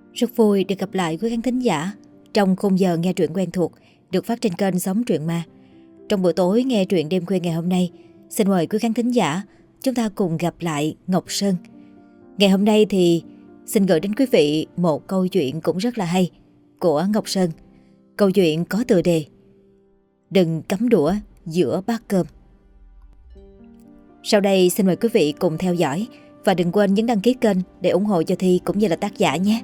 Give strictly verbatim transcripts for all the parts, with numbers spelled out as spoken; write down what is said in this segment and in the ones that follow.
Rất vui được gặp lại quý khán thính giả trong khung giờ nghe truyện quen thuộc được phát trên kênh Sống Truyện Ma. Trong buổi tối nghe truyện đêm khuya ngày hôm nay, xin mời quý khán thính giả chúng ta cùng gặp lại Ngọc Sơn. Ngày hôm nay thì xin gửi đến quý vị một câu chuyện cũng rất là hay của Ngọc Sơn. Câu chuyện có tựa đề Đừng cắm đũa giữa bát cơm. Sau đây xin mời quý vị cùng theo dõi và đừng quên nhấn đăng ký kênh để ủng hộ cho Thi cũng như là tác giả nhé.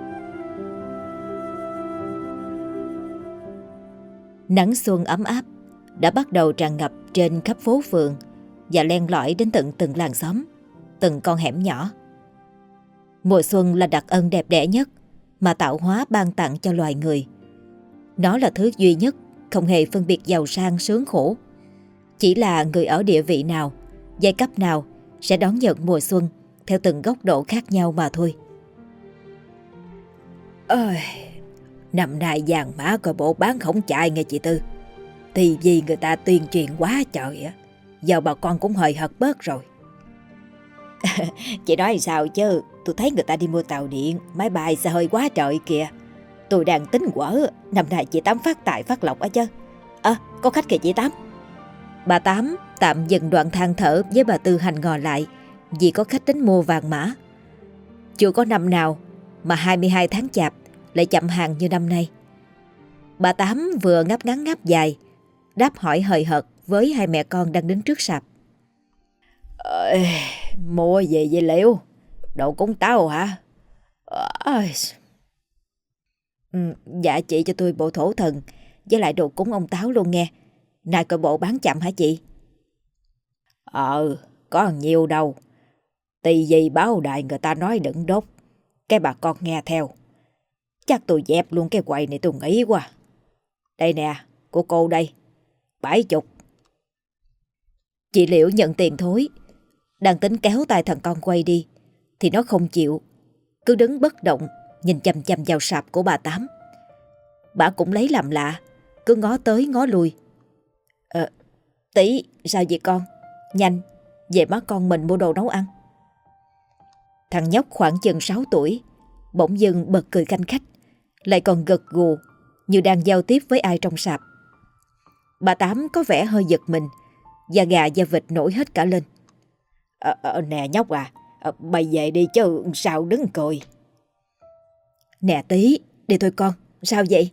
Nắng xuân ấm áp đã bắt đầu tràn ngập trên khắp phố phường và len lỏi đến tận từng làng xóm, từng con hẻm nhỏ. Mùa xuân là đặc ân đẹp đẽ nhất mà tạo hóa ban tặng cho loài người. Nó là thứ duy nhất không hề phân biệt giàu sang sướng khổ. Chỉ là người ở địa vị nào, giai cấp nào sẽ đón nhận mùa xuân theo từng góc độ khác nhau mà thôi. Ơi, năm nay vàng mã coi bộ bán không chạy nghe chị Tư. Thì vì người ta tuyên truyền quá trời á, giờ bà con cũng hời hợt bớt rồi. Chị nói sao chứ, tôi thấy người ta đi mua tàu điện, máy bay xe hơi quá trời kìa. Tôi đang tính quở năm nay chị Tám phát tài phát lộc á chứ. À, có khách kìa chị Tám. Bà Tám tạm dừng đoạn than thở với bà Tư hành ngò lại vì có khách đến mua vàng mã. Chưa có năm nào mà hai mươi hai tháng chạp lại chậm hàng như năm nay. Bà Tám vừa ngáp ngắn ngáp dài, đáp hỏi hời hợt với hai mẹ con đang đứng trước sạp. Ờ, mua gì vậy Liễu? Đồ cúng táo hả? Ờ, ừ, dạ chị cho tôi bộ thổ thần với lại đồ cúng ông Táo luôn nghe. Này coi bộ bán chậm hả chị? Ờ, có nhiều đâu. Tì gì báo đài người ta nói đừng đốt, cái bà con nghe theo. Chắc tôi dẹp luôn cái quầy này tôi nghĩ quá. Đây nè, của cô đây, bảy chục. Chị Liễu nhận tiền thối, đang tính kéo tay thằng con quay đi, thì nó không chịu, cứ đứng bất động, nhìn chằm chằm vào sạp của bà Tám. Bà cũng lấy làm lạ, cứ ngó tới ngó lui. Ờ, tí, sao vậy con? Nhanh, về má con mình mua đồ nấu ăn. Thằng nhóc khoảng chừng sáu tuổi, bỗng dưng bật cười khanh khách, lại còn gật gù như đang giao tiếp với ai trong sạp. Bà Tám có vẻ hơi giật mình, da gà da vịt nổi hết cả lên. Ờ, ờ, nè nhóc à, ờ, bày về đi chứ sao đứng cười. Nè tí, đi thôi con, sao vậy?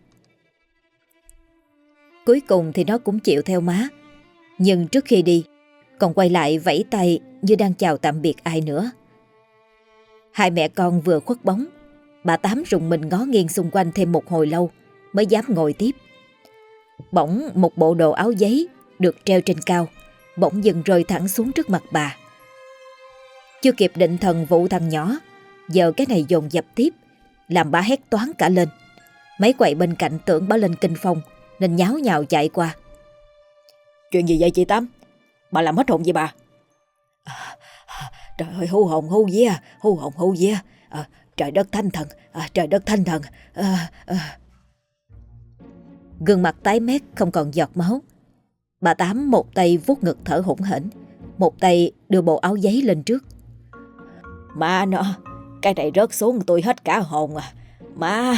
Cuối cùng thì nó cũng chịu theo má, nhưng trước khi đi còn quay lại vẫy tay như đang chào tạm biệt ai nữa. Hai mẹ con vừa khuất bóng, bà Tám rùng mình ngó nghiêng xung quanh thêm một hồi lâu mới dám ngồi tiếp. Bỗng một bộ đồ áo giấy được treo trên cao bỗng dừng rơi thẳng xuống trước mặt bà. Chưa kịp định thần vụ thằng nhỏ, giờ cái này dồn dập tiếp làm bà hét toáng cả lên. Mấy quầy bên cạnh tưởng bà lên kinh phong nên nháo nhào chạy qua. Chuyện gì vậy chị Tám? Bà làm hết hồn gì bà? À, trời ơi, hu hồn hu vía, hu hồn hu vía. À, trời đất thanh thần, à, trời đất thanh thần. À, à. Gương mặt tái mét không còn giọt máu. Bà Tám một tay vuốt ngực thở hổn hển, một tay đưa bộ áo giấy lên trước. Má nó, cái này rớt xuống tôi hết cả hồn à. Má.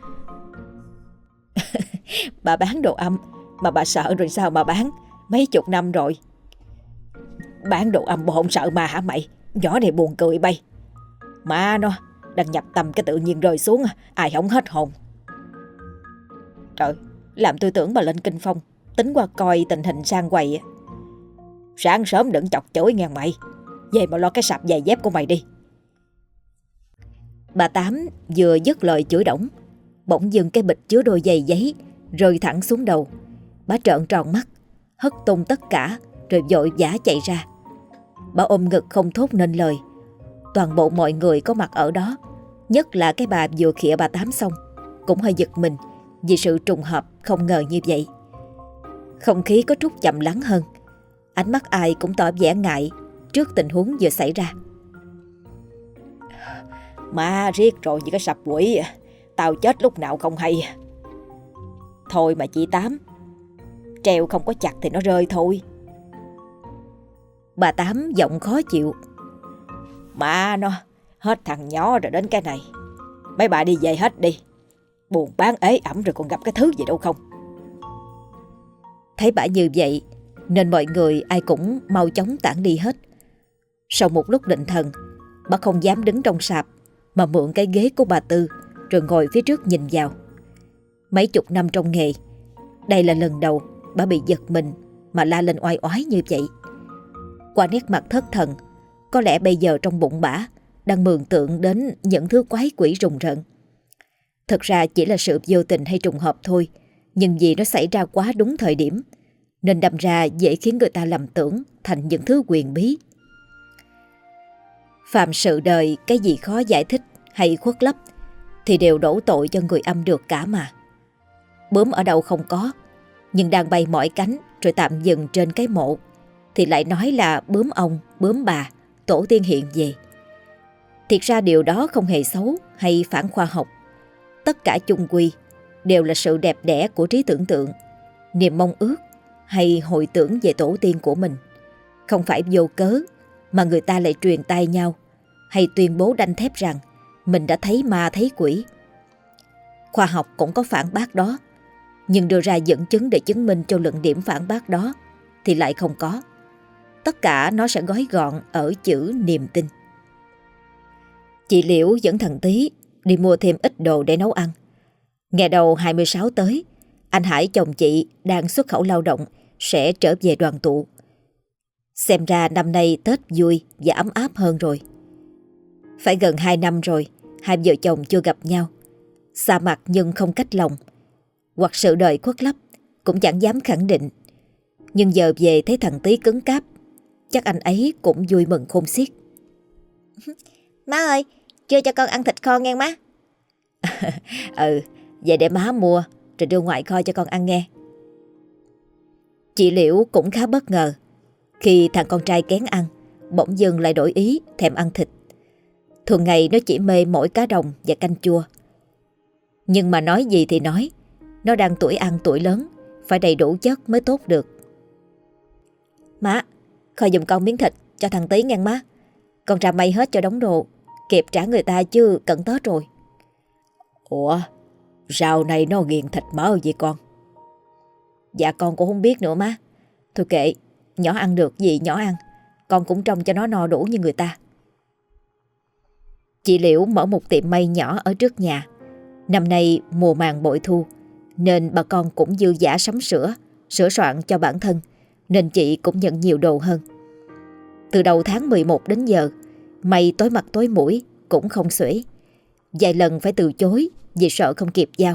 Bà bán đồ âm mà bà sợ rồi sao mà bán? Mấy chục năm rồi. Bán đồ âm bộ không sợ mà hả mày? Nhỏ này buồn cười bay. Má nó, đang nhập tâm cái tự nhiên rơi xuống, ai không hết hồn. Trời, làm tôi tưởng bà lên kinh phong, tính qua coi tình hình sang quầy. Sáng sớm đừng chọc chối nghe mày. Về mà lo cái sạp giày dép của mày đi. Bà Tám vừa dứt lời chửi đổng, bỗng dưng cái bịch chứa đôi giày giấy rơi thẳng xuống đầu. Bà trợn tròn mắt, hất tung tất cả rồi vội vã chạy ra. Bà ôm ngực không thốt nên lời. Toàn bộ mọi người có mặt ở đó, nhất là cái bà vừa khịa bà Tám xong, cũng hơi giật mình vì sự trùng hợp không ngờ như vậy. Không khí có chút chậm lắng hơn, ánh mắt ai cũng tỏ vẻ ngại trước tình huống vừa xảy ra. Má riết rồi như cái sập quỷ, tao chết lúc nào không hay. Thôi mà chị Tám, treo không có chặt thì nó rơi thôi. Bà Tám giọng khó chịu. Mà nó, hết thằng nhỏ rồi đến cái này. mấy bà đi về hết đi. Buồn bán ế ẩm rồi còn gặp cái thứ gì đâu không. Thấy bà như vậy nên mọi người ai cũng mau chóng tản đi hết. Sau một lúc định thần, bà không dám đứng trong sạp mà mượn cái ghế của bà Tư rồi ngồi phía trước nhìn vào. Mấy chục năm trong nghề, đây là lần đầu bà bị giật mình mà la lên oai oái như vậy. Qua nét mặt thất thần, có lẽ bây giờ trong bụng bả đang mường tượng đến những thứ quái quỷ rùng rợn. Thật ra chỉ là sự vô tình hay trùng hợp thôi, nhưng vì nó xảy ra quá đúng thời điểm nên đâm ra dễ khiến người ta lầm tưởng thành những thứ quyền bí. Phàm sự đời, cái gì khó giải thích hay khuất lấp thì đều đổ tội cho người âm được cả mà. Bướm ở đâu không có, nhưng đang bay mỏi cánh rồi tạm dừng trên cái mộ thì lại nói là bướm ông, bướm bà, tổ tiên hiện về. Thiệt ra điều đó không hề xấu hay phản khoa học. Tất cả chung quy đều là sự đẹp đẽ của trí tưởng tượng, niềm mong ước hay hồi tưởng về tổ tiên của mình. Không phải vô cớ mà người ta lại truyền tai nhau hay tuyên bố đanh thép rằng mình đã thấy ma thấy quỷ. Khoa học cũng có phản bác đó, nhưng đưa ra dẫn chứng để chứng minh cho luận điểm phản bác đó thì lại không có. Tất cả nó sẽ gói gọn ở chữ niềm tin. Chị Liễu dẫn thằng Tý đi mua thêm ít đồ để nấu ăn. Ngày đầu hai mươi sáu tới, anh Hải chồng chị đang xuất khẩu lao động sẽ trở về đoàn tụ. Xem ra năm nay Tết vui và ấm áp hơn rồi. Phải gần hai năm rồi hai vợ chồng chưa gặp nhau. Xa mặt nhưng không cách lòng, hoặc sự đời khuất lấp cũng chẳng dám khẳng định. Nhưng giờ về thấy thằng Tý cứng cáp, chắc anh ấy cũng vui mừng khôn xiết. Má ơi, chưa cho con ăn thịt kho nghe má. Ừ, vậy để má mua rồi đưa ngoại kho cho con ăn nghe. Chị Liễu cũng khá bất ngờ khi thằng con trai kén ăn bỗng dưng lại đổi ý thèm ăn thịt. Thường ngày nó chỉ mê mỗi cá đồng và canh chua. Nhưng mà nói gì thì nói, nó đang tuổi ăn tuổi lớn, phải đầy đủ chất mới tốt được. Má, kho giùm con miếng thịt cho thằng Tý nghe má. Con ra may hết cho đống đồ, kịp trả người ta chứ cận Tết rồi. Ủa, rau này nó nghiền thịt mỡ gì con? Dạ con cũng không biết nữa má. Thôi kệ, nhỏ ăn được gì nhỏ ăn, con cũng trông cho nó no đủ như người ta. Chị Liễu mở một tiệm may nhỏ ở trước nhà. Năm nay mùa màng bội thu nên bà con cũng dư dả sắm sửa, sửa soạn cho bản thân, nên chị cũng nhận nhiều đồ hơn. Từ đầu tháng mười một đến giờ, may tối mặt tối mũi cũng không xuể. Vài lần phải từ chối vì sợ không kịp giao.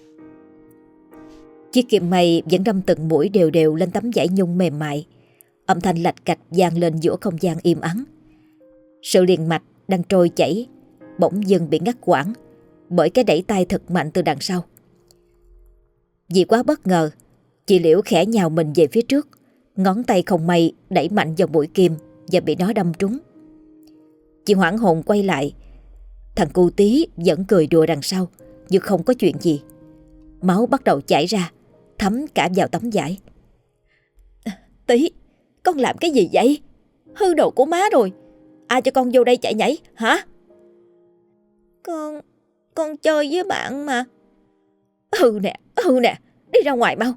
Chiếc kim may vẫn đâm từng mũi đều đều lên tấm vải nhung mềm mại. Âm thanh lạch cạch vang lên giữa không gian im ắng. Sự liền mạch đang trôi chảy bỗng dưng bị ngắt quãng bởi cái đẩy tay thật mạnh từ đằng sau. Vì quá bất ngờ, chị Liễu khẽ nhào mình về phía trước, ngón tay không may đẩy mạnh vào mũi kim và bị nó đâm trúng. Chị hoảng hồn quay lại, thằng cu Tí vẫn cười đùa đằng sau như không có chuyện gì. Máu bắt đầu chảy ra, thấm cả vào tấm vải. Tí, con làm cái gì vậy? Hư đồ của má rồi. Ai cho con vô đây chạy nhảy hả? Con, con chơi với bạn mà. Ừ nè, ừ nè, đi ra ngoài mau.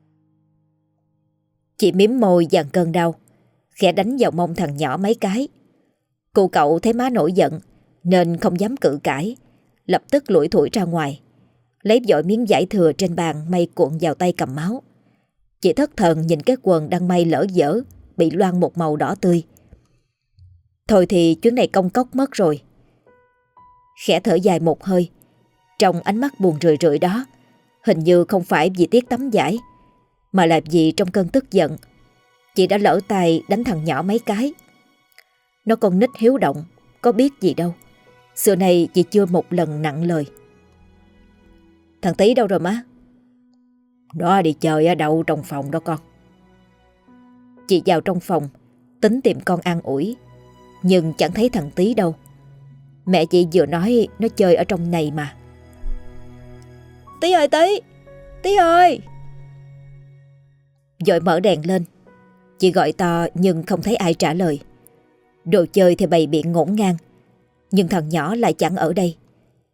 Chị mím môi dằn cơn đau, khẽ đánh vào mông thằng nhỏ mấy cái. Cô cậu thấy má nổi giận nên không dám cự cãi, lập tức lủi thủi ra ngoài, lấy vội miếng vải thừa trên bàn may cuộn vào tay cầm máu. Chị thất thần nhìn cái quần đang may lỡ dở, bị loang một màu đỏ tươi. Thôi thì chuyến này công cốc mất rồi. Khẽ thở dài một hơi, trong ánh mắt buồn rười rượi đó, hình như không phải vì tiếc tấm vải, mà là vì trong cơn tức giận, chị đã lỡ tay đánh thằng nhỏ mấy cái. Nó con nít hiếu động, có biết gì đâu. Xưa nay chị chưa một lần nặng lời. Thằng Tí đâu rồi má? Nó đi chơi ở đâu trong phòng đó con. Chị vào trong phòng, tính tìm con an ủi, nhưng chẳng thấy thằng Tí đâu. Mẹ chị vừa nói nó chơi ở trong này mà. Tí ơi Tí, Tí ơi. Vội mở đèn lên, chị gọi to nhưng không thấy ai trả lời. Đồ chơi thì bày biện ngổn ngang, nhưng thằng nhỏ lại chẳng ở đây.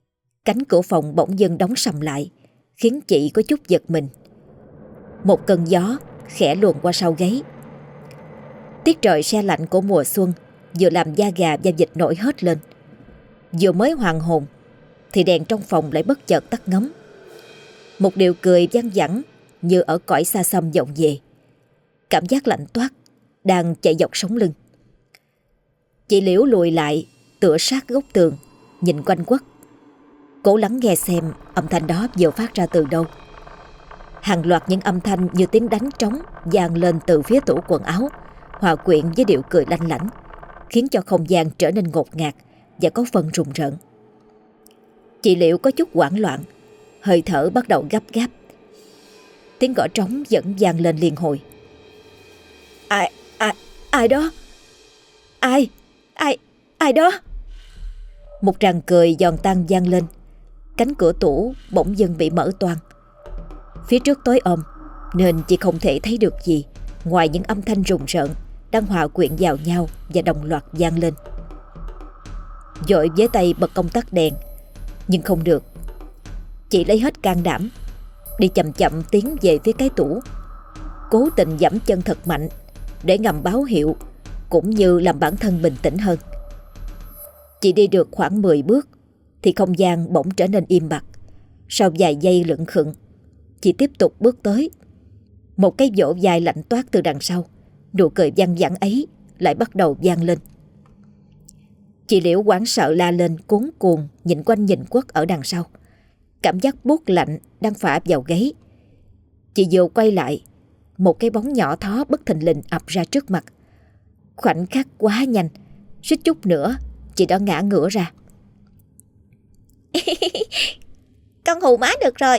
Cánh cửa phòng bỗng dưng đóng sầm lại, khiến chị có chút giật mình. Một cơn gió khẽ luồn qua sau gáy. Tiết trời se lạnh của mùa xuân vừa làm da gà da vịt nổi hết lên. Vừa mới hoàn hồn thì đèn trong phòng lại bất chợt tắt ngấm. Một điều cười văng vẳng như ở cõi xa xăm vọng về. Cảm giác lạnh toát đang chạy dọc sống lưng. Chị Liễu lùi lại, tựa sát góc tường, nhìn quanh quất, cố lắng nghe xem âm thanh đó vừa phát ra từ đâu. Hàng loạt những âm thanh như tiếng đánh trống vang lên từ phía tủ quần áo, hòa quyện với điệu cười lanh lảnh, khiến cho không gian trở nên ngột ngạt và có phần rùng rợn. Chị Liễu có chút hoảng loạn, hơi thở bắt đầu gấp gáp. Tiếng gõ trống vẫn vang lên liên hồi. Ai, ai, ai đó? Ai, ai, ai đó? Một tràng cười giòn tan vang lên. Cánh cửa tủ bỗng dưng bị mở toang. Phía trước tối om nên chị không thể thấy được gì ngoài những âm thanh rùng rợn đang hòa quyện vào nhau và đồng loạt vang lên. Vội với tay bật công tắc đèn, nhưng không được. Chị lấy hết can đảm, đi chậm chậm tiến về phía cái tủ, cố tình giẫm chân thật mạnh để ngầm báo hiệu, cũng như làm bản thân bình tĩnh hơn. Chị đi được khoảng mười bước thì không gian bỗng trở nên im bặt. Sau vài giây lững khựng, chị tiếp tục bước tới. Một cái vỗ dài lạnh toát từ đằng sau, nụ cười văng vẳng ấy lại bắt đầu vang lên. Chị Liễu hoảng sợ la lên, cuống cuồng nhìn quanh nhìn quất ở đằng sau. Cảm giác buốt lạnh đang phả vào gáy. Chị vừa quay lại, một cái bóng nhỏ thó bất thình lình ập ra trước mặt. Khoảnh khắc quá nhanh, suýt chút nữa chị đã ngã ngửa ra. Con hù má được rồi.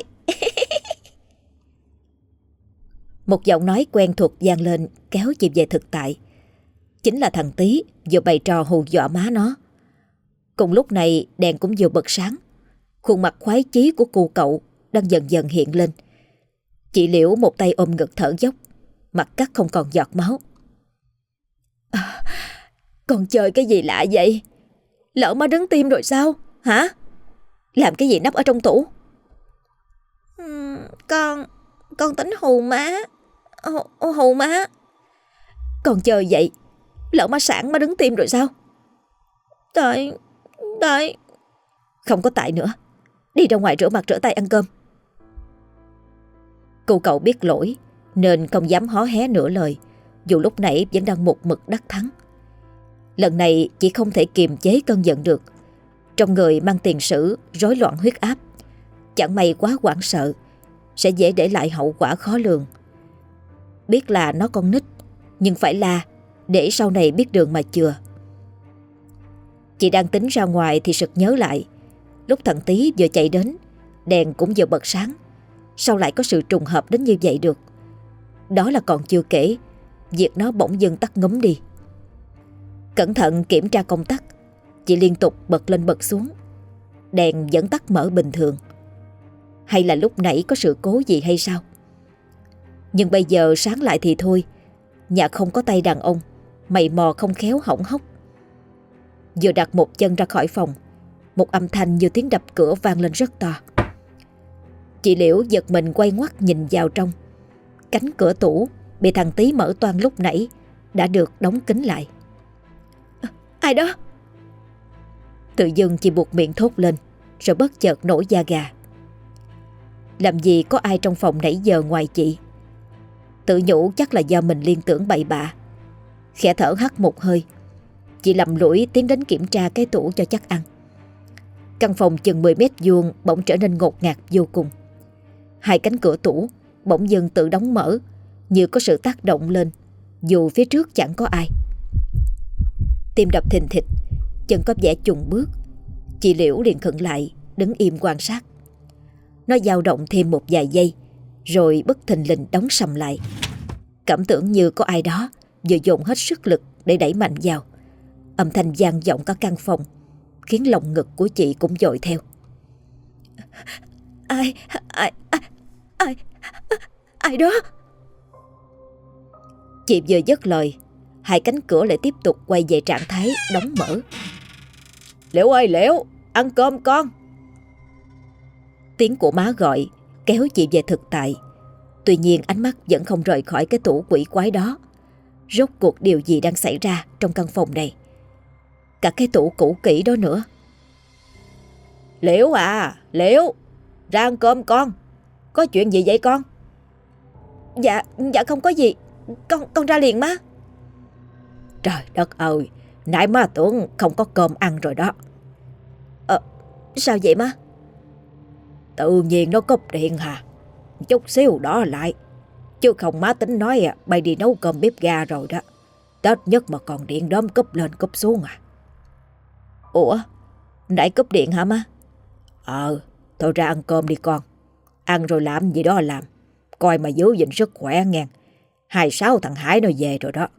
Một giọng nói quen thuộc vang lên kéo chị về thực tại. Chính là thằng Tí vừa bày trò hù dọa má nó. Cùng lúc này đèn cũng vừa bật sáng. Khuôn mặt khoái chí của cô cậu đang dần dần hiện lên. Chị Liễu một tay ôm ngực thở dốc, mặt cắt không còn giọt máu. À, con chơi cái gì lạ vậy? Lỡ má đứng tim rồi sao? Hả? Làm cái gì nấp ở trong tủ? uhm, Con Con tính hù má. Hù, hù má. Con chơi vậy, lỡ má sẵn má đứng tim rồi sao? Tại Tại Không có tại nữa. Đi ra ngoài rửa mặt rửa tay ăn cơm. Cô cậu biết lỗi nên không dám hó hé nửa lời, dù lúc nãy vẫn đang một mực đắc thắng. Lần này chị không thể kiềm chế cơn giận được. Trong người mang tiền sử rối loạn huyết áp, chẳng may quá hoảng sợ sẽ dễ để lại hậu quả khó lường. Biết là nó con nít, nhưng phải la để sau này biết đường mà chừa. Chị đang tính ra ngoài thì sực nhớ lại, lúc thằng Tí vừa chạy đến, đèn cũng vừa bật sáng. Sao lại có sự trùng hợp đến như vậy được? Đó là còn chưa kể việc nó bỗng dưng tắt ngấm đi. Cẩn thận kiểm tra công tắc, chị liên tục bật lên bật xuống. Đèn vẫn tắt mở bình thường. Hay là lúc nãy có sự cố gì hay sao? Nhưng bây giờ sáng lại thì thôi, nhà không có tay đàn ông, mày mò không khéo hỏng hóc. Vừa đặt một chân ra khỏi phòng, một âm thanh như tiếng đập cửa vang lên rất to. Chị Liễu giật mình quay ngoắt nhìn vào trong. Cánh cửa tủ bị thằng Tí mở toang lúc nãy đã được đóng kín lại. À, ai đó? Tự dưng chị buộc miệng thốt lên, rồi bất chợt nổi da gà. Làm gì có ai trong phòng nãy giờ ngoài chị. Tự nhủ chắc là do mình liên tưởng bậy bạ. Khẽ thở hắt một hơi, chị lầm lũi tiến đến kiểm tra cái tủ cho chắc ăn. Căn phòng chừng mười mét vuông bỗng trở nên ngột ngạt vô cùng. Hai cánh cửa tủ bỗng dưng tự đóng mở, như có sự tác động lên, dù phía trước chẳng có ai. Tim đập thình thịch, chân có vẻ chùng bước. Chị Liễu liền khựng lại, đứng im quan sát. Nó dao động thêm một vài giây, rồi bất thình lình đóng sầm lại. Cảm tưởng như có ai đó vừa dồn hết sức lực để đẩy mạnh vào. Âm thanh vang vọng cả căn phòng, khiến lòng ngực của chị cũng dội theo. Ai, ai, ai, ai, ai đó? Chị vừa dứt lời, hai cánh cửa lại tiếp tục quay về trạng thái đóng mở. Liễu ơi Liễu, ăn cơm con. Tiếng của má gọi kéo chị về thực tại. Tuy nhiên ánh mắt vẫn không rời khỏi cái tủ quỷ quái đó. Rốt cuộc điều gì đang xảy ra trong căn phòng này? Cả cái tủ cũ kỹ đó nữa. Liễu à, Liễu, ra ăn cơm con. Có chuyện gì vậy con? Dạ, dạ không có gì. Con con ra liền má. Trời đất ơi, nãy má tưởng không có cơm ăn rồi đó. Ờ, sao vậy má? Tự nhiên nó cúp điện hả? Chút xíu đó lại. Chứ không má tính nói à, bay đi nấu cơm bếp ga rồi đó. Tết nhất mà còn điện đóm cúp lên cúp xuống à. Ủa, nãy cúp điện hả má? Ờ, thôi ra ăn cơm đi con. Ăn rồi làm gì đó làm. Coi mà giữ gìn sức khỏe nghe. Hai sáu thằng Hải nó về rồi đó.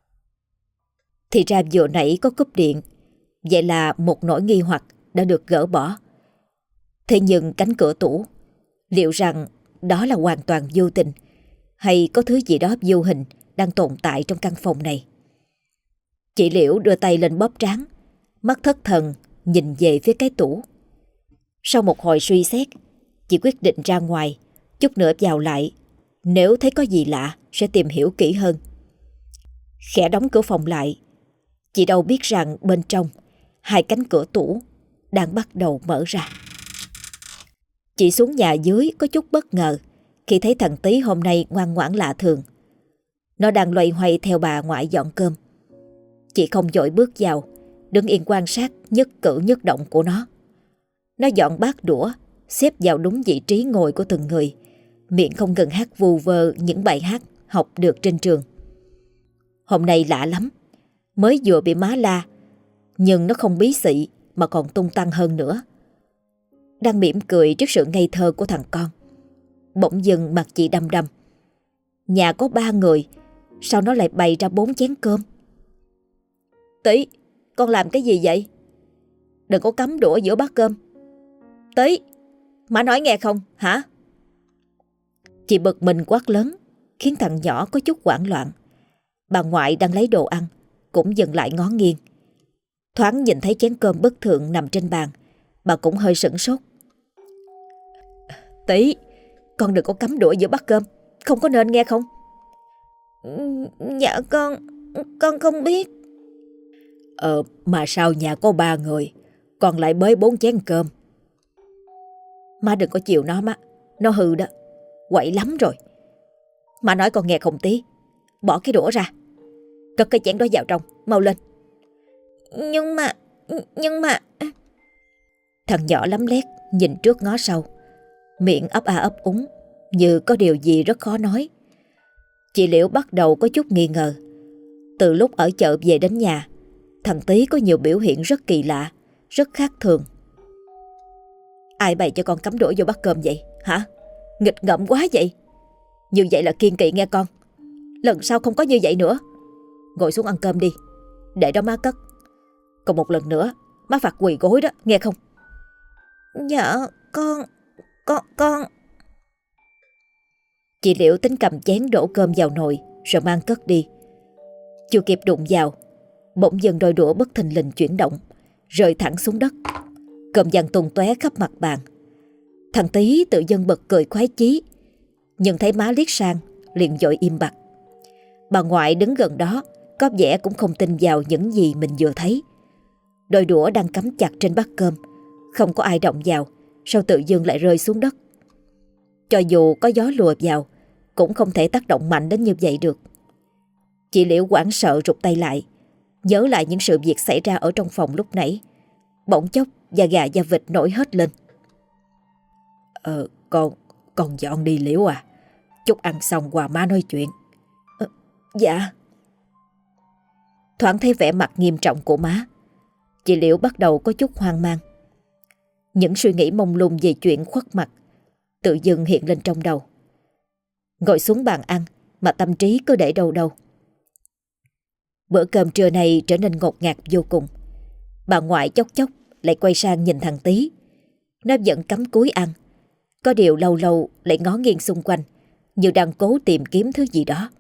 Thì ra vừa nãy có cúp điện. Vậy là một nỗi nghi hoặc đã được gỡ bỏ. Thế nhưng cánh cửa tủ, liệu rằng đó là hoàn toàn vô tình, hay có thứ gì đó vô hình đang tồn tại trong căn phòng này? Chị Liễu đưa tay lên bóp trán, mắt thất thần nhìn về phía cái tủ. Sau một hồi suy xét, chị quyết định ra ngoài, chút nữa vào lại. Nếu thấy có gì lạ sẽ tìm hiểu kỹ hơn. Khẽ đóng cửa phòng lại, chị đâu biết rằng bên trong hai cánh cửa tủ đang bắt đầu mở ra. Chị xuống nhà dưới có chút bất ngờ khi thấy thằng Tí hôm nay ngoan ngoãn lạ thường. Nó đang loay hoay theo bà ngoại dọn cơm. Chị không vội bước vào, đứng yên quan sát nhất cử nhất động của nó. Nó dọn bát đũa, xếp vào đúng vị trí ngồi của từng người, miệng không ngừng hát vù vơ những bài hát học được trên trường. Hôm nay lạ lắm, mới vừa bị má la, nhưng nó không bí xị mà còn tung tăng hơn nữa. Đang mỉm cười trước sự ngây thơ của thằng con, bỗng dưng mặt chị đăm đăm. Nhà có ba người, sao nó lại bày ra bốn chén cơm? Tí, con làm cái gì vậy? Đừng có cắm đũa giữa bát cơm. Tí, má nói nghe không hả? Chị bực mình quát lớn, khiến thằng nhỏ có chút hoảng loạn. Bà ngoại đang lấy đồ ăn cũng dừng lại ngó nghiêng. Thoáng nhìn thấy chén cơm bất thường nằm trên bàn, bà cũng hơi sửng sốt. Tí, con đừng có cắm đũa giữa bát cơm, không có nên nghe không? Dạ con, con không biết. Ờ, mà sao nhà có ba người, còn lại bới bốn chén cơm? Má đừng có chịu nó má, nó hư đó, quậy lắm rồi. Má nói con nghe không Tí, bỏ cái đũa ra, cất cái chén đó vào trong, mau lên. Nhưng mà, nhưng mà... Thằng nhỏ lắm lét nhìn trước ngó sau, miệng ấp a ấp úng như có điều gì rất khó nói. Chị Liễu bắt đầu có chút nghi ngờ. Từ lúc ở chợ về đến nhà, thằng Tí có nhiều biểu hiện rất kỳ lạ, rất khác thường. Ai bày cho con cắm đũa vô bát cơm vậy hả? Nghịch ngợm quá vậy. Như vậy là kiêng kỵ nghe con. Lần sau không có như vậy nữa. Ngồi xuống ăn cơm đi, để đó má cất. Còn một lần nữa má phạt quỳ gối đó, nghe không? Dạ con Con con Chị Liễu tính cầm chén đổ cơm vào nồi rồi mang cất đi. Chưa kịp đụng vào, bỗng dưng đôi đũa bất thình lình chuyển động, rơi thẳng xuống đất. Cơm văng tung tóe khắp mặt bàn. Thằng Tí tự dưng bật cười khoái chí, nhưng thấy má liếc sang liền vội im bặt. Bà ngoại đứng gần đó có vẻ cũng không tin vào những gì mình vừa thấy. Đôi đũa đang cắm chặt trên bát cơm, không có ai động vào, sao tự dưng lại rơi xuống đất? Cho dù có gió lùa vào cũng không thể tác động mạnh đến như vậy được. Chị Liễu hoảng sợ rụt tay lại, nhớ lại những sự việc xảy ra ở trong phòng lúc nãy. Bỗng chốc da gà da vịt nổi hết lên. Ờ, con, con dọn đi Liễu à. Chút ăn xong qua má nói chuyện. Ờ, dạ. Thoáng thấy vẻ mặt nghiêm trọng của má, chị Liễu bắt đầu có chút hoang mang. Những suy nghĩ mông lung về chuyện khuất mặt tự dưng hiện lên trong đầu. Ngồi xuống bàn ăn mà tâm trí cứ để đâu đâu. Bữa cơm trưa này trở nên ngột ngạt vô cùng. Bà ngoại chốc chốc lại quay sang nhìn thằng Tí. Nó vẫn cắm cúi ăn, có điều lâu lâu lại ngó nghiêng xung quanh, như đang cố tìm kiếm thứ gì đó.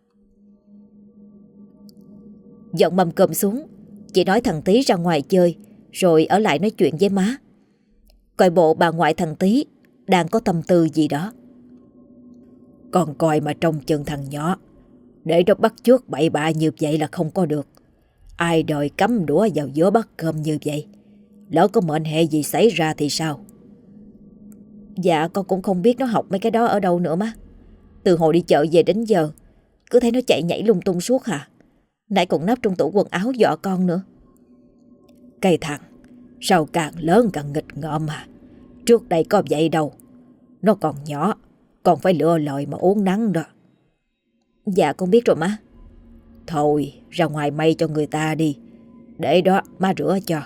Dọn mâm cơm xuống, chị nói thằng Tí ra ngoài chơi, rồi ở lại nói chuyện với má. Coi bộ bà ngoại thằng Tí đang có tâm tư gì đó. Con coi mà trông chừng thằng nhỏ, để nó bắt chước bậy bạ như vậy là không có được. Ai đời cắm đũa vào giữa bát cơm như vậy, lỡ có mệnh hệ gì xảy ra thì sao? Dạ con cũng không biết nó học mấy cái đó ở đâu nữa má. Từ hồi đi chợ về đến giờ cứ thấy nó chạy nhảy lung tung suốt hả. Nãy còn nấp trong tủ quần áo dọa con nữa. Cây thằng, sao càng lớn càng nghịch ngợm mà. Trước đây có vậy đâu. Nó còn nhỏ, còn phải lựa lời mà uống nắng đó. Dạ con biết rồi má. Thôi ra ngoài may cho người ta đi, để đó má rửa cho.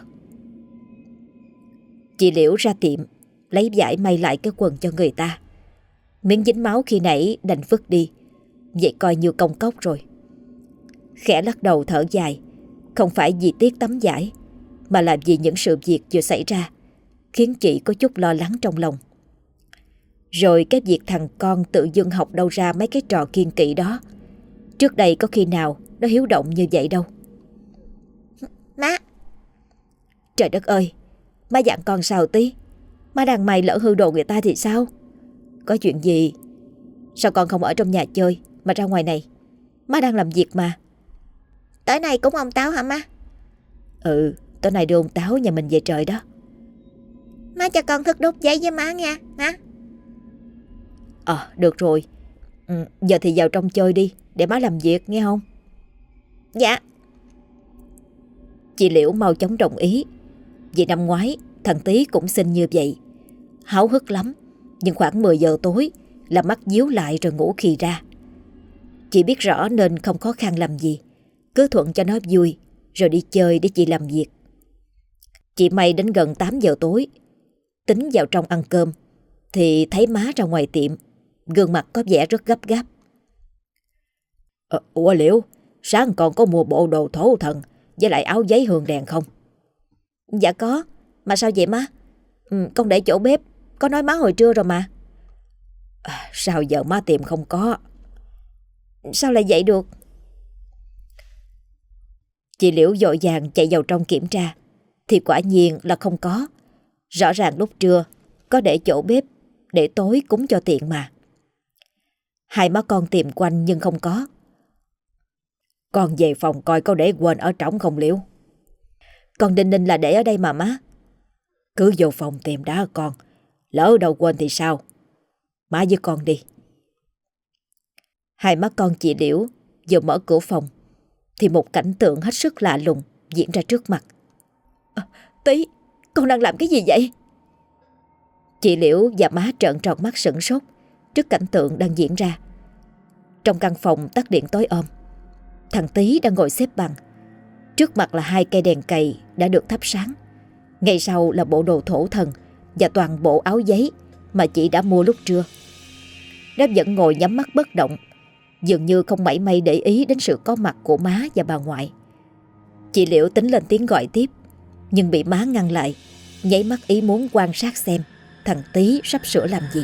Chị Liễu ra tiệm lấy vải may lại cái quần cho người ta. Miếng dính máu khi nãy đành vứt đi, vậy coi như công cốc rồi. Khẽ lắc đầu thở dài, không phải vì tiếc tấm vải, mà là vì những sự việc vừa xảy ra khiến chị có chút lo lắng trong lòng. Rồi cái việc thằng con tự dưng học đâu ra mấy cái trò kiêng kỵ đó. Trước đây có khi nào nó hiếu động như vậy đâu. Má! Trời đất ơi! Má dặn con sao tí? Má đang may lỡ hư đồ người ta thì sao? Có chuyện gì? Sao con không ở trong nhà chơi mà ra ngoài này? Má đang làm việc mà. Tối nay cúng ông Táo hả má? Ừ, tối nay đưa ông Táo nhà mình về trời đó. Má cho con thức đốt giấy với má nha má. Ờ à, được rồi. ừ, Giờ thì vào trong chơi đi, để má làm việc nghe không? Dạ. Chị Liễu mau chóng đồng ý. Vì năm ngoái thằng Tý cũng xin như vậy. Háo hức lắm, nhưng khoảng mười giờ tối là mắt díu lại rồi ngủ khì ra. Chị biết rõ nên không khó khăn làm gì, cứ thuận cho nó vui rồi đi chơi để chị làm việc. Chị may đến gần tám giờ tối, tính vào trong ăn cơm thì thấy má ra ngoài tiệm, gương mặt có vẻ rất gấp gáp. ờ, Ủa Liễu, sáng con có mua bộ đồ thổ thần với lại áo giấy hương đèn không? Dạ có, mà sao vậy má? ừ, Con để chỗ bếp, có nói má hồi trưa rồi mà. à, Sao giờ má tìm không có? Sao lại vậy được? Chị Liễu vội vàng chạy vào trong kiểm tra thì quả nhiên là không có. Rõ ràng lúc trưa có để chỗ bếp, để tối cúng cho tiện mà. Hai má con tìm quanh nhưng không có. Con về phòng coi có để quên ở trỏng không Liễu? Con đinh ninh là để ở đây mà má. Cứ vô phòng tìm đã con, lỡ đâu quên thì sao? Má với con đi. Hai má con chị Liễu vừa mở cửa phòng thì một cảnh tượng hết sức lạ lùng diễn ra trước mặt. à, Tí, con đang làm cái gì vậy? Chị Liễu và má trợn tròn mắt sửng sốt trước cảnh tượng đang diễn ra. Trong căn phòng tắt điện tối om, thằng Tý đang ngồi xếp bằng. Trước mặt là hai cây đèn cầy đã được thắp sáng. Ngay sau là bộ đồ thổ thần và toàn bộ áo giấy mà chị đã mua lúc trưa. Nó vẫn ngồi nhắm mắt bất động, dường như không mảy may để ý đến sự có mặt của má và bà ngoại. Chị Liễu tính lên tiếng gọi tiếp, nhưng bị má ngăn lại, nháy mắt ý muốn quan sát xem thằng Tý sắp sửa làm gì.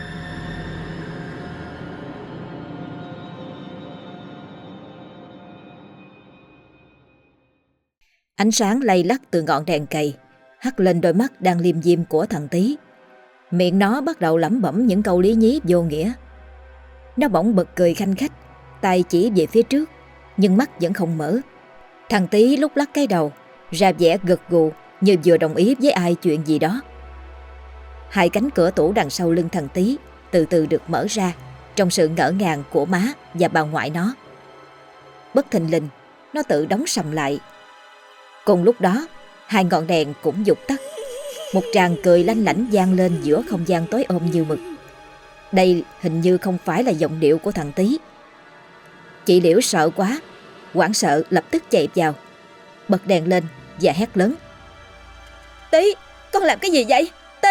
Ánh sáng lay lắc từ ngọn đèn cầy hắt lên đôi mắt đang liêm diêm của thằng Tý. Miệng nó bắt đầu lẩm bẩm những câu lý nhí vô nghĩa. Nó bỗng bật cười khanh khách, tay chỉ về phía trước, nhưng mắt vẫn không mở. Thằng Tý lúc lắc cái đầu, ra vẻ gật gù như vừa đồng ý với ai chuyện gì đó. Hai cánh cửa tủ đằng sau lưng thằng Tý từ từ được mở ra trong sự ngỡ ngàng của má và bà ngoại nó. Bất thình lình, nó tự đóng sầm lại. Cùng lúc đó, hai ngọn đèn cũng vụt tắt. Một tràng cười lanh lảnh vang lên giữa không gian tối om như mực. Đây hình như không phải là giọng điệu của thằng Tý. Chị Liễu sợ quá, hoảng sợ lập tức chạy vào, bật đèn lên và hét lớn: Tý, con làm cái gì vậy? Tý!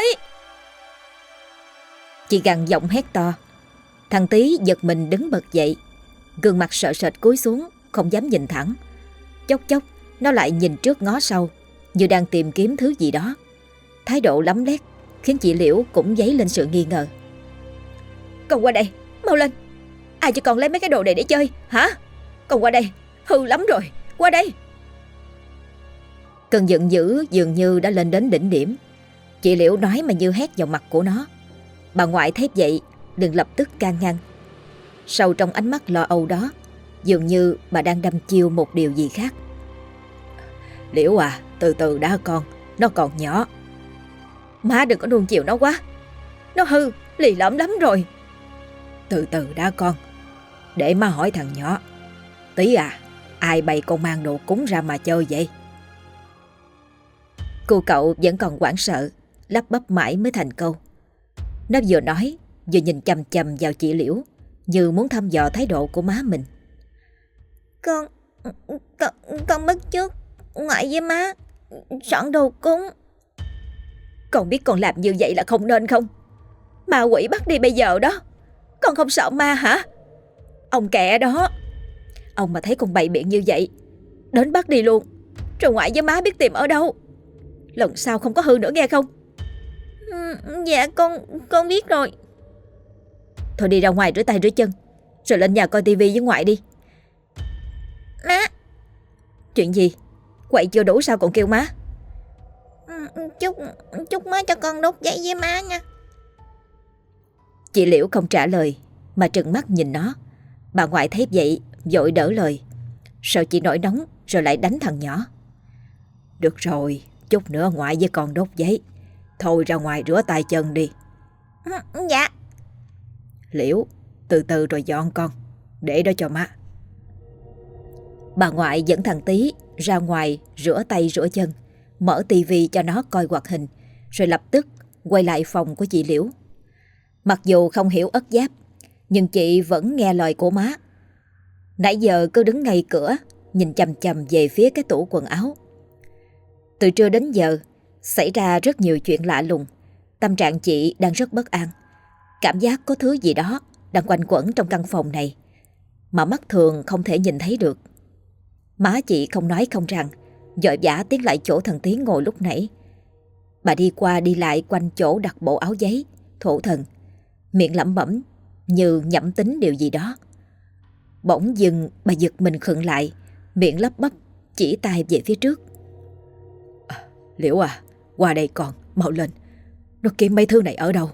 Chị gằn giọng hét to. Thằng Tý giật mình đứng bật dậy, gương mặt sợ sệt cúi xuống, không dám nhìn thẳng. Chốc chốc nó lại nhìn trước ngó sau, như đang tìm kiếm thứ gì đó. Thái độ lấm lét khiến chị Liễu cũng dấy lên sự nghi ngờ. Con qua đây, mau lên. Ai cho con lấy mấy cái đồ này để chơi hả? Con qua đây, hư lắm rồi, qua đây. Cơn giận dữ dường như đã lên đến đỉnh điểm. Chị Liễu nói mà như hét vào mặt của nó. Bà ngoại thấy vậy liền lập tức can ngăn. Sâu trong ánh mắt lo âu đó, dường như bà đang đâm chiêu một điều gì khác. Liễu à, từ từ đã con, nó còn nhỏ. Má đừng có nuông chiều nó quá, nó hư, lì lõm lắm rồi. Từ từ đã con, để má hỏi thằng nhỏ. Tí à, ai bày con mang đồ cúng ra mà chơi vậy? Cô cậu vẫn còn hoảng sợ, lắp bắp mãi mới thành câu. Nó vừa nói vừa nhìn chằm chằm vào chị Liễu, như muốn thăm dò thái độ của má mình. Con, con, con bắt chước ngoại với má soạn đồ cúng. Con biết con làm như vậy là không nên không? Ma quỷ bắt đi bây giờ đó. Con không sợ ma hả? Ông kẹ đó, ông mà thấy con bày biện như vậy, đến bắt đi luôn, rồi ngoại với má biết tìm ở đâu. Lần sau không có hư nữa nghe không? Ừ, dạ con con biết rồi. Thôi đi ra ngoài rửa tay rửa chân, rồi lên nhà coi tivi với ngoại đi. Má. Chuyện gì? Quậy chưa đủ sao còn kêu má? Ừ, chúc chúc má cho con đốt giấy với má nha. Chị Liễu không trả lời mà trừng mắt nhìn nó. Bà ngoại thấy vậy vội đỡ lời, sợ chị nổi nóng rồi lại đánh thằng nhỏ. Được rồi, chút nữa ngoại với con đốt giấy. Thôi ra ngoài rửa tay chân đi. Ừ, dạ. Liễu, từ từ rồi dọn con, để đó cho má. Bà ngoại dẫn thằng Tí ra ngoài rửa tay rửa chân, mở tivi cho nó coi hoạt hình, rồi lập tức quay lại phòng của chị Liễu. Mặc dù không hiểu ất giáp, nhưng chị vẫn nghe lời của má. Nãy giờ cứ đứng ngay cửa, nhìn chằm chằm về phía cái tủ quần áo. Từ trưa đến giờ, xảy ra rất nhiều chuyện lạ lùng. Tâm trạng chị đang rất bất an. Cảm giác có thứ gì đó đang quanh quẩn trong căn phòng này, mà mắt thường không thể nhìn thấy được. Má chị không nói không rằng, vội vã tiến lại chỗ thằng Tiến ngồi lúc nãy. Bà đi qua đi lại quanh chỗ đặt bộ áo giấy, thổ thần, miệng lẩm bẩm như nhẩm tính điều gì đó. Bỗng dưng bà giật mình khựng lại, miệng lắp bắp chỉ tay về phía trước. À, Liễu à, qua đây con, mau lên. Nó kiếm mấy thứ này ở đâu?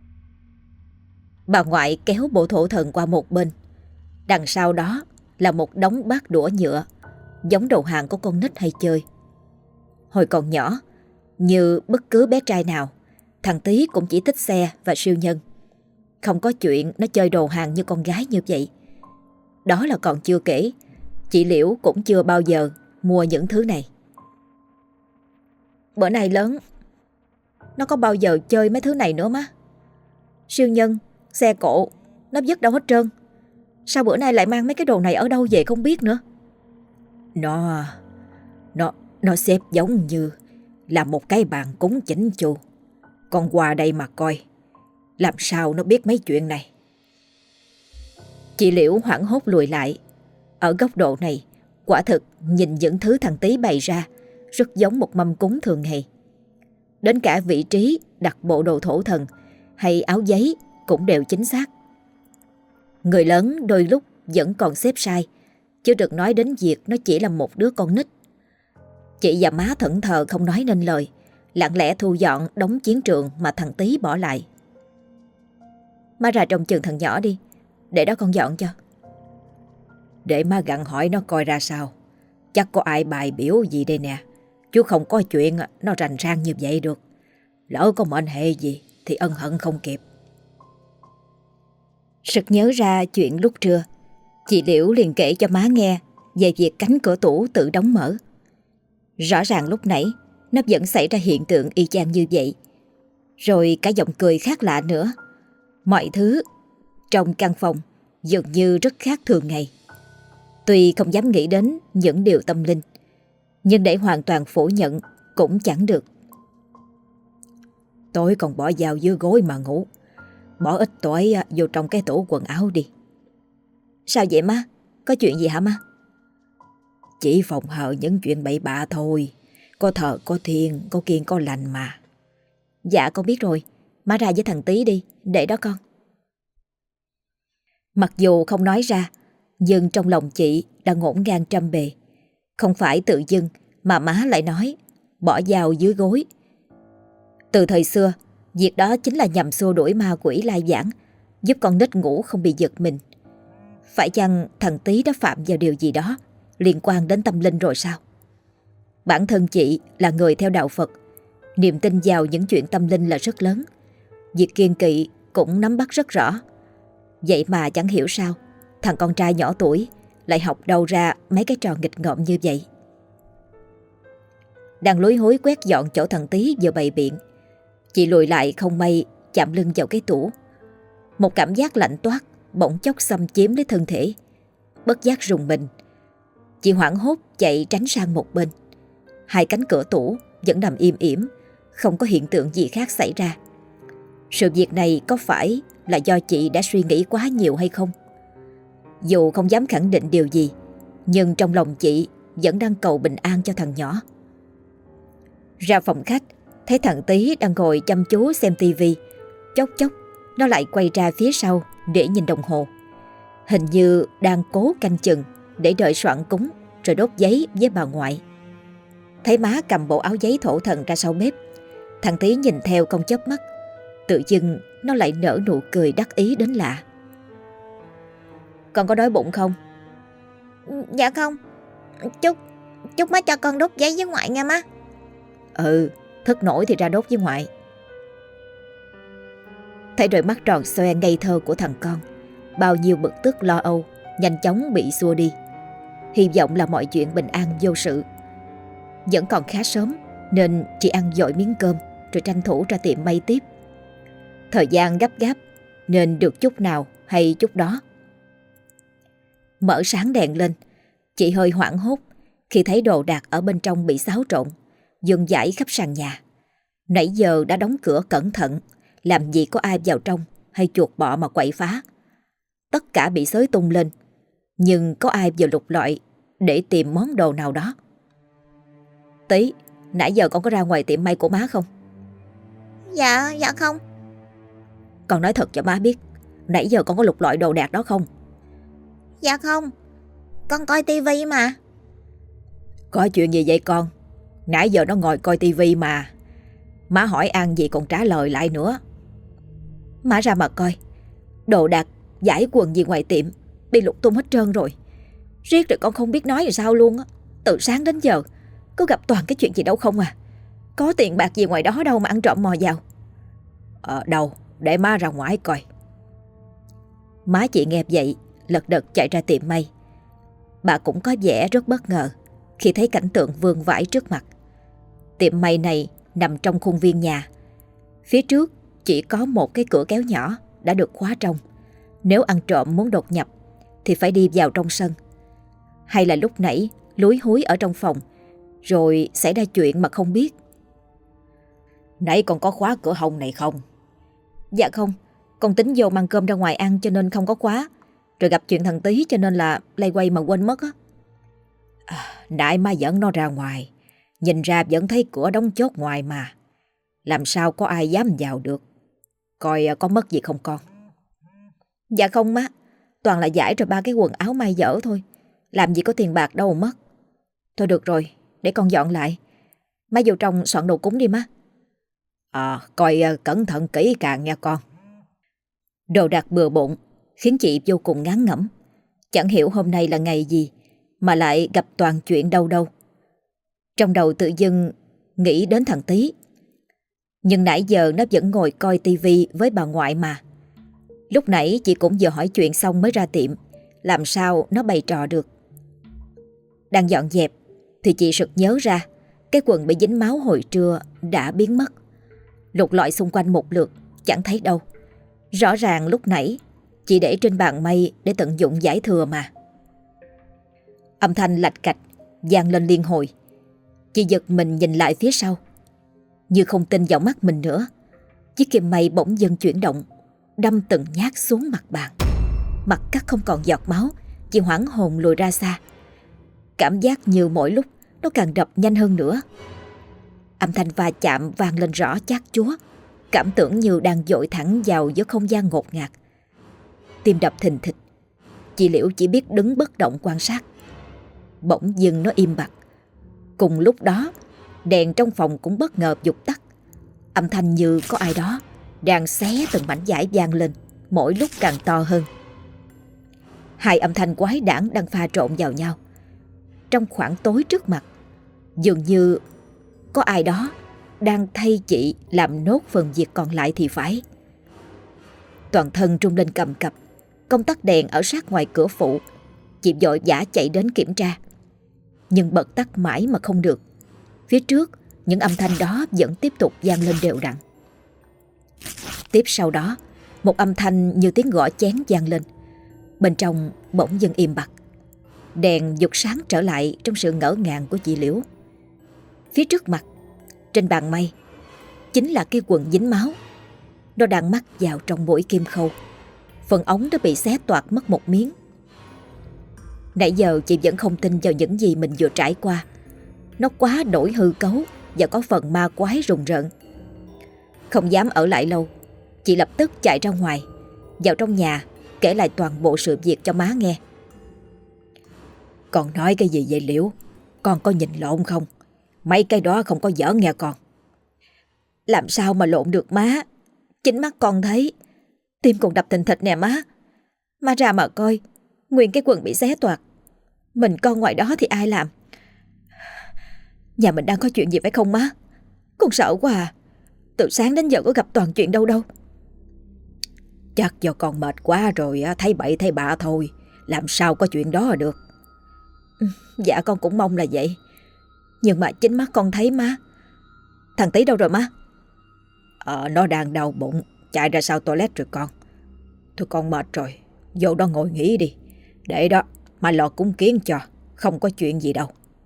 Bà ngoại kéo bộ thổ thần qua một bên. Đằng sau đó là một đống bát đũa nhựa, giống đồ hàng của con nít hay chơi. Hồi còn nhỏ, như bất cứ bé trai nào, thằng Tí cũng chỉ thích xe và siêu nhân. Không có chuyện nó chơi đồ hàng như con gái như vậy. Đó là còn chưa kể, chị Liễu cũng chưa bao giờ mua những thứ này. Bữa nay lớn, nó có bao giờ chơi mấy thứ này nữa má? Siêu nhân, xe cộ, nó vứt đâu hết trơn. Sao bữa nay lại mang mấy cái đồ này ở đâu về không biết nữa? Nó, nó, nó xếp giống như là một cái bàn cúng chỉnh chu. Con qua đây mà coi, làm sao nó biết mấy chuyện này? Chị Liễu hoảng hốt lùi lại. Ở góc độ này, quả thực nhìn những thứ thằng Tí bày ra rất giống một mâm cúng thường ngày. Đến cả vị trí đặt bộ đồ thổ thần hay áo giấy cũng đều chính xác. Người lớn đôi lúc vẫn còn xếp sai, chứ đừng nói đến việc nó chỉ là một đứa con nít. Chị và má thẫn thờ không nói nên lời, lặng lẽ thu dọn đống chiến trường mà thằng Tí bỏ lại. Má ra trong chừng thằng nhỏ đi, để đó con dọn cho. Để má gặng hỏi nó coi ra sao. Chắc có ai bài biểu gì đây nè, chứ không có chuyện nó rành rang như vậy được. Lỡ có mệnh hệ gì thì ân hận không kịp. Sực nhớ ra chuyện lúc trưa, chị Liễu liền kể cho má nghe về việc cánh cửa tủ tự đóng mở. Rõ ràng lúc nãy nó vẫn xảy ra hiện tượng y chang như vậy. Rồi cả giọng cười khác lạ nữa. Mọi thứ trong căn phòng dường như rất khác thường ngày. Tuy không dám nghĩ đến những điều tâm linh, nhưng để hoàn toàn phủ nhận cũng chẳng được. Tối còn bỏ dao dưới gối mà ngủ. Bỏ ít tỏi vô trong cái tủ quần áo đi. Sao vậy má? Có chuyện gì hả má? Chỉ phòng hờ những chuyện bậy bạ thôi. Có thờ có thiên, có kiêng có lành mà. Dạ con biết rồi. Má ra với thằng Tí đi, để đó con. Mặc dù không nói ra, nhưng trong lòng chị đã ngổn ngang trăm bề. Không phải tự dưng mà má lại nói bỏ dao dưới gối. Từ thời xưa, Việc đó chính là nhằm xua đuổi ma quỷ lai vãng, giúp con nít ngủ không bị giật mình. Phải chăng thằng Tý đã phạm vào điều gì đó liên quan đến tâm linh rồi sao? Bản thân chị là người theo đạo Phật, niềm tin vào những chuyện tâm linh là rất lớn. Việc kiêng kỵ cũng nắm bắt rất rõ. Vậy mà chẳng hiểu sao thằng con trai nhỏ tuổi lại học đâu ra mấy cái trò nghịch ngợm như vậy. Đang lúi húi quét dọn chỗ thằng Tý vừa bày biện, chị lùi lại không may chạm lưng vào cái tủ. Một cảm giác lạnh toát bỗng chốc xâm chiếm lấy thân thể. Bất giác rùng mình, chị hoảng hốt chạy tránh sang một bên. Hai cánh cửa tủ vẫn nằm im ỉm, không có hiện tượng gì khác xảy ra. Sự việc này có phải là do chị đã suy nghĩ quá nhiều hay không? Dù không dám khẳng định điều gì, nhưng trong lòng chị vẫn đang cầu bình an cho thằng nhỏ. Ra phòng khách, thấy thằng Tý đang ngồi chăm chú xem tivi. Chốc chốc nó lại quay ra phía sau để nhìn đồng hồ. Hình như đang cố canh chừng để đợi soạn cúng rồi đốt giấy với bà ngoại. Thấy má cầm bộ áo giấy thổ thần ra sau bếp, thằng Tý nhìn theo không chớp mắt. Tự dưng nó lại nở nụ cười đắc ý đến lạ. Con có đói bụng không? Dạ không. Chúc Chúc má cho con đốt giấy với ngoại nha má. Ừ, thức nổi thì ra đốt với ngoại. Thấy đôi mắt tròn xoe ngây thơ của thằng con, bao nhiêu bực tức lo âu nhanh chóng bị xua đi. Hy vọng là mọi chuyện bình an vô sự. Vẫn còn khá sớm nên chị ăn dội miếng cơm rồi tranh thủ ra tiệm may tiếp. Thời gian gấp gáp nên được chút nào hay chút đó. Mở sáng đèn lên, chị hơi hoảng hốt khi thấy đồ đạc ở bên trong bị xáo trộn, dần dãi khắp sàn nhà. Nãy giờ đã đóng cửa cẩn thận, làm gì có ai vào trong hay chuột bọ mà quậy phá. Tất cả bị xới tung lên, nhưng có ai vào lục lọi để tìm món đồ nào đó. Tí, nãy giờ con có ra ngoài tiệm may của má không? Dạ, dạ không. Con nói thật cho má biết, nãy giờ con có lục lọi đồ đạc đó không? Dạ không. Con coi tivi mà. Có chuyện gì vậy con? Nãy giờ nó ngồi coi tivi mà. Má hỏi ăn gì còn trả lời lại nữa. Má ra mà coi. Đồ đạc, giải quần gì ngoài tiệm bị lục tung hết trơn rồi. Riết rồi con không biết nói làm sao luôn á. Từ sáng đến giờ có gặp toàn cái chuyện gì đâu không à. Có tiền bạc gì ngoài đó đâu mà ăn trộm mò vào. Ờ đâu, để má ra ngoài coi. Má chị nghe vậy lật đật chạy ra tiệm may. Bà cũng có vẻ rất bất ngờ khi thấy cảnh tượng vương vãi trước mặt. Tiệm may này nằm trong khuôn viên nhà. Phía trước chỉ có một cái cửa kéo nhỏ đã được khóa trong. Nếu ăn trộm muốn đột nhập thì phải đi vào trong sân. Hay là lúc nãy lúi húi ở trong phòng rồi xảy ra chuyện mà không biết. Nãy con có khóa cửa hông này không? Dạ không, con tính vô mang cơm ra ngoài ăn cho nên không có khóa. Rồi gặp chuyện thằng Tý cho nên là lay quay mà quên mất á. À, nãy má dẫn nó ra ngoài, nhìn ra vẫn thấy cửa đóng chốt ngoài mà. Làm sao có ai dám vào được. Coi có mất gì không con? Dạ không má, toàn là giải rồi ba cái quần áo may dở thôi. Làm gì có tiền bạc đâu mất. Thôi được rồi, để con dọn lại. Má vô trong soạn đồ cúng đi má. À, coi cẩn thận kỹ càng nha con. Đồ đạc bừa bộn khiến chị vô cùng ngán ngẩm. Chẳng hiểu hôm nay là ngày gì mà lại gặp toàn chuyện đâu đâu. Trong đầu tự dưng nghĩ đến thằng Tý. Nhưng nãy giờ nó vẫn ngồi coi tivi với bà ngoại mà. Lúc nãy chị cũng vừa hỏi chuyện xong mới ra tiệm. Làm sao nó bày trò được. Đang dọn dẹp thì chị sực nhớ ra cái quần bị dính máu hồi trưa đã biến mất. Lục lọi xung quanh một lượt chẳng thấy đâu. Rõ ràng lúc nãy chị để trên bàn may để tận dụng giải thừa mà. Âm thanh lạch cạch vang lên liên hồi. Chị giật mình nhìn lại phía sau. Như không tin vào mắt mình nữa. Chiếc kim may bỗng dưng chuyển động, đâm từng nhát xuống mặt bàn. Mặt cắt không còn giọt máu. Chị hoảng hồn lùi ra xa. Cảm giác như mỗi lúc nó càng đập nhanh hơn nữa. Âm thanh va chạm vang lên rõ chát chúa. Cảm tưởng như đang dội thẳng vào giữa không gian ngột ngạt. Tim đập thình thịch. Chị Liễu chỉ biết đứng bất động quan sát. Bỗng dưng nó im bặt. Cùng lúc đó đèn trong phòng cũng bất ngờ vụt tắt. Âm thanh như có ai đó đang xé từng mảnh vải vang lên, mỗi lúc càng to hơn. Hai âm thanh quái đản đang pha trộn vào nhau. Trong khoảng tối trước mặt, dường như có ai đó đang thay chị làm nốt phần việc còn lại thì phải. Toàn thân trung lên cầm cập. Công tắc đèn ở sát ngoài cửa phụ. Chị vội vã chạy đến kiểm tra, nhưng bật tắt mãi mà không được. Phía trước, những âm thanh đó vẫn tiếp tục vang lên đều đặn. Tiếp sau đó, một âm thanh như tiếng gõ chén vang lên. Bên trong bỗng dưng im bặt. Đèn vụt sáng trở lại trong sự ngỡ ngàng của chị Liễu. Phía trước mặt, trên bàn may, chính là cái quần dính máu. Nó đang mắc vào trong mũi kim khâu. Phần ống đã bị xé toạc mất một miếng. Nãy giờ chị vẫn không tin vào những gì mình vừa trải qua. Nó quá đổi hư cấu và có phần ma quái rùng rợn. Không dám ở lại lâu, chị lập tức chạy ra ngoài, vào trong nhà kể lại toàn bộ sự việc cho má nghe. Con nói cái gì vậy Liễu? Con có nhìn lộn không? Mấy cái đó không có giỡn nghe con. Làm sao mà lộn được má? Chính mắt con thấy. Tim còn đập thình thịch nè má. Má ra mà coi, nguyên cái quần bị xé toạc. Mình con ngoài đó thì ai làm? Nhà mình đang có chuyện gì phải không má? Con sợ quá à. Từ sáng đến giờ có gặp toàn chuyện đâu đâu. Chắc do con mệt quá rồi, thấy bậy thấy bạ thôi. Làm sao có chuyện đó được. Dạ con cũng mong là vậy. Nhưng mà chính mắt con thấy má. Thằng Tí đâu rồi má? Ờ, nó đang đau bụng, chạy ra sau toilet rồi con. Thôi con mệt rồi, vô đó ngồi nghỉ đi. Để đó mà lo cúng kiến cho, không có chuyện gì đâu.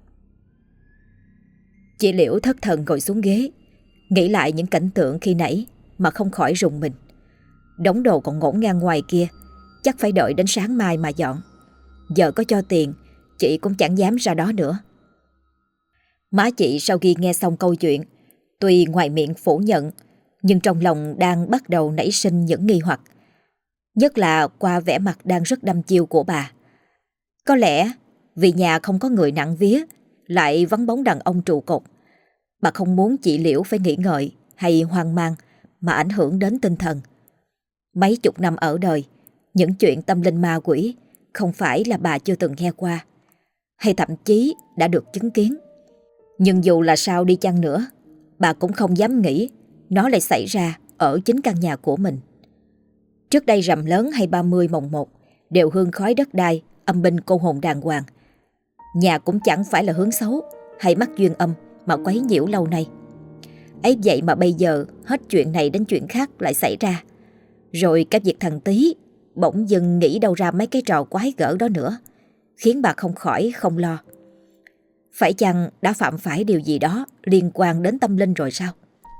Chị Liễu thất thần ngồi xuống ghế, nghĩ lại những cảnh tượng khi nãy mà không khỏi rùng mình. Đống đồ còn ngổn ngang ngoài kia, chắc phải đợi đến sáng mai mà dọn. Giờ có cho tiền, chị cũng chẳng dám ra đó nữa. Má chị sau khi nghe xong câu chuyện, tuy ngoài miệng phủ nhận, nhưng trong lòng đang bắt đầu nảy sinh những nghi hoặc. Nhất là qua vẻ mặt đang rất đăm chiêu của bà. Có lẽ vì nhà không có người nặng vía, lại vắng bóng đàn ông trụ cột, bà không muốn chị Liễu phải nghĩ ngợi hay hoang mang mà ảnh hưởng đến tinh thần. Mấy chục năm ở đời, những chuyện tâm linh ma quỷ không phải là bà chưa từng nghe qua, hay thậm chí đã được chứng kiến. Nhưng dù là sao đi chăng nữa, bà cũng không dám nghĩ nó lại xảy ra ở chính căn nhà của mình. Trước đây rằm lớn hay ba mươi mồng một đều hương khói đất đai, âm binh cô hồn đàng hoàng. Nhà cũng chẳng phải là hướng xấu hay mắc duyên âm mà quấy nhiễu lâu nay. Ấy vậy mà bây giờ hết chuyện này đến chuyện khác lại xảy ra. Rồi cái việc thằng Tí bỗng dưng nghĩ đâu ra mấy cái trò quái gở đó nữa, khiến bà không khỏi không lo. Phải chăng đã phạm phải điều gì đó liên quan đến tâm linh rồi sao?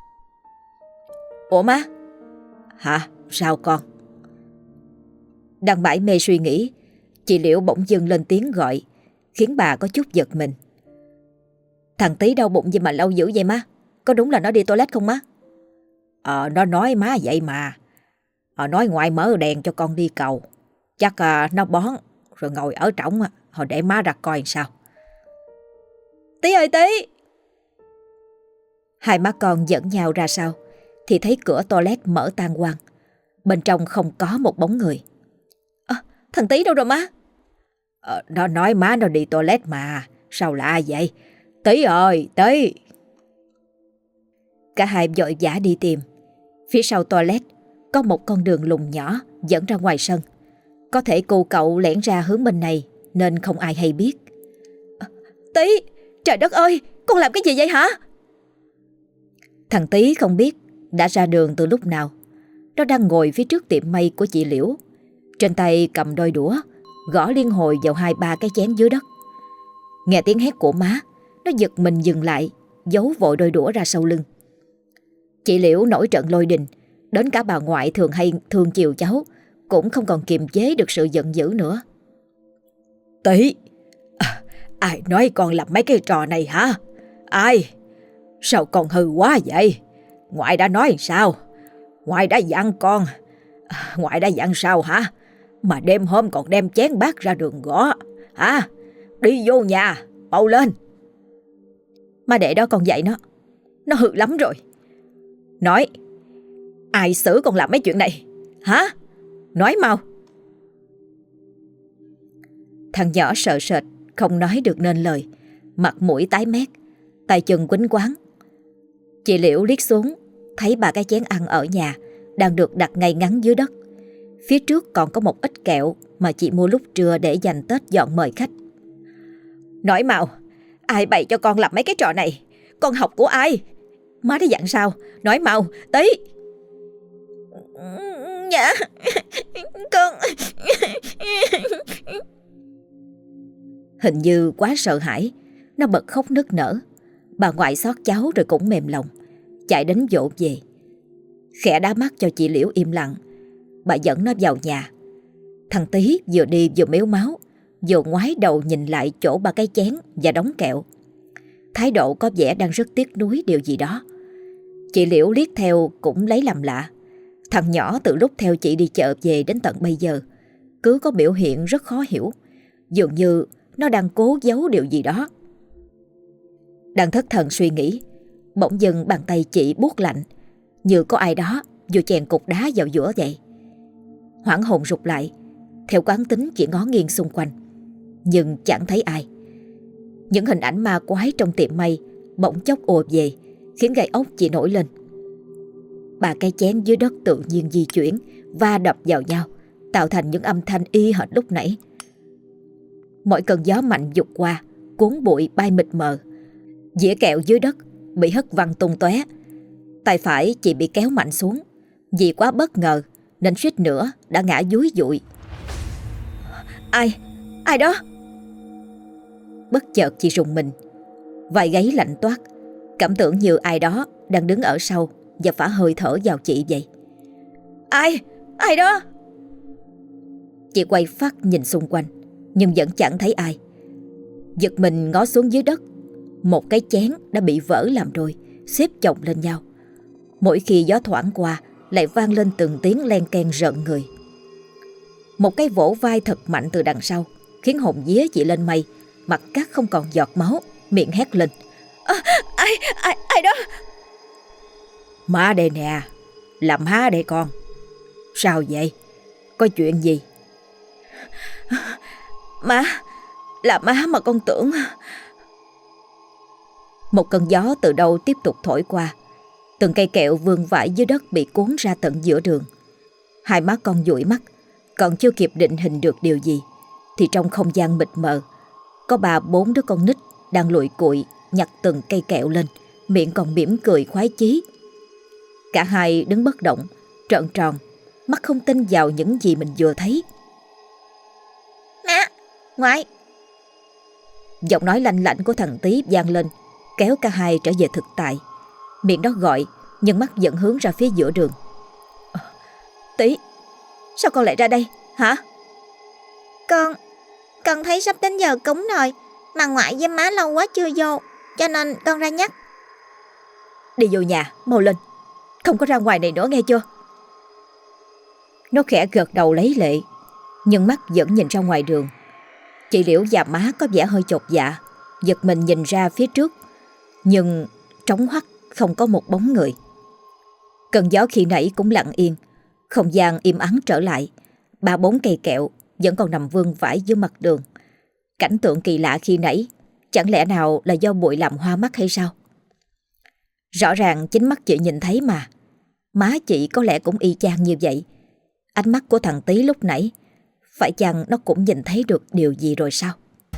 Ủa má? Hả? Sao con? Đang mải mê suy nghĩ, chị Liễu bỗng dưng lên tiếng gọi, khiến bà có chút giật mình. Thằng Tí đau bụng gì mà lâu dữ vậy má? Có đúng là nó đi toilet không má? Ờ, nó nói má vậy mà. Ờ, nói ngoại mở đèn cho con đi cầu. Chắc à, nó bón rồi ngồi ở trỏng, hồi để má ra coi sao. Tí ơi Tí! Hai má con dẫn nhau ra sau, thì thấy cửa toilet mở tan hoang. Bên trong không có một bóng người. À, thằng Tí đâu rồi má? Ờ, nó nói má nó đi toilet mà. Sao lạ vậy? Tí ơi, Tí! Cả hai vội vã đi tìm. Phía sau toilet có một con đường lùn nhỏ dẫn ra ngoài sân. Có thể cô cậu lẻn ra hướng bên này nên không ai hay biết. À, Tí! Trời đất ơi! Con làm cái gì vậy hả? Thằng Tí không biết đã ra đường từ lúc nào. Nó đang ngồi phía trước tiệm may của chị Liễu, trên tay cầm đôi đũa, gõ liên hồi vào hai ba cái chén dưới đất. Nghe tiếng hét của má, nó giật mình dừng lại, giấu vội đôi đũa ra sau lưng. Chị Liễu nổi trận lôi đình, đến cả bà ngoại thường hay thương chiều cháu cũng không còn kiềm chế được sự giận dữ nữa. Tí! À, ai nói con làm mấy cái trò này hả? Ai? Sao con hư quá vậy? Ngoại đã nói sao? Ngoại đã dặn con. À, ngoại đã dặn sao hả? Mà đêm hôm còn đem chén bát ra đường gõ. Hả? Đi vô nhà, mau lên. Má để đó con dạy nó. Nó hư lắm rồi. Nói, ai xử con làm mấy chuyện này? Hả? Nói mau. Thằng nhỏ sợ sệt, không nói được nên lời, mặt mũi tái mét, tay chân quýnh quáng. Chị Liễu liếc xuống, thấy ba cái chén ăn ở nhà đang được đặt ngay ngắn dưới đất. Phía trước còn có một ít kẹo mà chị mua lúc trưa để dành Tết dọn mời khách. Nói mau, ai bày cho con làm mấy cái trò này? Con học của ai? Má đã dặn sao? Nói mau, Tí. Dạ, con... Hình như quá sợ hãi, nó bật khóc nức nở. Bà ngoại xót cháu rồi cũng mềm lòng, chạy đến dỗ về. Khẽ đá mắt cho chị Liễu im lặng, bà dẫn nó vào nhà. Thằng Tí vừa đi vừa mếu máu, vừa ngoái đầu nhìn lại chỗ ba cái chén và đống kẹo. Thái độ có vẻ đang rất tiếc nuối điều gì đó. Chị Liễu liếc theo cũng lấy làm lạ. Thằng nhỏ từ lúc theo chị đi chợ về đến tận bây giờ cứ có biểu hiện rất khó hiểu, dường như nó đang cố giấu điều gì đó. Đang thất thần suy nghĩ, bỗng dưng bàn tay chị buốt lạnh, như có ai đó vừa chèn cục đá vào giữa vậy. Hoảng hồn rụt lại, theo quán tính chị ngó nghiêng xung quanh, nhưng chẳng thấy ai. Những hình ảnh ma quái trong tiệm may bỗng chốc ùa về, khiến gai ốc chị nổi lên. Ba cái chén dưới đất tự nhiên di chuyển, va đập vào nhau, tạo thành những âm thanh y hệt lúc nãy. Mỗi cơn gió mạnh vụt qua, cuốn bụi bay mịt mờ. Dĩa kẹo dưới đất bị hất văng tung tóe. Tay phải chị bị kéo mạnh xuống, vì quá bất ngờ nên suýt nữa đã ngã dúi dụi. Ai? Ai đó? Bất chợt chị rùng mình, vai gáy lạnh toát, cảm tưởng như ai đó đang đứng ở sau và phả hơi thở vào chị vậy. Ai? Ai đó? Chị quay phát nhìn xung quanh, nhưng vẫn chẳng thấy ai. Giật mình ngó xuống dưới đất, một cái chén đã bị vỡ làm đôi, xếp chồng lên nhau. Mỗi khi gió thoảng qua lại vang lên từng tiếng len keng rợn người. Một cái vỗ vai thật mạnh từ đằng sau khiến hồn vía chị lên mây, mặt cắt không còn giọt máu, miệng hét lên. À, ai, ai, ai đó? Má đây nè, làm má đây con. Sao vậy? Có chuyện gì? Má, là má mà con tưởng. Một cơn gió từ đâu tiếp tục thổi qua. Từng cây kẹo vương vãi dưới đất bị cuốn ra tận giữa đường. Hai má con dụi mắt, còn chưa kịp định hình được điều gì thì trong không gian mịt mờ có ba bốn đứa con nít đang lụi cụi nhặt từng cây kẹo lên, miệng còn mỉm cười khoái chí. Cả hai đứng bất động, trợn tròn, mắt không tin vào những gì mình vừa thấy. Má, ngoại. Giọng nói lanh lảnh của thằng Tí vang lên, kéo cả hai trở về thực tại. Miệng nó gọi, nhưng mắt vẫn hướng ra phía giữa đường. Tí, sao con lại ra đây, hả? Con, con thấy sắp đến giờ cúng rồi, mà ngoại với má lâu quá chưa vô, cho nên con ra nhắc. Đi vô nhà, mau lên, không có ra ngoài này nữa nghe chưa? Nó khẽ gật đầu lấy lệ, nhưng mắt vẫn nhìn ra ngoài đường. Chị Liễu và má có vẻ hơi chột dạ, giật mình nhìn ra phía trước, nhưng trống hoắt không có một bóng người. Cơn gió khi nãy cũng lặng yên, không gian im ắng trở lại. Ba bốn cây kẹo vẫn còn nằm vương vãi dưới mặt đường. Cảnh tượng kỳ lạ khi nãy chẳng lẽ nào là do bụi làm hoa mắt hay sao? Rõ ràng chính mắt chị nhìn thấy mà. Má chị có lẽ cũng y chang như vậy. Ánh mắt của thằng Tí lúc nãy, phải chăng nó cũng nhìn thấy được điều gì rồi sao?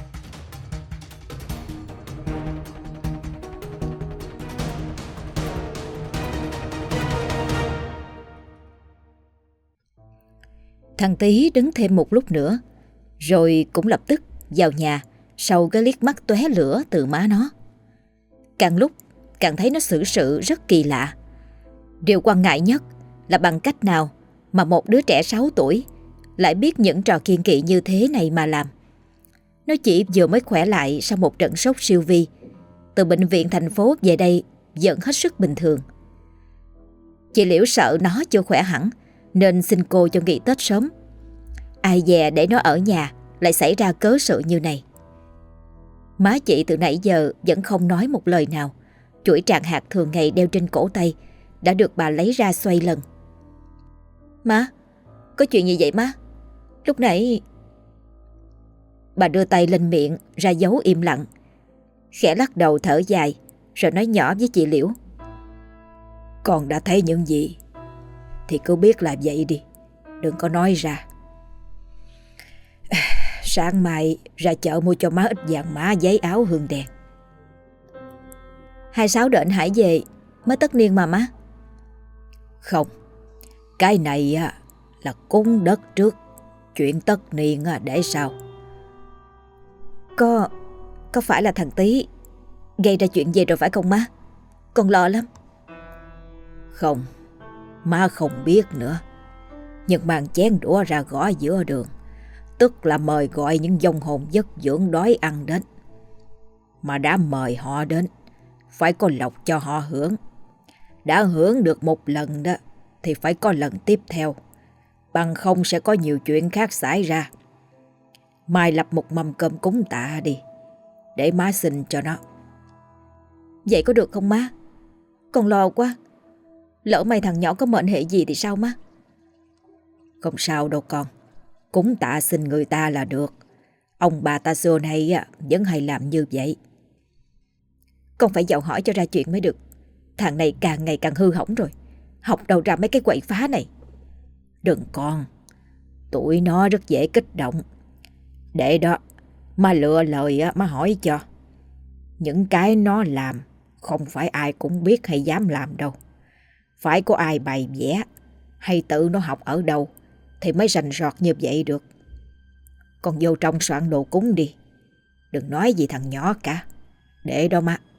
Thằng Tí đứng thêm một lúc nữa, rồi cũng lập tức vào nhà sau cái liếc mắt tóe lửa từ má nó. Càng lúc càng thấy nó xử sự rất kỳ lạ. Điều quan ngại nhất là bằng cách nào mà một đứa trẻ sáu tuổi lại biết những trò kiêng kỵ như thế này mà làm. Nó chỉ vừa mới khỏe lại sau một trận sốt siêu vi, từ bệnh viện thành phố về đây vẫn hết sức bình thường. Chị Liễu sợ nó chưa khỏe hẳn nên xin cô cho nghỉ Tết sớm. Ai dè để nó ở nhà lại xảy ra cớ sự như này. Má chị từ nãy giờ vẫn không nói một lời nào, chuỗi tràng hạt thường ngày đeo trên cổ tay đã được bà lấy ra xoay lần. Má, có chuyện gì vậy má? Lúc nãy... Bà đưa tay lên miệng ra dấu im lặng, khẽ lắc đầu thở dài, rồi nói nhỏ với chị Liễu. Con đã thấy những gì thì cứ biết là vậy đi, đừng có nói ra. Sáng mai ra chợ mua cho má ít vàng mã, giấy, áo, hương đèn. Hai sáu đợi anh Hải về mới tất niên mà má. Không, cái này là cúng đất trước, chuyện tất niên để sau. Có Có phải là thằng Tý gây ra chuyện gì rồi phải không má? Con lo lắm. Không, má không biết nữa. Nhưng mang chén đũa ra gõ giữa đường, tức là mời gọi những vong hồn giấc dưỡng đói ăn đến. Mà đã mời họ đến, phải có lộc cho họ hưởng. Đã hưởng được một lần đó thì phải có lần tiếp theo, bằng không sẽ có nhiều chuyện khác xảy ra. Mai lập một mâm cơm cúng tạ đi, để má xin cho nó. Vậy có được không má? Con lo quá. Lỡ may thằng nhỏ có mệnh hệ gì thì sao má? Không sao đâu con. Cúng tạ xin người ta là được. Ông bà ta xưa nay vẫn hay làm như vậy. Con phải dạo hỏi cho ra chuyện mới được. Thằng này càng ngày càng hư hỏng rồi. Học đâu ra mấy cái quậy phá này. Đừng con, tụi nó rất dễ kích động. Để đó, má lựa lời má hỏi cho. Những cái nó làm không phải ai cũng biết hay dám làm đâu. Phải có ai bày vẽ hay tự nó học ở đâu thì mới rành rọt như vậy được. Con vô trong soạn đồ cúng đi, đừng nói gì thằng nhỏ cả. Để đó má.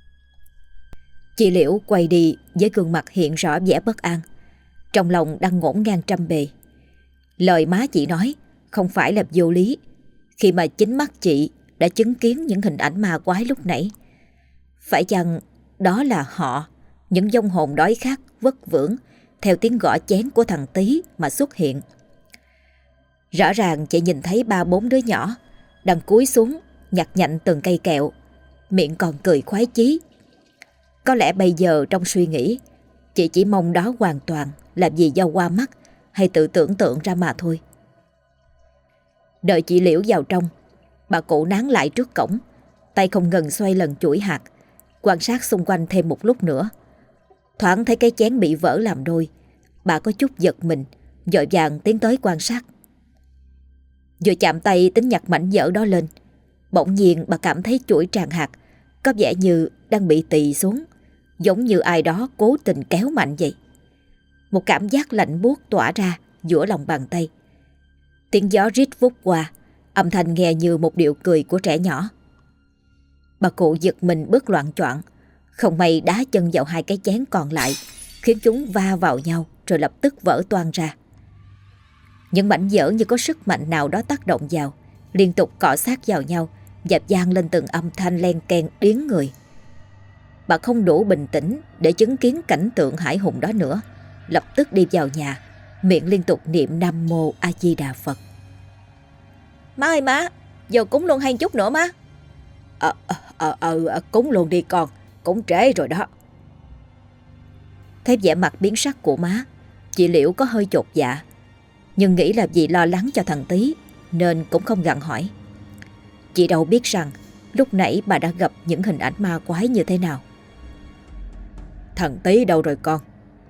Chị Liễu quay đi với gương mặt hiện rõ vẻ bất an, trong lòng đang ngổn ngang trăm bề. Lời má chị nói không phải là vô lý, khi mà chính mắt chị đã chứng kiến những hình ảnh ma quái lúc nãy. Phải chăng đó là họ, những vong hồn đói khát vất vưởng theo tiếng gõ chén của thằng Tý mà xuất hiện? Rõ ràng chị nhìn thấy ba bốn đứa nhỏ đang cúi xuống nhặt nhạnh từng cây kẹo, miệng còn cười khoái chí. Có lẽ bây giờ trong suy nghĩ, chị chỉ mong đó hoàn toàn là vì do qua mắt hay tự tưởng tượng ra mà thôi. Đợi chị Liễu vào trong, bà cụ nán lại trước cổng, tay không ngừng xoay lần chuỗi hạt, quan sát xung quanh thêm một lúc nữa. Thoáng thấy cái chén bị vỡ làm đôi, bà có chút giật mình, vội vàng tiến tới quan sát. Vừa chạm tay tính nhặt mảnh vỡ đó lên, bỗng nhiên bà cảm thấy chuỗi tràng hạt có vẻ như đang bị tì xuống, giống như ai đó cố tình kéo mạnh vậy. Một cảm giác lạnh buốt tỏa ra giữa lòng bàn tay. Tiếng gió rít vút qua, âm thanh nghe như một điệu cười của trẻ nhỏ. Bà cụ giật mình bước loạng choạng, không may đá chân vào hai cái chén còn lại, khiến chúng va vào nhau rồi lập tức vỡ toang ra. Những mảnh vỡ như có sức mạnh nào đó tác động vào, liên tục cọ sát vào nhau và vang lên từng âm thanh len keng điếng người. Bà không đủ bình tĩnh để chứng kiến cảnh tượng hãi hùng đó nữa, lập tức đi vào nhà, miệng liên tục niệm Nam Mô A Di Đà Phật. Má ơi má, vô cúng luôn hay chút nữa má? Ờ, ờ, ờ, ờ, cúng luôn đi con, cũng trễ rồi đó. Thấy vẻ mặt biến sắc của má, chị Liễu có hơi chột dạ, nhưng nghĩ là vì lo lắng cho thằng Tý nên cũng không gặng hỏi. Chị đâu biết rằng lúc nãy bà đã gặp những hình ảnh ma quái như thế nào. Thằng Tý đâu rồi con?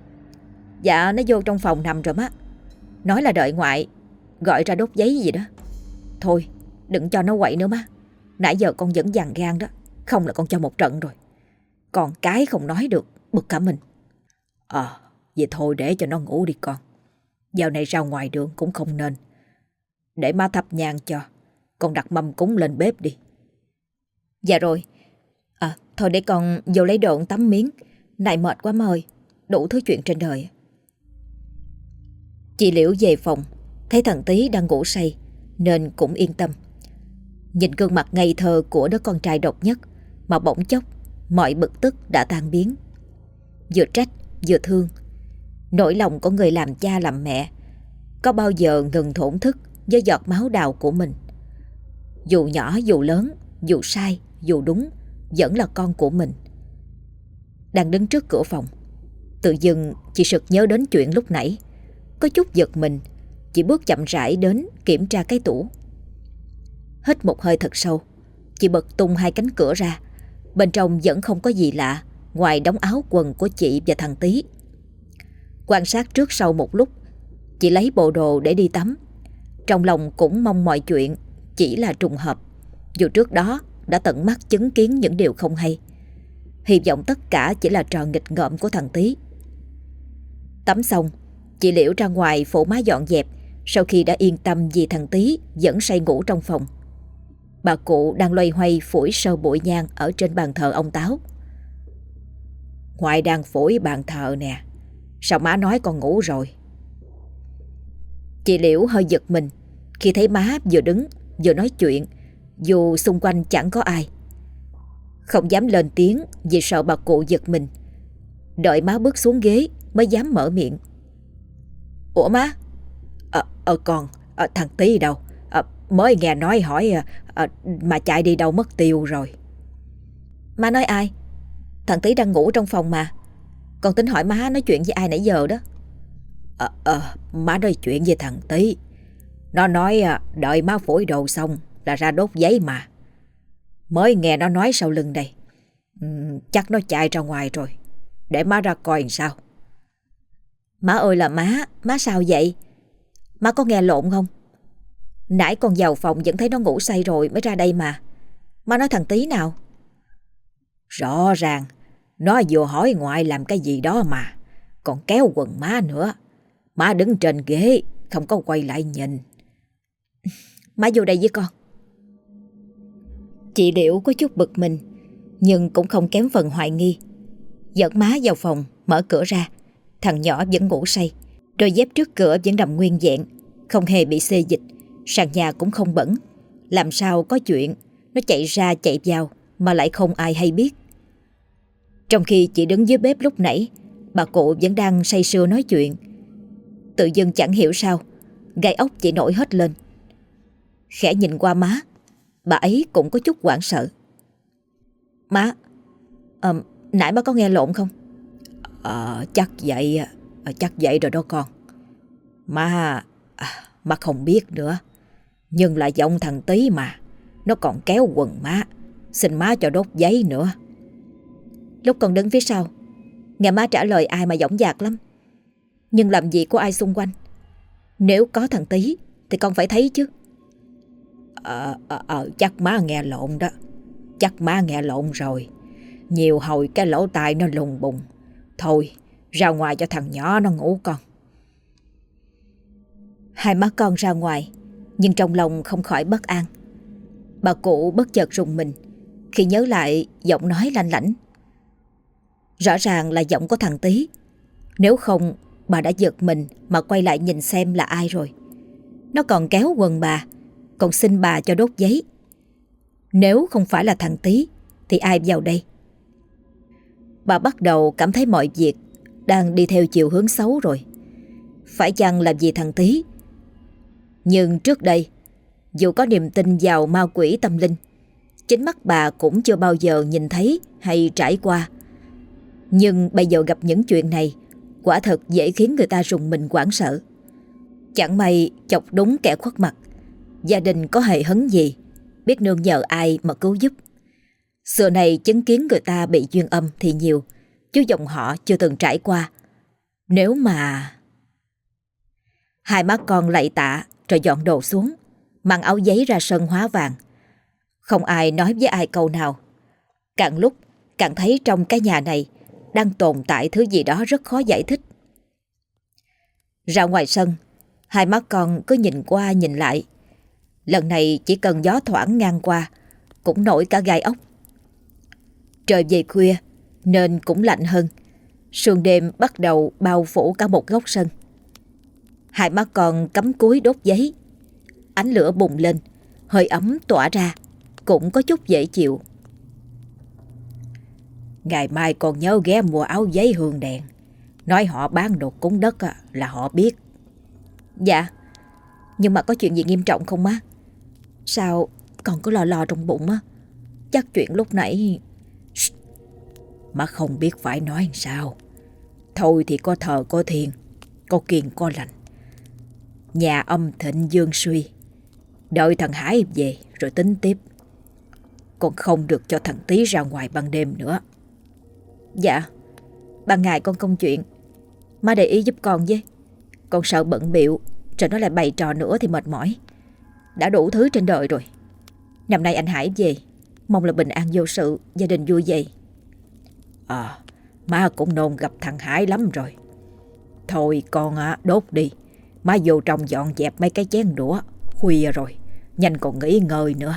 Dạ nó vô trong phòng nằm rồi má. Nói là đợi ngoại gọi ra đốt giấy gì đó. Thôi đừng cho nó quậy nữa má. Nãy giờ con vẫn dằn gan đó, không là con cho một trận rồi. Còn cái không nói được, bực cả mình. Ờ, à, vậy thôi để cho nó ngủ đi con. Dạo này ra ngoài đường cũng không nên. Để má thắp nhang cho, con đặt mâm cúng lên bếp đi. Dạ rồi. À, thôi để con vô lấy đồ tắm miếng. Này mệt quá má ơi, đủ thứ chuyện trên đời. Chị Liễu về phòng, thấy thằng Tý đang ngủ say nên cũng yên tâm. Nhìn gương mặt ngây thơ của đứa con trai độc nhất mà bỗng chốc mọi bực tức đã tan biến. Vừa trách vừa thương. Nỗi lòng của người làm cha làm mẹ có bao giờ ngừng thổn thức với giọt máu đào của mình. Dù nhỏ dù lớn, dù sai dù đúng, vẫn là con của mình. Đang đứng trước cửa phòng, Tự dưng chị sực nhớ đến chuyện lúc nãy. Có chút giật mình, chị bước chậm rãi đến kiểm tra cái tủ. Hít một hơi thật sâu, chị bật tung hai cánh cửa ra. Bên trong vẫn không có gì lạ ngoài đống áo quần của chị và thằng Tí. Quan sát trước sau một lúc, chị lấy bộ đồ để đi tắm. Trong lòng cũng mong mọi chuyện chỉ là trùng hợp, dù trước đó đã tận mắt chứng kiến những điều không hay. Hy vọng tất cả chỉ là trò nghịch ngợm của thằng Tí. Tắm xong, chị Liễu ra ngoài phủ má dọn dẹp, sau khi đã yên tâm vì thằng Tí vẫn say ngủ trong phòng. Bà cụ đang loay hoay phủi sơ bụi nhang ở trên bàn thờ ông Táo. Ngoại đang phủi bàn thờ nè, sao má nói con ngủ rồi? Chị Liễu hơi giật mình khi thấy má vừa đứng vừa nói chuyện, dù xung quanh chẳng có ai. Không dám lên tiếng vì sợ bà cụ giật mình. Đợi má bước xuống ghế mới dám mở miệng. Ủa má? Ờ, ờ con, à, thằng Tí đâu? À, mới nghe nói hỏi à, mà chạy đi đâu mất tiêu rồi. Má nói ai? Thằng Tí đang ngủ trong phòng mà. Con tính hỏi má nói chuyện với ai nãy giờ đó. Ờ, à, má nói chuyện với thằng Tí. Nó nói à, đợi má phủi đồ xong là ra đốt giấy mà. Mới nghe nó nói sau lưng đây. Ừ, chắc nó chạy ra ngoài rồi. Để má ra coi làm sao. Má ơi là má, má sao vậy? Má có nghe lộn không? Nãy con vào phòng vẫn thấy nó ngủ say rồi mới ra đây mà. Má nói thằng Tí nào? Rõ ràng nó vừa hỏi ngoại làm cái gì đó mà còn kéo quần má nữa. Má đứng trên ghế không có quay lại nhìn. Má vô đây với con. Chị Liễu có chút bực mình, nhưng cũng không kém phần hoài nghi. Dẫn má vào phòng, mở cửa ra. Thằng nhỏ vẫn ngủ say, đôi dép trước cửa vẫn nằm nguyên vẹn, không hề bị xê dịch. Sàn nhà cũng không bẩn. Làm sao có chuyện nó chạy ra chạy vào mà lại không ai hay biết. Trong khi chị đứng dưới bếp lúc nãy, bà cụ vẫn đang say sưa nói chuyện. Tự dưng chẳng hiểu sao gai ốc chị nổi hết lên. Khẽ nhìn qua má, bà ấy cũng có chút hoảng sợ. Má, à, nãy má có nghe lộn không? Ờ, chắc vậy, chắc vậy rồi đó con. Má, má không biết nữa. Nhưng là giọng thằng Tí mà. Nó còn kéo quần má, xin má cho đốt giấy nữa. Lúc con đứng phía sau, nghe má trả lời ai mà dõng dạc lắm. Nhưng làm gì có ai xung quanh. Nếu có thằng Tí thì con phải thấy chứ. Ờ, ờ, ờ, chắc má nghe lộn đó. Chắc má nghe lộn rồi. Nhiều hồi cái lỗ tai nó lùng bùng. Thôi, ra ngoài cho thằng nhỏ nó ngủ con. Hai má con ra ngoài, nhưng trong lòng không khỏi bất an. Bà cụ bất chợt rùng mình khi nhớ lại giọng nói lanh lảnh. Rõ ràng là giọng của thằng Tí. Nếu không, bà đã giật mình mà quay lại nhìn xem là ai rồi. Nó còn kéo quần bà, còn xin bà cho đốt giấy. Nếu không phải là thằng Tí thì ai vào đây? Bà bắt đầu cảm thấy mọi việc đang đi theo chiều hướng xấu rồi. Phải chăng là vì thằng Tí? Nhưng trước đây, dù có niềm tin vào ma quỷ tâm linh, chính mắt bà cũng chưa bao giờ nhìn thấy hay trải qua. Nhưng bây giờ gặp những chuyện này, quả thật dễ khiến người ta rùng mình hoảng sợ. Chẳng may chọc đúng kẻ khuất mặt, gia đình có hề hấn gì, biết nương nhờ ai mà cứu giúp. Xưa này chứng kiến người ta bị duyên âm thì nhiều, chứ dòng họ chưa từng trải qua. Nếu mà... Hai má con lạy tạ rồi dọn đồ xuống, mang áo giấy ra sân hóa vàng. Không ai nói với ai câu nào. Càng lúc càng thấy trong cái nhà này đang tồn tại thứ gì đó rất khó giải thích. Ra ngoài sân, hai má con cứ nhìn qua nhìn lại. Lần này chỉ cần gió thoảng ngang qua cũng nổi cả gai ốc. Trời về khuya nên cũng lạnh hơn. Sương đêm bắt đầu bao phủ cả một góc sân. Hai má con cắm cúi đốt giấy. Ánh lửa bùng lên, hơi ấm tỏa ra, cũng có chút dễ chịu. Ngày mai con nhớ ghé mua áo giấy hương đèn. Nói họ bán đồ cúng đất là họ biết. Dạ. Nhưng mà có chuyện gì nghiêm trọng không má? Sao còn có lò lò trong bụng á? Chắc chuyện lúc nãy... Má không biết phải nói sao. Thôi thì có thờ có thiền, có kiêng có lành. Nhà âm thịnh dương suy, đợi thằng Hải về rồi tính tiếp. Con không được cho thằng Tí ra ngoài ban đêm nữa. Dạ, ban ngày con công chuyện, má để ý giúp con với. Con sợ bận bịu rồi nó lại bày trò nữa thì mệt mỏi. Đã đủ thứ trên đời rồi. Năm nay anh Hải về, mong là bình an vô sự, gia đình vui vậy. À, má cũng nôn gặp thằng Hải lắm rồi. Thôi con à, đốt đi. Má vô trong dọn dẹp mấy cái chén đũa. Khuya rồi, nhanh còn nghỉ ngơi nữa.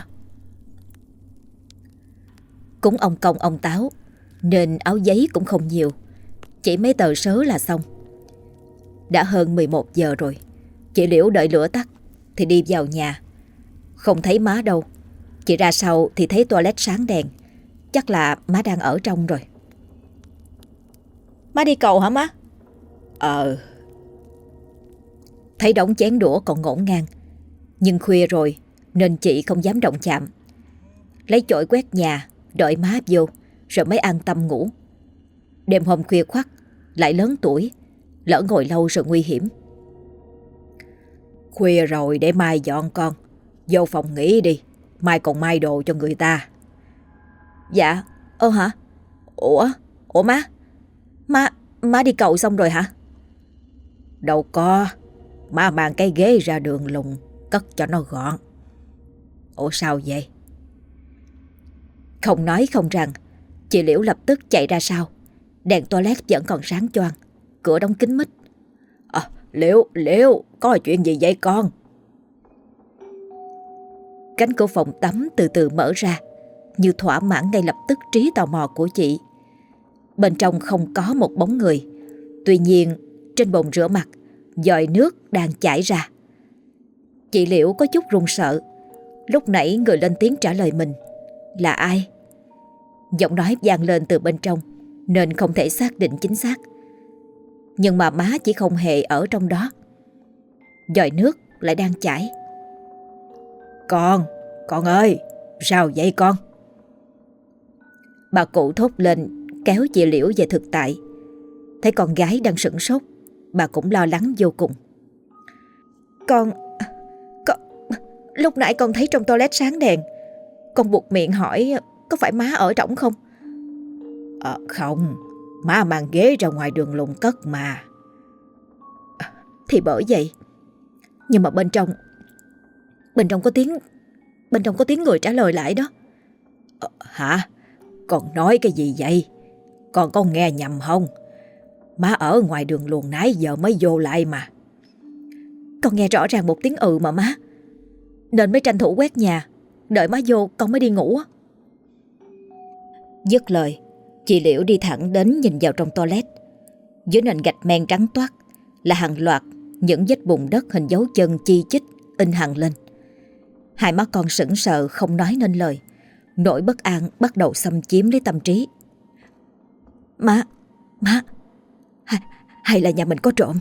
Cúng ông Công ông Táo nên áo giấy cũng không nhiều, chỉ mấy tờ sớ là xong. Đã hơn mười một giờ rồi. Chị Liễu đợi lửa tắt thì đi vào nhà. Không thấy má đâu. Chị ra sau thì thấy toilet sáng đèn. Chắc là má đang ở trong rồi. Má đi cầu hả má? Ờ. Thấy đống chén đũa còn ngổn ngang, nhưng khuya rồi nên chị không dám động chạm. Lấy chổi quét nhà, đợi má vô rồi mới an tâm ngủ. Đêm hôm khuya khoắt, lại lớn tuổi, lỡ ngồi lâu rồi nguy hiểm. Khuya rồi, để mai dọn con. Vô phòng nghỉ đi, mai còn mai đồ cho người ta. Dạ. Ơ hả? Ủa? Ủa má? Má, má đi cầu xong rồi hả? Đâu có. Má mang cái ghế ra đường lùng, cất cho nó gọn. Ủa sao vậy? Không nói không rằng, chị Liễu lập tức chạy ra sau. Đèn toilet vẫn còn sáng choang, cửa đóng kín mít. À, Liễu, Liễu, có chuyện gì vậy con? Cánh cửa phòng tắm từ từ mở ra, như thỏa mãn ngay lập tức trí tò mò của chị. Bên trong không có một bóng người. Tuy nhiên, trên bồn rửa mặt, dòi nước đang chảy ra. Chị Liễu có chút run sợ. Lúc nãy người lên tiếng trả lời mình là ai? Giọng nói vang lên từ bên trong nên không thể xác định chính xác. Nhưng mà má chỉ không hề ở trong đó. Dòi nước lại đang chảy. Con, con ơi, sao vậy con? Bà cụ thốt lên kéo chị Liễu về thực tại. Thấy con gái đang sửng sốt, bà cũng lo lắng vô cùng. Con... con... Lúc nãy con thấy trong toilet sáng đèn. Con buột miệng hỏi có phải má ở trỏng không? À, không, má mang ghế ra ngoài đường lùng cất mà. À, thì bởi vậy. Nhưng mà bên trong Bên trong có tiếng Bên trong có tiếng người trả lời lại đó. À, hả? Con nói cái gì vậy? Con có nghe nhầm không? Má ở ngoài đường luồng nãy giờ mới vô lại mà. Con nghe rõ ràng một tiếng ừ mà má, nên mới tranh thủ quét nhà, đợi má vô con mới đi ngủ. Dứt lời, chị Liễu đi thẳng đến nhìn vào trong toilet. Dưới nền gạch men trắng toát là hàng loạt những vết bùn đất hình dấu chân chi chít in hằn lên. Hai má con sững sờ không nói nên lời. Nỗi bất an bắt đầu xâm chiếm lấy tâm trí. Má, má, hay, hay là nhà mình có trộm?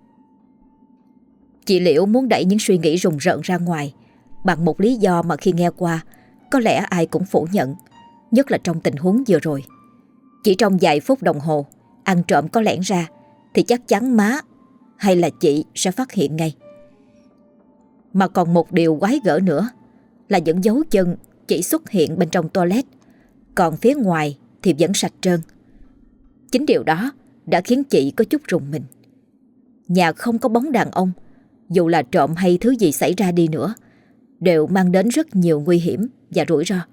Chị Liễu muốn đẩy những suy nghĩ rùng rợn ra ngoài bằng một lý do mà khi nghe qua có lẽ ai cũng phủ nhận, nhất là trong tình huống vừa rồi. Chỉ trong vài phút đồng hồ, ăn trộm có lẻn ra thì chắc chắn má hay là chị sẽ phát hiện ngay. Mà còn một điều quái gở nữa là những dấu chân chỉ xuất hiện bên trong toilet, còn phía ngoài thì vẫn sạch trơn. Chính điều đó đã khiến chị có chút rùng mình. Nhà không có bóng đàn ông, dù là trộm hay thứ gì xảy ra đi nữa, đều mang đến rất nhiều nguy hiểm và rủi ro.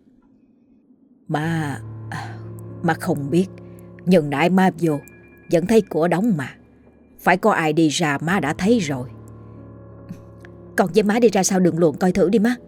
Má, má không biết, nhưng nãy má vô vẫn thấy cửa đóng mà. Phải có ai đi ra má đã thấy rồi. Con với má đi ra sau đường luồn coi thử đi má.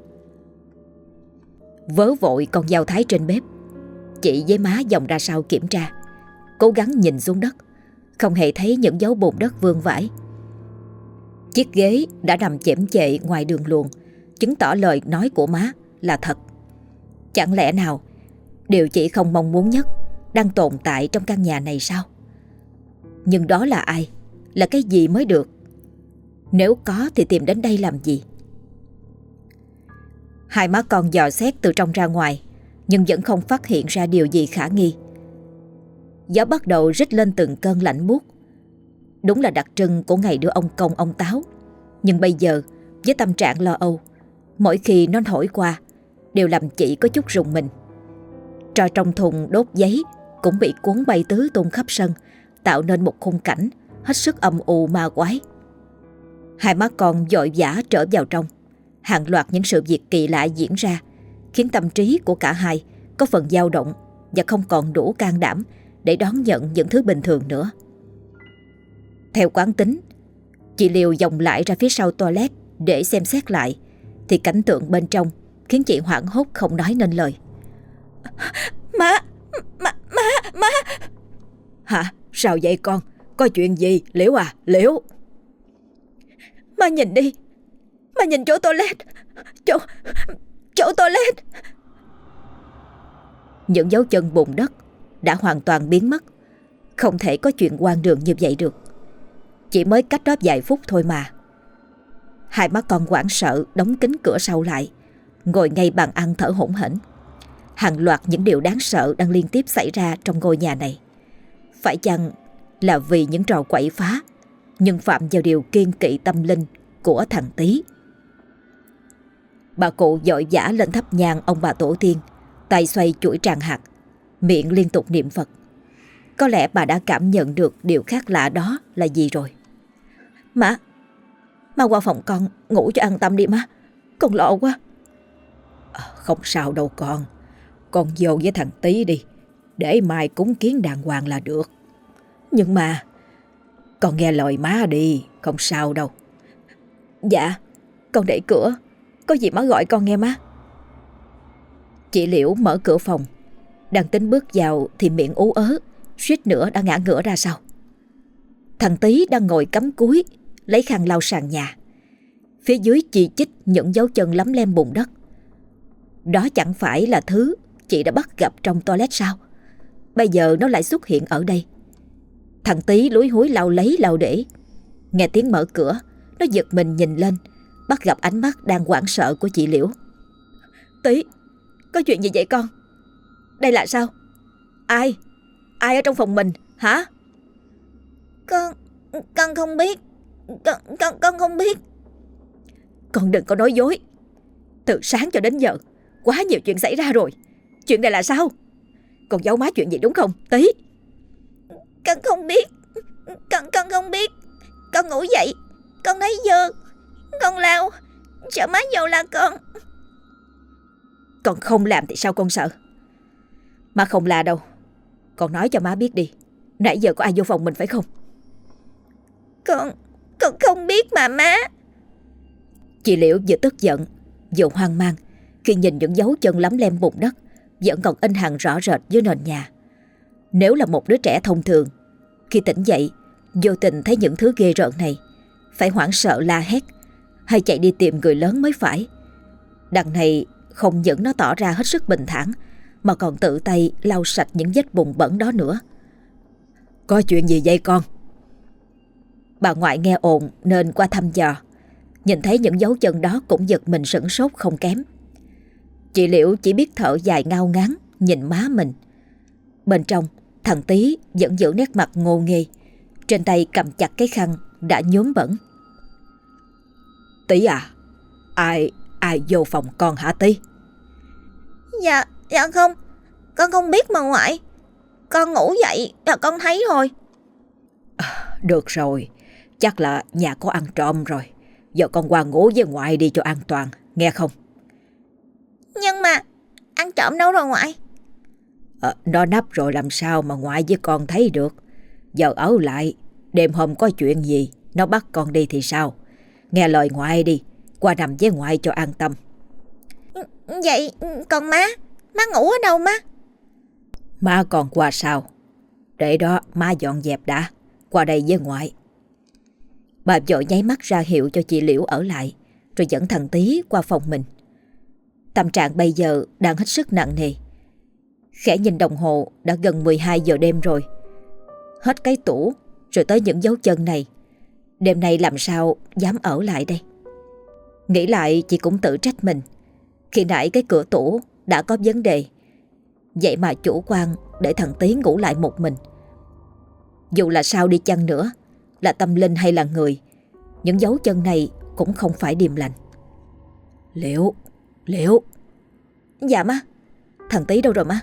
Vớ vội con dao thái trên bếp, chị với má vòng ra sau kiểm tra, cố gắng nhìn xuống đất, không hề thấy những dấu bùn đất vương vãi. Chiếc ghế đã nằm chễm chệ ngoài đường luồn, chứng tỏ lời nói của má là thật. Chẳng lẽ nào điều chị không mong muốn nhất đang tồn tại trong căn nhà này sao? Nhưng đó là ai? Là cái gì mới được? Nếu có thì tìm đến đây làm gì? Hai má con dò xét từ trong ra ngoài, nhưng vẫn không phát hiện ra điều gì khả nghi. Gió bắt đầu rít lên từng cơn lạnh buốt. Đúng là đặc trưng của ngày đưa ông Công ông Táo. Nhưng bây giờ với tâm trạng lo âu, mỗi khi nó thổi qua đều làm chị có chút rùng mình. Trò trong thùng đốt giấy cũng bị cuốn bay tứ tung khắp sân, tạo nên một khung cảnh hết sức âm u ma quái. Hai má con vội vã trở vào trong. Hàng loạt những sự việc kỳ lạ diễn ra, khiến tâm trí của cả hai có phần dao động và không còn đủ can đảm để đón nhận những thứ bình thường nữa. Theo quán tính, chị Liều vòng lại ra phía sau toilet để xem xét lại, thì cảnh tượng bên trong khiến chị hoảng hốt không nói nên lời. Má, má, má, má. Hả? Sao vậy con? Có chuyện gì? Liễu à, Liễu. Má nhìn đi. Má nhìn chỗ toilet. Chỗ, chỗ toilet. Những dấu chân bùn đất đã hoàn toàn biến mất. Không thể có chuyện hoang đường như vậy được. Chỉ mới cách đó vài phút thôi mà. Hai má con hoảng sợ đóng kín cửa sau lại, ngồi ngay bàn ăn thở hổn hển. Hàng loạt những điều đáng sợ đang liên tiếp xảy ra trong ngôi nhà này. Phải chăng là vì những trò quậy phá nhưng phạm vào điều kiêng kỵ tâm linh của thằng Tý? Bà cụ vội vã lên thắp nhang ông bà tổ tiên, tay xoay chuỗi tràng hạt, miệng liên tục niệm Phật. Có lẽ bà đã cảm nhận được điều khác lạ đó là gì rồi. Má, má qua phòng con ngủ cho an tâm đi má. Con lo quá. À, không sao đâu con. Con vô với thằng Tý đi, để mai cúng kiến đàng hoàng là được. Nhưng mà con nghe lời má đi, không sao đâu. Dạ, con đẩy cửa, có gì má gọi con nghe má. Chị Liễu mở cửa phòng, đang tính bước vào thì miệng ú ớ, suýt nữa đã ngã ngửa ra sau. Thằng Tý đang ngồi cắm cúi lấy khăn lau sàn nhà. Phía dưới chi chít những dấu chân lấm lem bùn đất. Đó chẳng phải là thứ chị đã bắt gặp trong toilet sao? Bây giờ nó lại xuất hiện ở đây. Thằng Tý lúi húi lau lấy lau để. Nghe tiếng mở cửa, nó giật mình nhìn lên, bắt gặp ánh mắt đang hoảng sợ của chị Liễu. Tý, có chuyện gì vậy con? Đây là sao? Ai? Ai ở trong phòng mình hả? Con, con không biết. Con, con, con không biết. Con đừng có nói dối. Từ sáng cho đến giờ quá nhiều chuyện xảy ra rồi. Chuyện này là sao? Con giấu má chuyện gì đúng không Tý? Con không biết. Con, con không biết. Con ngủ dậy, con thấy dơ, con lao, sợ má vô là con. Con không làm thì sao con sợ? Má không là đâu. Con nói cho má biết đi, nãy giờ có ai vô phòng mình phải không? Con, con không biết mà má. Chị Liễu vừa tức giận vừa hoang mang khi nhìn những dấu chân lấm lem bùn đất vẫn còn in hằn rõ rệt dưới nền nhà. Nếu là một đứa trẻ thông thường, khi tỉnh dậy vô tình thấy những thứ ghê rợn này, phải hoảng sợ la hét hay chạy đi tìm người lớn mới phải. Đằng này không những nó tỏ ra hết sức bình thản, mà còn tự tay lau sạch những vết bùn bẩn đó nữa. Có chuyện gì vậy con? Bà ngoại nghe ồn nên qua thăm dò. Nhìn thấy những dấu chân đó cũng giật mình sửng sốt không kém. Chị Liễu chỉ biết thở dài ngao ngán nhìn má mình. Bên trong, thằng Tý vẫn giữ nét mặt ngô nghê, trên tay cầm chặt cái khăn đã nhuốm bẩn. Tý à, ai ai vô phòng con hả Tý? Dạ, dạ không, con không biết mà ngoại. Con ngủ dậy là con thấy thôi. À, được rồi, chắc là nhà có ăn trộm rồi. Giờ con qua ngủ với ngoại đi cho an toàn, nghe không? Nhưng mà ăn trộm đâu rồi ngoại? À, nó nấp rồi làm sao mà ngoại với con thấy được. Giờ ở lại, đêm hôm có chuyện gì nó bắt con đi thì sao? Nghe lời ngoại đi, qua nằm với ngoại cho an tâm. Vậy còn má, má ngủ ở đâu má? Má còn qua sao? Để đó má dọn dẹp đã, qua đây với ngoại. Bà vội nháy mắt ra hiệu cho chị Liễu ở lại, rồi dẫn thằng Tý qua phòng mình. Tâm trạng bây giờ đang hết sức nặng nề. Khẽ nhìn đồng hồ đã gần mười hai giờ đêm rồi. Hết cái tủ rồi tới những dấu chân này, đêm nay làm sao dám ở lại đây? Nghĩ lại chị cũng tự trách mình. Khi nãy cái cửa tủ đã có vấn đề, vậy mà chủ quan để thằng Tý ngủ lại một mình, Dù là sao đi chăng nữa, là tâm linh hay là người, những dấu chân này cũng không phải điềm lành. Liễu, Liễu. Dạ má. Thằng Tí đâu rồi má?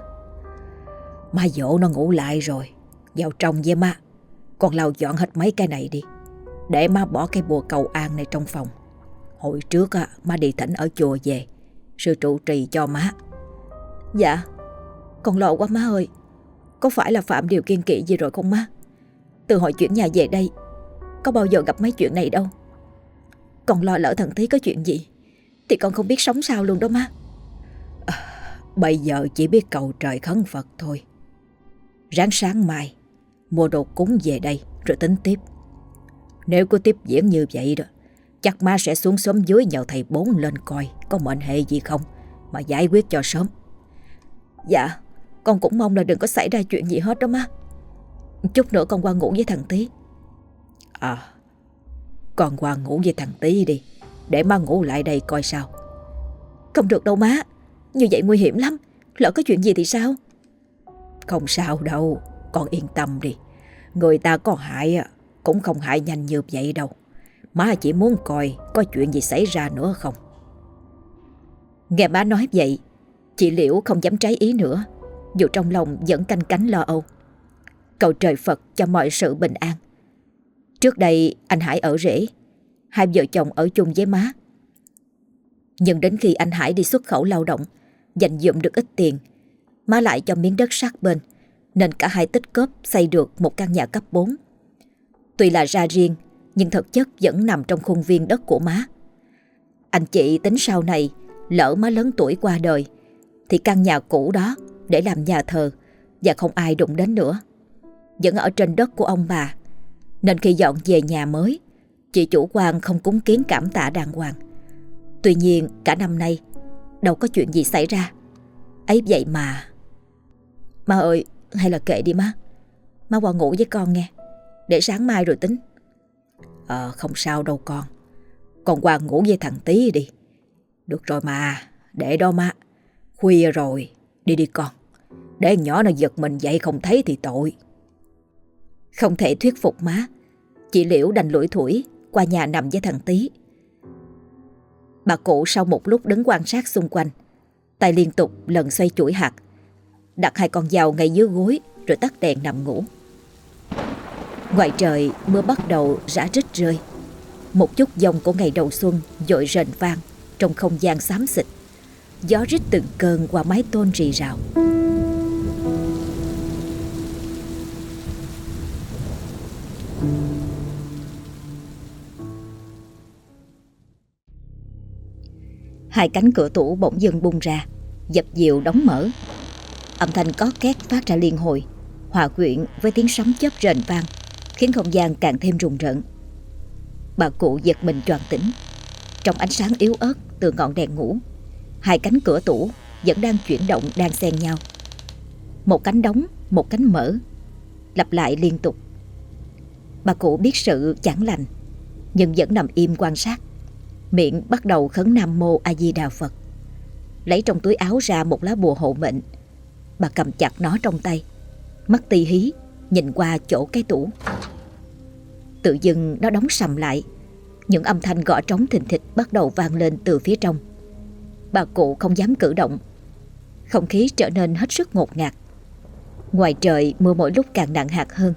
Má dỗ nó ngủ lại rồi. Vào trong với má. Con lau dọn hết mấy cái này đi, để má bỏ cái bùa cầu an này trong phòng. Hồi trước á, má đi thỉnh ở chùa về, sư trụ trì cho má. Dạ. Con lo quá má ơi. Có phải là phạm điều kiêng kỵ gì rồi không má? Từ hồi chuyển nhà về đây, có bao giờ gặp mấy chuyện này đâu. Con lo lỡ thằng Tí có chuyện gì thì con không biết sống sao luôn đó má. À, bây giờ chỉ biết cầu trời khấn Phật thôi. Ráng sáng mai mua đồ cúng về đây rồi tính tiếp. Nếu cứ tiếp diễn như vậy đó, chắc má sẽ xuống xóm dưới nhờ thầy Bốn lên coi có mệnh hệ gì không, mà giải quyết cho sớm. Dạ. Con cũng mong là đừng có xảy ra chuyện gì hết đó má. Chút nữa con qua ngủ với thằng Tí. À, con qua ngủ với thằng Tí đi, để má ngủ lại đây coi sao. Không được đâu má. Như vậy nguy hiểm lắm. Lỡ có chuyện gì thì sao? Không sao đâu, con yên tâm đi. Người ta có hại cũng không hại nhanh như vậy đâu. Má chỉ muốn coi có chuyện gì xảy ra nữa không. Nghe má nói vậy, chị Liễu không dám trái ý nữa, dù trong lòng vẫn canh cánh lo âu. Cầu trời Phật cho mọi sự bình an. Trước đây anh Hải ở rể, hai vợ chồng ở chung với má. Nhưng đến khi anh Hải đi xuất khẩu lao động, dành dụm được ít tiền, má lại cho miếng đất sát bên, nên cả hai tích cóp xây được một căn nhà cấp bốn. Tuy là ra riêng, nhưng thực chất vẫn nằm trong khuôn viên đất của má. Anh chị tính sau này, lỡ má lớn tuổi qua đời, thì căn nhà cũ đó để làm nhà thờ và không ai đụng đến nữa. Vẫn ở trên đất của ông bà, nên khi dọn về nhà mới, chị chủ quan không cúng kiến cảm tạ đàng hoàng. Tuy nhiên cả năm nay đâu có chuyện gì xảy ra. Ấy vậy mà. Má ơi, hay là kệ đi má. Má qua ngủ với con nghe, để sáng mai rồi tính. Ờ không sao đâu con. Con qua ngủ với thằng Tí đi. Được rồi mà, để đó má. Khuya rồi, đi đi con. Để nhỏ nó giật mình dậy không thấy thì tội. Không thể thuyết phục má, chị Liễu đành lủi thủi qua nhà nằm với thằng Tí. Bà cụ sau một lúc đứng quan sát xung quanh, tay liên tục lần xoay chuỗi hạt, đặt hai con dao ngay dưới gối rồi tắt đèn nằm ngủ. Ngoài trời mưa bắt đầu rã rít rơi. Một chút giông của ngày đầu xuân dội rền vang trong không gian xám xịt. Gió rít từng cơn qua mái tôn rì rào. Hai cánh cửa tủ bỗng dưng bung ra, dập dìu đóng mở. Âm thanh có két phát ra liên hồi, hòa quyện với tiếng sấm chớp rền vang, khiến không gian càng thêm rùng rợn. Bà cụ giật mình choàng tỉnh. Trong ánh sáng yếu ớt từ ngọn đèn ngủ, hai cánh cửa tủ vẫn đang chuyển động đan xen nhau. Một cánh đóng, một cánh mở, lặp lại liên tục. Bà cụ biết sự chẳng lành, nhưng vẫn nằm im quan sát, miệng bắt đầu khấn Nam Mô A Di Đà Phật. Lấy trong túi áo ra một lá bùa hộ mệnh. Bà cầm chặt nó trong tay, mắt ti hí nhìn qua chỗ cái tủ. Tự dưng nó đóng sầm lại. Những âm thanh gõ trống thình thịch bắt đầu vang lên từ phía trong. Bà cụ không dám cử động. Không khí trở nên hết sức ngột ngạt. Ngoài trời mưa mỗi lúc càng nặng hạt hơn.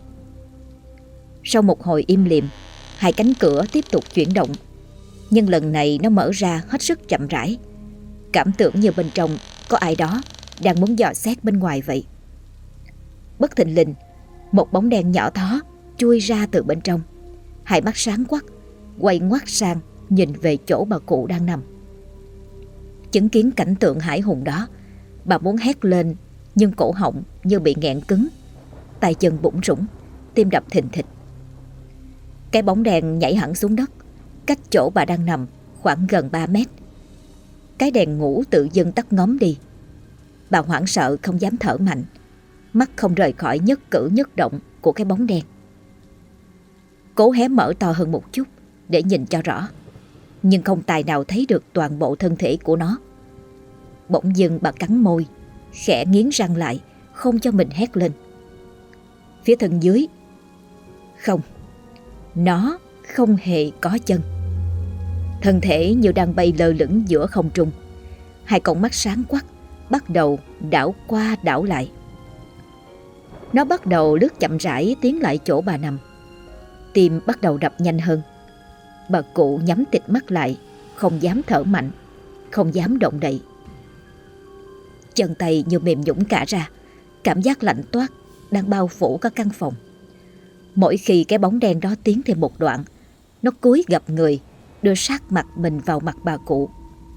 Sau một hồi im lìm, hai cánh cửa tiếp tục chuyển động. Nhưng lần này nó mở ra hết sức chậm rãi, cảm tưởng như bên trong có ai đó đang muốn dò xét bên ngoài vậy. Bất thình lình, một bóng đen nhỏ thó chui ra từ bên trong. Hai mắt sáng quắc, quay ngoắt sang nhìn về chỗ bà cụ đang nằm. Chứng kiến cảnh tượng hãi hùng đó, bà muốn hét lên, nhưng cổ họng như bị nghẹn cứng, tay chân bủn rủn, tim đập thình thịch. Cái bóng đèn nhảy hẳn xuống đất, cách chỗ bà đang nằm khoảng gần ba mét. Cái đèn ngủ tự dưng tắt ngóm đi. Bà hoảng sợ không dám thở mạnh, mắt không rời khỏi nhất cử nhất động của cái bóng đen. Cố hé mở to hơn một chút để nhìn cho rõ, nhưng không tài nào thấy được toàn bộ thân thể của nó. Bỗng dưng bà cắn môi, khẽ nghiến răng lại, không cho mình hét lên. Phía thân dưới, Không, nó không hề có chân. Thân thể như đang bay lơ lửng giữa không trung. Hai con mắt sáng quắc bắt đầu đảo qua đảo lại. Nó bắt đầu lướt chậm rãi tiến lại chỗ bà nằm. Tim bắt đầu đập nhanh hơn. Bà cụ nhắm tịt mắt lại, không dám thở mạnh, không dám động đậy. Chân tay như mềm nhũn cả ra. Cảm giác lạnh toát đang bao phủ cả căn phòng. Mỗi khi cái bóng đen đó tiến thêm một đoạn, nó cúi gập người, đưa sát mặt mình vào mặt bà cụ.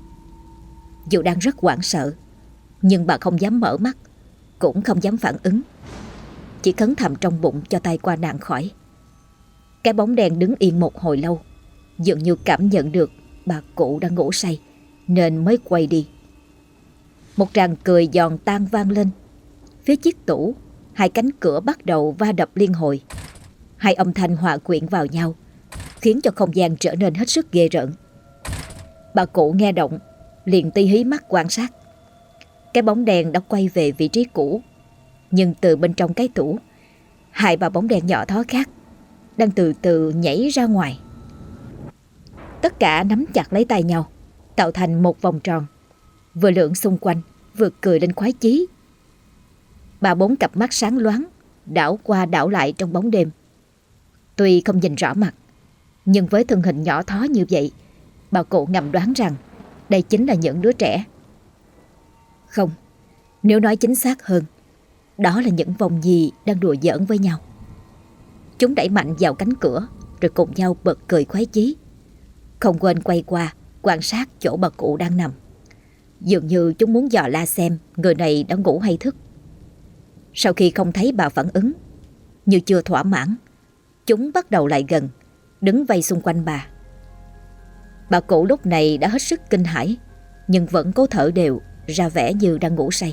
Dù đang rất hoảng sợ, nhưng bà không dám mở mắt, cũng không dám phản ứng. Chỉ khấn thầm trong bụng cho tai qua nạn khỏi. Cái bóng đen đứng yên một hồi lâu, dường như cảm nhận được bà cụ đang ngủ say, nên mới quay đi. Một tràng cười giòn tan vang lên. Phía chiếc tủ, hai cánh cửa bắt đầu va đập liên hồi. Hai âm thanh hòa quyện vào nhau, khiến cho không gian trở nên hết sức ghê rợn. Bà cụ nghe động, liền ti hí mắt quan sát. Cái bóng đen đã quay về vị trí cũ, nhưng từ bên trong cái tủ, hai bà bóng đen nhỏ thó khác đang từ từ nhảy ra ngoài. Tất cả nắm chặt lấy tay nhau, tạo thành một vòng tròn, vừa lượn xung quanh, vừa cười lên khoái chí. Bà bốn cặp mắt sáng loáng đảo qua đảo lại trong bóng đêm. Tuy không nhìn rõ mặt, nhưng với thân hình nhỏ thó như vậy, bà cụ ngầm đoán rằng đây chính là những đứa trẻ. Không, nếu nói chính xác hơn, đó là những vòng gì đang đùa giỡn với nhau. Chúng đẩy mạnh vào cánh cửa, rồi cùng nhau bật cười khoái chí, không quên quay qua quan sát chỗ bà cụ đang nằm. Dường như chúng muốn dò la xem người này đã ngủ hay thức. Sau khi không thấy bà phản ứng, như chưa thỏa mãn, chúng bắt đầu lại gần, đứng vây xung quanh bà. Bà cụ lúc này đã hết sức kinh hãi, nhưng vẫn cố thở đều, ra vẻ như đang ngủ say.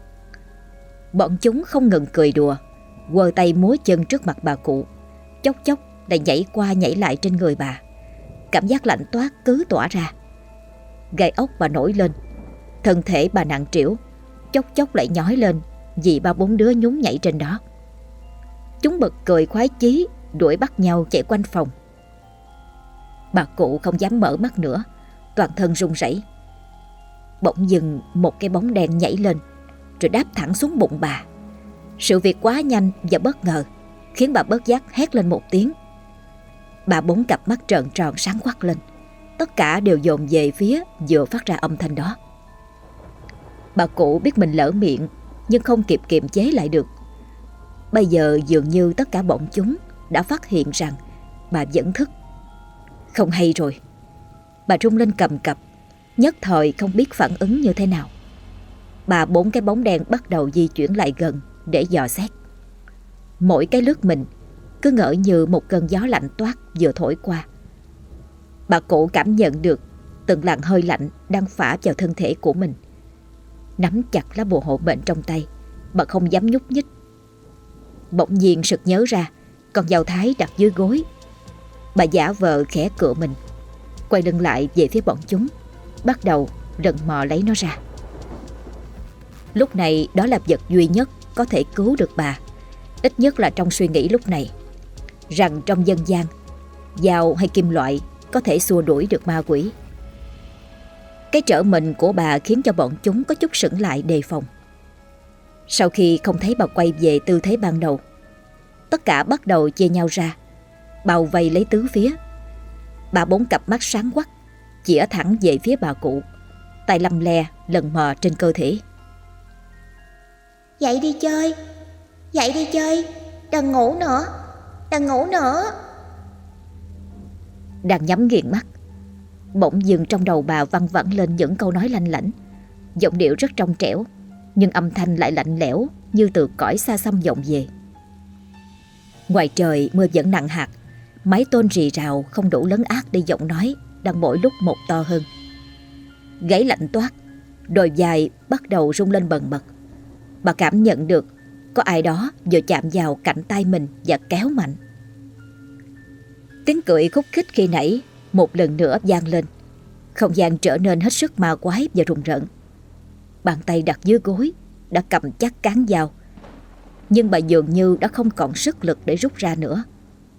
Bọn chúng không ngừng cười đùa, quơ tay múa chân trước mặt bà cụ, chốc chốc lại nhảy qua nhảy lại trên người bà. Cảm giác lạnh toát cứ tỏa ra. Gai ốc bà nổi lên, thân thể bà nặng trĩu, chốc chốc lại nhói lên vì ba bốn đứa nhún nhảy trên đó. Chúng bật cười khoái chí, đuổi bắt nhau chạy quanh phòng. Bà cụ không dám mở mắt nữa, toàn thân run rẩy. Bỗng dưng một cái bóng đen nhảy lên, rồi đáp thẳng xuống bụng bà. Sự việc quá nhanh và bất ngờ, khiến bà bất giác hét lên một tiếng. Bà bốn cặp mắt trợn tròn sáng quắc lên, tất cả đều dồn về phía vừa phát ra âm thanh đó. Bà cụ biết mình lỡ miệng, nhưng không kịp kiềm chế lại được. Bây giờ dường như tất cả bọn chúng đã phát hiện rằng bà vẫn thức. Không hay rồi. Bà rung lên cầm cập, nhất thời không biết phản ứng như thế nào. Bà bốn cái bóng đen bắt đầu di chuyển lại gần để dò xét. Mỗi cái lướt mình cứ ngỡ như một cơn gió lạnh toát vừa thổi qua. Bà cụ cảm nhận được từng làn hơi lạnh đang phả vào thân thể của mình. Nắm chặt lá bùa hộ mệnh trong tay, bà không dám nhúc nhích. Bỗng nhiên sực nhớ ra con dao thái đặt dưới gối. Bà giả vờ khẽ cựa mình, quay lưng lại về phía bọn chúng, bắt đầu lần mò lấy nó ra. Lúc này đó là vật duy nhất có thể cứu được bà, ít nhất là trong suy nghĩ lúc này, rằng trong dân gian, dao hay kim loại có thể xua đuổi được ma quỷ. Cái trở mình của bà khiến cho bọn chúng có chút sững lại đề phòng. Sau khi không thấy bà quay về tư thế ban đầu, tất cả bắt đầu chia nhau ra, bao vây lấy tứ phía. Bà bốn cặp mắt sáng quắc chĩa thẳng về phía bà cụ, tay lăm le lần mò trên cơ thể. Dậy đi chơi, dậy đi chơi, đừng ngủ nữa, đừng ngủ nữa. Đang nhắm nghiền mắt, bỗng dừng trong đầu bà văng vẳng lên những câu nói lanh lảnh, giọng điệu rất trong trẻo, nhưng âm thanh lại lạnh lẽo như từ cõi xa xăm vọng về. Ngoài trời mưa vẫn nặng hạt, mái tôn rì rào không đủ lấn át để giọng nói đang mỗi lúc một to hơn. Gáy lạnh toát, đồi dài bắt đầu rung lên bần bật. Bà cảm nhận được có ai đó vừa chạm vào cạnh tay mình và kéo mạnh. Tiếng cười khúc khích khi nãy một lần nữa vang lên. Không gian trở nên hết sức ma quái và rùng rợn. Bàn tay đặt dưới gối đã cầm chắc cán dao, nhưng bà dường như đã không còn sức lực để rút ra nữa.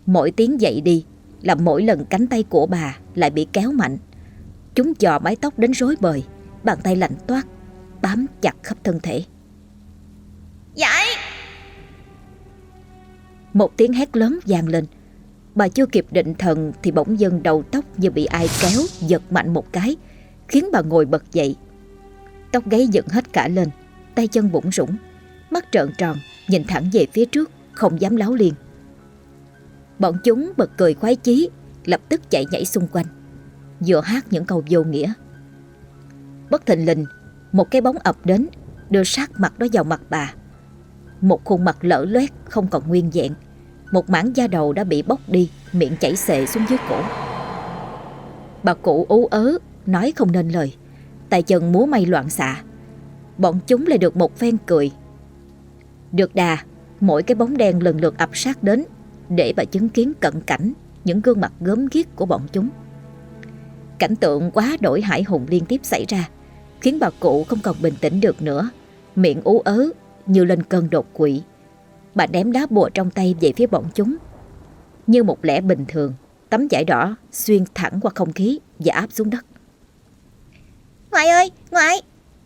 Mỗi tiếng dậy đi làm mỗi lần cánh tay của bà lại bị kéo mạnh. Chúng chò mái tóc đến rối bời, bàn tay lạnh toát bám chặt khắp thân thể. Dậy! Một tiếng hét lớn vang lên. Bà chưa kịp định thần thì bỗng dưng đầu tóc như bị ai kéo giật mạnh một cái, khiến bà ngồi bật dậy. Tóc gáy dựng hết cả lên, tay chân bủn rủn, mắt trợn tròn nhìn thẳng về phía trước, không dám láo liên. Bọn chúng bật cười khoái chí, lập tức chạy nhảy xung quanh, vừa hát những câu vô nghĩa. Bất thình lình, một cái bóng ập đến, đưa sát mặt đó vào mặt bà. Một khuôn mặt lở loét không còn nguyên vẹn, một mảng da đầu đã bị bóc đi, miệng chảy xệ xuống dưới cổ. Bà cụ ú ớ nói không nên lời, tay chân múa may loạn xạ. Bọn chúng lại được một phen cười. Được đà, mỗi cái bóng đen lần lượt ập sát đến, để bà chứng kiến cận cảnh những gương mặt gớm ghiếc của bọn chúng. Cảnh tượng quá đổi hãi hùng liên tiếp xảy ra, khiến bà cụ không còn bình tĩnh được nữa, miệng ú ớ như lên cơn đột quỵ. Bà ném đá bùa trong tay về phía bọn chúng. Như một lẽ bình thường, tấm vải đỏ xuyên thẳng qua không khí và áp xuống đất. Ngoại ơi, ngoại!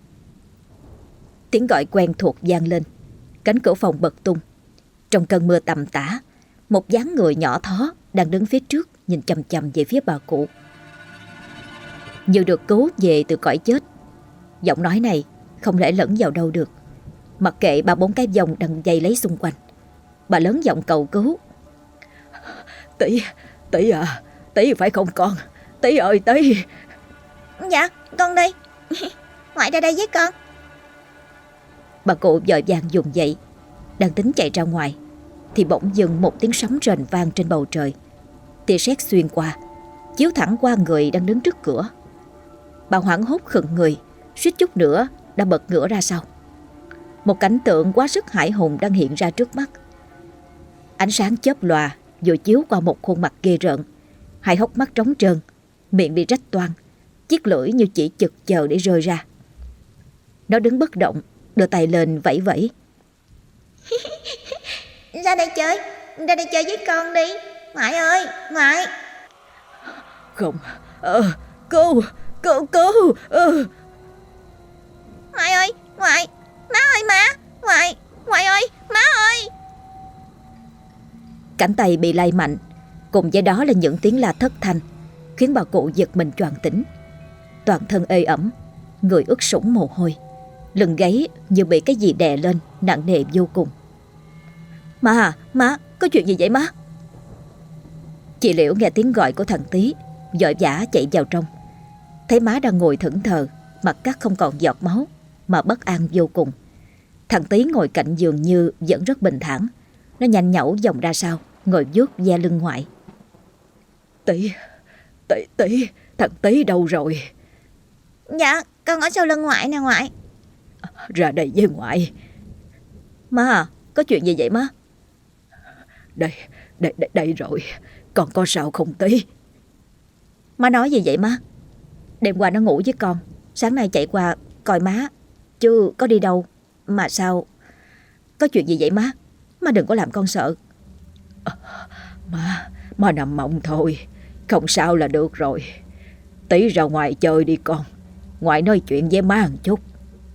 Tiếng gọi quen thuộc vang lên. Cánh cửa phòng bật tung. Trong cơn mưa tầm tã, một dáng người nhỏ thó đang đứng phía trước, nhìn chằm chằm về phía bà cụ. Như được cứu về từ cõi chết. Giọng nói này không lẽ lẫn vào đâu được. Mặc kệ ba bốn cái vòng đang dây lấy xung quanh, bà lớn giọng cầu cứu. Tỷ, tỷ à, tỷ phải không con? Tỷ ơi, tỷ! Dạ, con đây. Ngoại ra đây với con. Bà cụ vội vàng dùng dậy, đang tính chạy ra ngoài thì bỗng dưng một tiếng sấm rền vang trên bầu trời. Tia sét xuyên qua, chiếu thẳng qua người đang đứng trước cửa. Bà hoảng hốt khựng người, suýt chút nữa đã bật ngửa ra sau. Một cảnh tượng quá sức hãi hùng đang hiện ra trước mắt. Ánh sáng chớp lòa vừa chiếu qua một khuôn mặt ghê rợn, hai hốc mắt trống trơn, miệng bị rách toang, chiếc lưỡi như chỉ chực chờ để rơi ra. Nó đứng bất động, đưa tay lên vẫy vẫy. Ra đây chơi, ra đây chơi với con đi. Ngoại ơi, ngoại! Không, ờ, cứu, cứu, cứu, ờ. Ngoại ơi, ngoại! Má ơi má! Ngoại! Ngoại ơi! Má ơi! Cánh tay bị lay mạnh, cùng với đó là những tiếng la thất thanh, khiến bà cụ giật mình choàng tỉnh. Toàn thân ê ẩm, người ướt sũng mồ hôi, lưng gáy như bị cái gì đè lên, nặng nề vô cùng. Má à, má, có chuyện gì vậy má? Chị Liễu nghe tiếng gọi của thằng Tý, vội vã chạy vào trong. Thấy má đang ngồi thẫn thờ, mặt cắt không còn giọt máu, mà bất an vô cùng. Thằng Tý ngồi cạnh giường như vẫn rất bình thản. Nó nhanh nhẩu vòng ra sau, ngồi vuốt ve lưng ngoại. Tý, Tý, Tý, thằng Tý đâu rồi? Dạ, con ở sau lưng ngoại nè ngoại. Ra đây với ngoại. Má à, có chuyện gì vậy má? Đây, đây, đây, đây rồi. Con có sao không Tý? Má nói gì vậy má? Đêm qua nó ngủ với con, sáng nay chạy qua coi má, chứ có đi đâu. Mà sao? Có chuyện gì vậy má? Má đừng có làm con sợ. À, má, má nằm mộng thôi, không sao là được rồi. Tí ra ngoài chơi đi con, ngoại nói chuyện với má một chút.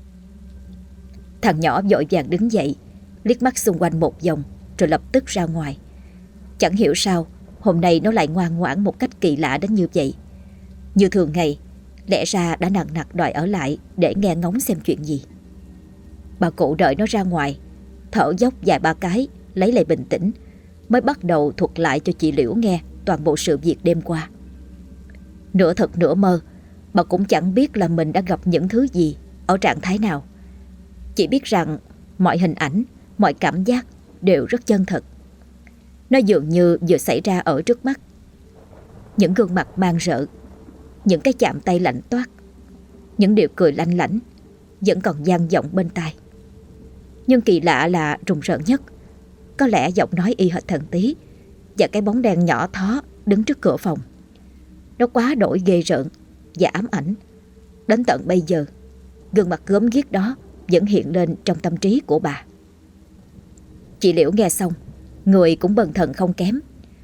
Thằng nhỏ vội vàng đứng dậy, liếc mắt xung quanh một vòng, rồi lập tức ra ngoài. Chẳng hiểu sao hôm nay nó lại ngoan ngoãn một cách kỳ lạ đến như vậy. Như thường ngày, lẽ ra đã nằng nặc đòi ở lại để nghe ngóng xem chuyện gì. Bà cụ đợi nó ra ngoài, thở dốc vài ba cái, lấy lại bình tĩnh, mới bắt đầu thuật lại cho chị Liễu nghe toàn bộ sự việc đêm qua. Nửa thật nửa mơ, bà cũng chẳng biết là mình đã gặp những thứ gì, ở trạng thái nào. Chỉ biết rằng mọi hình ảnh, mọi cảm giác đều rất chân thật. Nó dường như vừa xảy ra ở trước mắt. Những gương mặt mang rợ, những cái chạm tay lạnh toát, những điệu cười lanh lảnh vẫn còn vang vọng bên tai. Nhưng kỳ lạ là rùng rợn nhất, có lẽ giọng nói y hệt thần Tý và cái bóng đen nhỏ thó đứng trước cửa phòng. Nó quá đổi ghê rợn và ám ảnh. Đến tận bây giờ, gương mặt gớm ghiếc đó vẫn hiện lên trong tâm trí của bà. Chị Liễu nghe xong, người cũng bần thần không kém.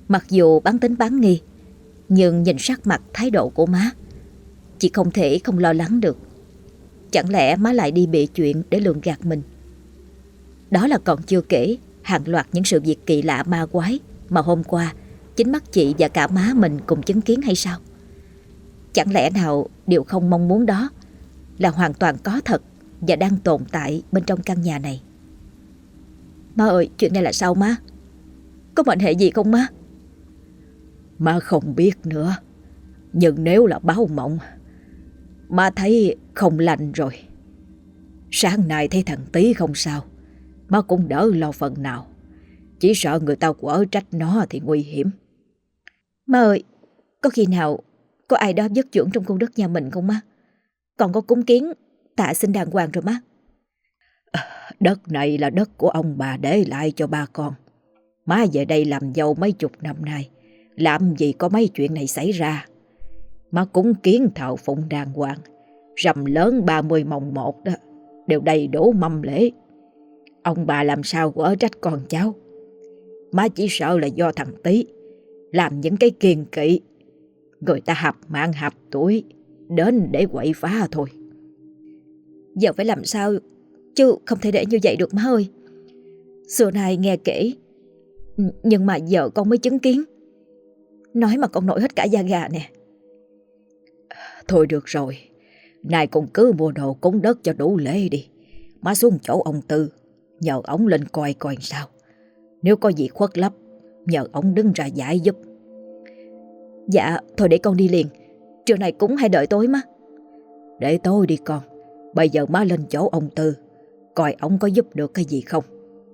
Mặc dù bán tính bán nghi, nhưng nhìn sắc mặt thái độ của má, chị không thể không lo lắng được. Chẳng lẽ má lại đi bịa chuyện để lường gạt mình? Đó là còn chưa kể hàng loạt những sự việc kỳ lạ ma quái mà hôm qua chính mắt chị và cả má mình cùng chứng kiến hay sao? Chẳng lẽ nào điều không mong muốn đó là hoàn toàn có thật và đang tồn tại bên trong căn nhà này? Má ơi, chuyện này là sao má? Có mệnh hệ gì không má? Má không biết nữa. Nhưng nếu là báo mộng, má thấy không lành rồi. Sáng nay thấy thằng Tí không sao, má cũng đỡ lo phần nào. Chỉ sợ người ta quở trách nó thì nguy hiểm. Má ơi, có khi nào có ai đó vất dưỡng trong khu đất nhà mình không má? Còn có cúng kiến tạ xin đàng hoàng rồi má. Đất này là đất của ông bà để lại cho ba con. Má về đây làm dâu mấy chục năm nay, làm gì có mấy chuyện này xảy ra. Má cúng kiến thờ phụng đàng hoàng, rằm lớn ba mươi mồng một đó, đều đầy đủ mâm lễ. Ông bà làm sao quở trách con cháu. Má chỉ sợ là do thằng Tí làm những cái kiêng kỵ, người ta hạp mạng hạp tuổi đến để quậy phá thôi. Giờ phải làm sao chứ không thể để như vậy được má ơi. Xưa nay nghe kể, nhưng mà giờ con mới chứng kiến. Nói mà con nổi hết cả da gà nè. Thôi được rồi, nay con cứ mua đồ cúng đất cho đủ lễ đi. Má xuống chỗ ông Tư, nhờ ổng lên coi coi sao. Nếu có gì khuất lấp, nhờ ổng đứng ra giải giúp. Dạ, thôi để con đi liền. Trưa nay cúng hay đợi tối má? Để tối đi con. Bây giờ má lên chỗ ông Tư, coi ổng có giúp được cái gì không.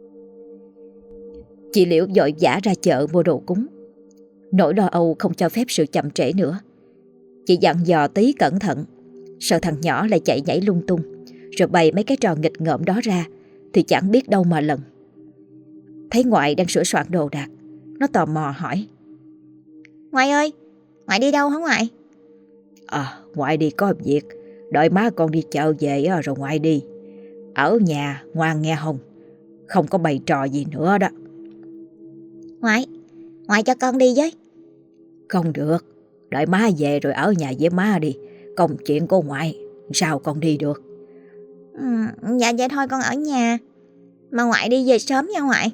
Chị Liễu vội vã ra chợ mua đồ cúng. Nỗi lo âu không cho phép sự chậm trễ nữa. Chị dặn dò Tí cẩn thận, sợ thằng nhỏ lại chạy nhảy lung tung, rồi bày mấy cái trò nghịch ngợm đó ra thì chẳng biết đâu mà lần. Thấy ngoại đang sửa soạn đồ đạc, nó tò mò hỏi: Ngoại ơi, ngoại đi đâu hả ngoại? À, ngoại đi có việc, đợi má con đi chợ về rồi ngoại đi. Ở nhà ngoan nghe không? Không có bày trò gì nữa đó. Ngoại, ngoại cho con đi với. Không được, đợi má về rồi ở nhà với má đi. Công chuyện của ngoại, sao con đi được? Ừ, dạ vậy thôi con ở nhà. Mà ngoại đi về sớm nha ngoại.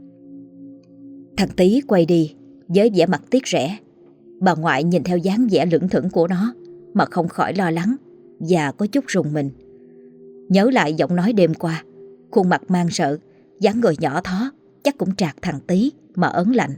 Thằng Tí quay đi với vẻ mặt tiếc rẻ. Bà ngoại nhìn theo dáng vẻ lững thững của nó mà không khỏi lo lắng và có chút rùng mình. Nhớ lại giọng nói đêm qua, khuôn mặt mang sợ, dáng người nhỏ thó, chắc cũng trạc thằng Tí mà ớn lạnh.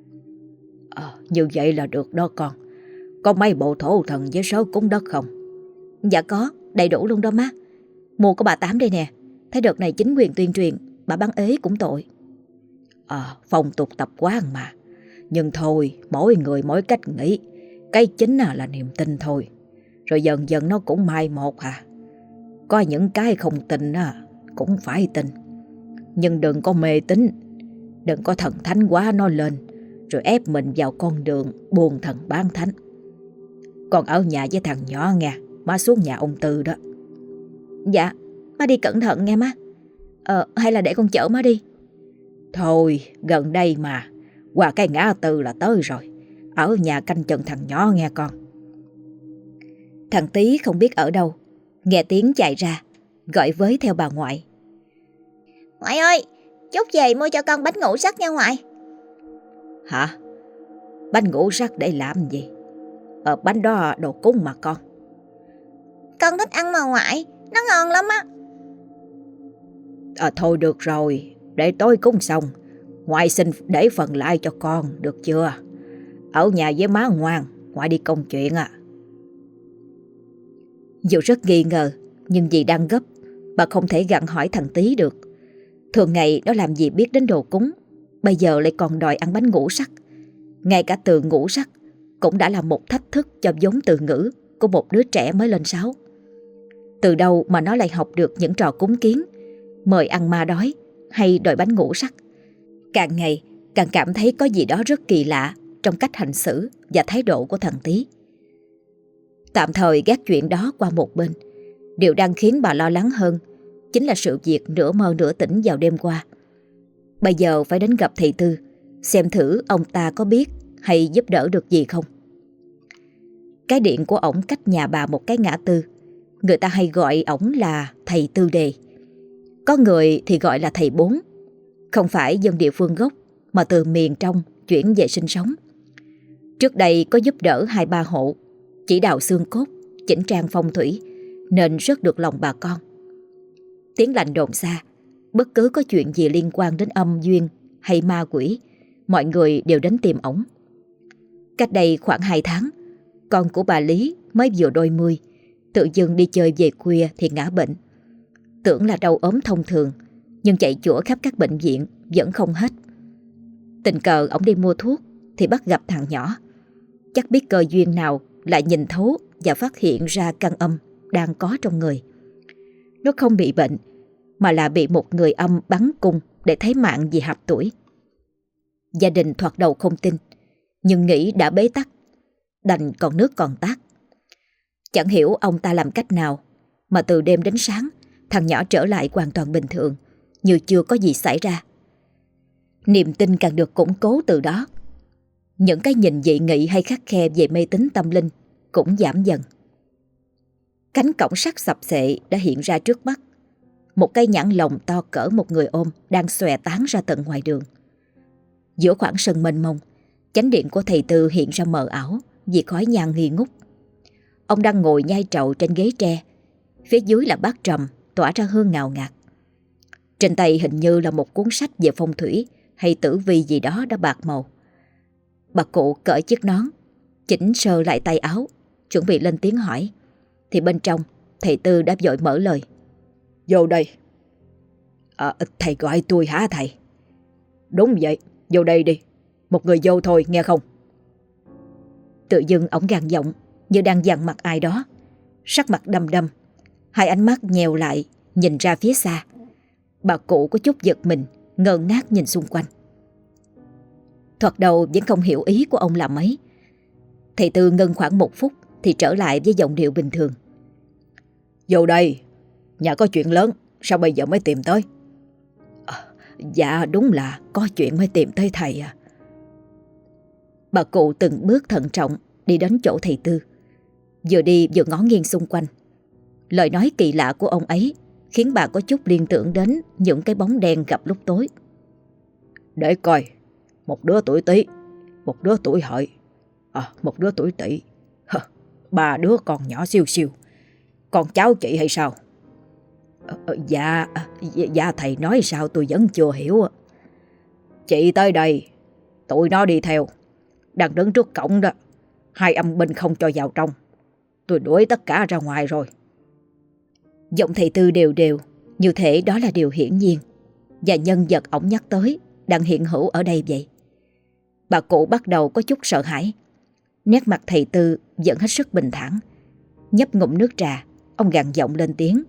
À, như vậy là được đó con. Có mấy bộ thổ thần với sớ cúng đất không? Dạ có, đầy đủ luôn đó má. Mua của bà Tám đây nè. Thấy đợt này chính quyền tuyên truyền, bà bán ế cũng tội. À, phong tục tập quán mà. Nhưng thôi, mỗi người mỗi cách nghĩ. Cái chính là niềm tin thôi. Rồi dần dần nó cũng mai một à. Có những cái không tin à, cũng phải tin. Nhưng đừng có mê tín. Đừng có thần thánh quá nó lên, rồi ép mình vào con đường buồn thần bán thánh. Con ở nhà với thằng nhỏ nghe, má xuống nhà ông Tư đó. Dạ, má đi cẩn thận nghe má. Ờ, hay là để con chở má đi? Thôi, gần đây mà. Qua cái ngã tư là tới rồi. Ở nhà canh chừng thằng nhỏ nghe con. Thằng Tí không biết ở đâu, nghe tiếng chạy ra, gọi với theo bà ngoại. Ngoại ơi, chút về mua cho con bánh ngũ sắc nha ngoại. Hả? Bánh ngũ sắc để làm gì? Ờ, bánh đó đồ cúng mà con. Con thích ăn mà ngoại, nó ngon lắm á. Ờ, thôi được rồi, để tối cúng xong, ngoại xin để phần lại cho con, được chưa? Ở nhà với má ngoan, ngoại đi công chuyện à. Dù rất nghi ngờ, nhưng vì đang gấp, bà không thể gặng hỏi thằng Tí được. Thường ngày nó làm gì biết đến đồ cúng, bây giờ lại còn đòi ăn bánh ngũ sắc. Ngay cả từ ngũ sắc cũng đã là một thách thức cho vốn từ ngữ của một đứa trẻ mới lên sáu. Từ đâu mà nó lại học được những trò cúng kiến, mời ăn ma đói hay đòi bánh ngũ sắc. Càng ngày càng cảm thấy có gì đó rất kỳ lạ trong cách hành xử và thái độ của thằng Tí. Tạm thời gác chuyện đó qua một bên, điều đang khiến bà lo lắng hơn chính là sự việc nửa mơ nửa tỉnh vào đêm qua. Bây giờ phải đến gặp thầy Tư xem thử ông ta có biết hay giúp đỡ được gì không. Cái điện của ổng cách nhà bà một cái ngã tư. Người ta hay gọi ổng là thầy Tư Đề. Có người thì gọi là thầy Bốn. Không phải dân địa phương gốc, mà từ miền trong chuyển về sinh sống. Trước đây có giúp đỡ hai ba hộ, chỉ đào xương cốt, chỉnh trang phong thủy, nên rất được lòng bà con. Tiếng lành đồn xa, bất cứ có chuyện gì liên quan đến âm duyên hay ma quỷ, mọi người đều đến tìm ổng. Cách đây khoảng hai tháng, con của bà Lý mới vừa đôi mươi, tự dưng đi chơi về khuya thì ngã bệnh. Tưởng là đau ốm thông thường, nhưng chạy chữa khắp các bệnh viện vẫn không hết. Tình cờ ổng đi mua thuốc thì bắt gặp thằng nhỏ. Chắc biết cơ duyên nào lại nhìn thấu và phát hiện ra căn âm đang có trong người. Nó không bị bệnh, mà là bị một người âm bắn cung để thấy mạng vì hạp tuổi. Gia đình thoạt đầu không tin, nhưng nghĩ đã bế tắc, đành còn nước còn tát. Chẳng hiểu ông ta làm cách nào mà từ đêm đến sáng, thằng nhỏ trở lại hoàn toàn bình thường, như chưa có gì xảy ra. Niềm tin càng được củng cố từ đó. Những cái nhìn dị nghị hay khắt khe về mê tín tâm linh cũng giảm dần. Cánh cổng sắt sập xệ đã hiện ra trước mắt. Một cây nhãn lồng to cỡ một người ôm đang xòe tán ra tận ngoài đường. Giữa khoảng sân mênh mông, chánh điện của thầy Tư hiện ra mờ ảo vì khói nhang nghi ngút. Ông đang ngồi nhai trầu trên ghế tre. Phía dưới là bát trầm tỏa ra hương ngào ngạt. Trên tay hình như là một cuốn sách về phong thủy hay tử vi gì đó đã bạc màu. Bà cụ cởi chiếc nón, chỉnh sơ lại tay áo, chuẩn bị lên tiếng hỏi, thì bên trong thầy Tư đã vội mở lời. Vô đây. À, thầy gọi tôi hả thầy? Đúng vậy, vô đây đi. Một người vô thôi nghe không? Tự dưng ổng gằn giọng như đang dằn mặt ai đó. Sắc mặt đăm đăm, hai ánh mắt nhèo lại nhìn ra phía xa. Bà cụ có chút giật mình, ngơ ngác nhìn xung quanh. Thoạt đầu vẫn không hiểu ý của ông là mấy. Thầy Tư ngưng khoảng một phút thì trở lại với giọng điệu bình thường. Vô đây, nhà có chuyện lớn, sao bây giờ mới tìm tới? À, dạ đúng là có chuyện mới tìm tới thầy à. Bà cụ từng bước thận trọng đi đến chỗ thầy Tư. Vừa đi vừa ngó nghiêng xung quanh. Lời nói kỳ lạ của ông ấy khiến bà có chút liên tưởng đến những cái bóng đen gặp lúc tối. Để coi, một đứa tuổi Tý, một đứa tuổi Hợi, à, một đứa tuổi Tỵ, ba đứa con nhỏ siêu siêu. Con cháu chị hay sao? À, dạ, dạ thầy nói sao tôi vẫn chưa hiểu. Chị tới đây, tụi nó đi theo, đang đứng trước cổng đó. Hai âm binh không cho vào trong, tôi đuổi tất cả ra ngoài rồi. Giọng thầy Tư đều đều, như thể đó là điều hiển nhiên, và nhân vật ổng nhắc tới đang hiện hữu ở đây vậy. Bà cụ bắt đầu có chút sợ hãi. Nét mặt thầy Tư vẫn hết sức bình thản. Nhấp ngụm nước trà, ông gằn giọng lên tiếng.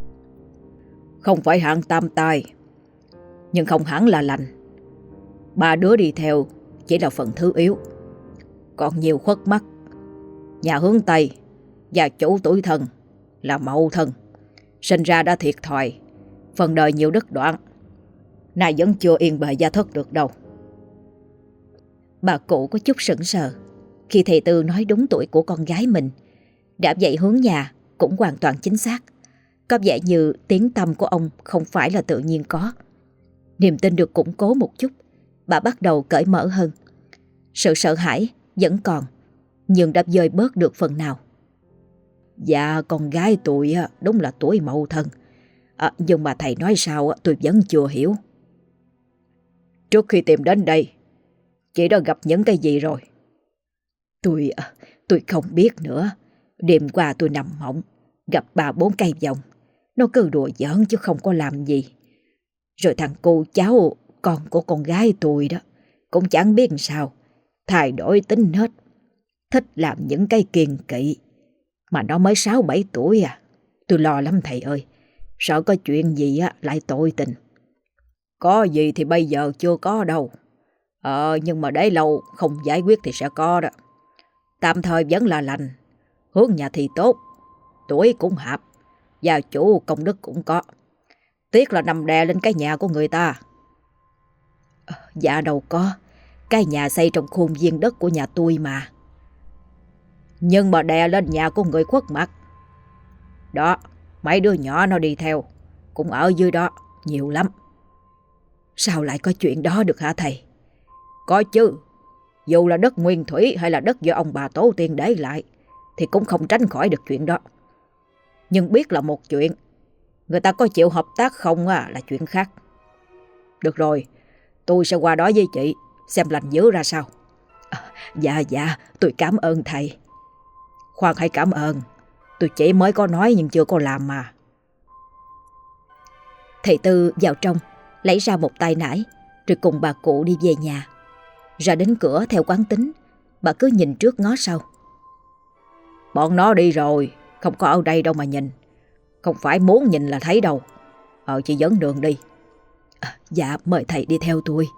Không phải hạng tam tai, nhưng không hẳn là lành. Ba đứa đi theo chỉ là phần thứ yếu, còn nhiều khuất mắt. Nhà hướng Tây và chủ tuổi Thân là Mậu Thân, sinh ra đã thiệt thòi, phần đời nhiều đứt đoạn, nay vẫn chưa yên bề gia thất được đâu. Bà cụ có chút sững sờ khi thầy Tư nói đúng tuổi của con gái mình. Đã vậy hướng nhà cũng hoàn toàn chính xác. Có vẻ như tiếng tăm của ông không phải là tự nhiên có. Niềm tin được củng cố một chút, bà bắt đầu cởi mở hơn. Sự sợ hãi vẫn còn, nhưng đã vơi bớt được phần nào. Dạ con gái tôi đúng là tuổi Mậu Thân, à, nhưng mà thầy nói sao tôi vẫn chưa hiểu. Trước khi tìm đến đây, chị đã gặp những cái gì rồi? Tôi tôi không biết nữa. Đêm qua tôi nằm mộng, gặp bà bốn cây vòng. Nó cứ đùa giỡn chứ không có làm gì. Rồi thằng cô cháu, con của con gái tôi đó, cũng chẳng biết sao, thay đổi tính hết. Thích làm những cái kiêng kỵ. Mà nó mới sáu bảy tuổi à. Tôi lo lắm thầy ơi. Sợ có chuyện gì á lại tội tình. Có gì thì bây giờ chưa có đâu. Ờ nhưng mà để lâu không giải quyết thì sẽ có đó. Tạm thời vẫn là lành. Hướng nhà thì tốt, tuổi cũng hợp, gia chủ công đức cũng có. Tiếc là nằm đè lên cái nhà của người ta. À, dạ đâu có. Cái nhà xây trong khuôn viên đất của nhà tôi mà. Nhưng mà đè lên nhà của người khuất mặt. Đó, mấy đứa nhỏ nó đi theo, cũng ở dưới đó, nhiều lắm. Sao lại có chuyện đó được hả thầy? Có chứ, dù là đất nguyên thủy hay là đất do ông bà tổ tiên để lại, thì cũng không tránh khỏi được chuyện đó. Nhưng biết là một chuyện, người ta có chịu hợp tác không à, là chuyện khác. Được rồi, tôi sẽ qua đó với chị, xem lành dữ ra sao. À, dạ dạ, tôi cảm ơn thầy. Khoan hãy cảm ơn, tôi chỉ mới có nói nhưng chưa có làm mà. Thầy Tư vào trong, lấy ra một tay nải, rồi cùng bà cụ đi về nhà. Ra đến cửa theo quán tính, bà cứ nhìn trước ngó sau. Bọn nó đi rồi, không có ở đây đâu mà nhìn. Không phải muốn nhìn là thấy đâu. Ờ, chị dẫn đường đi. À, dạ, mời thầy đi theo tôi.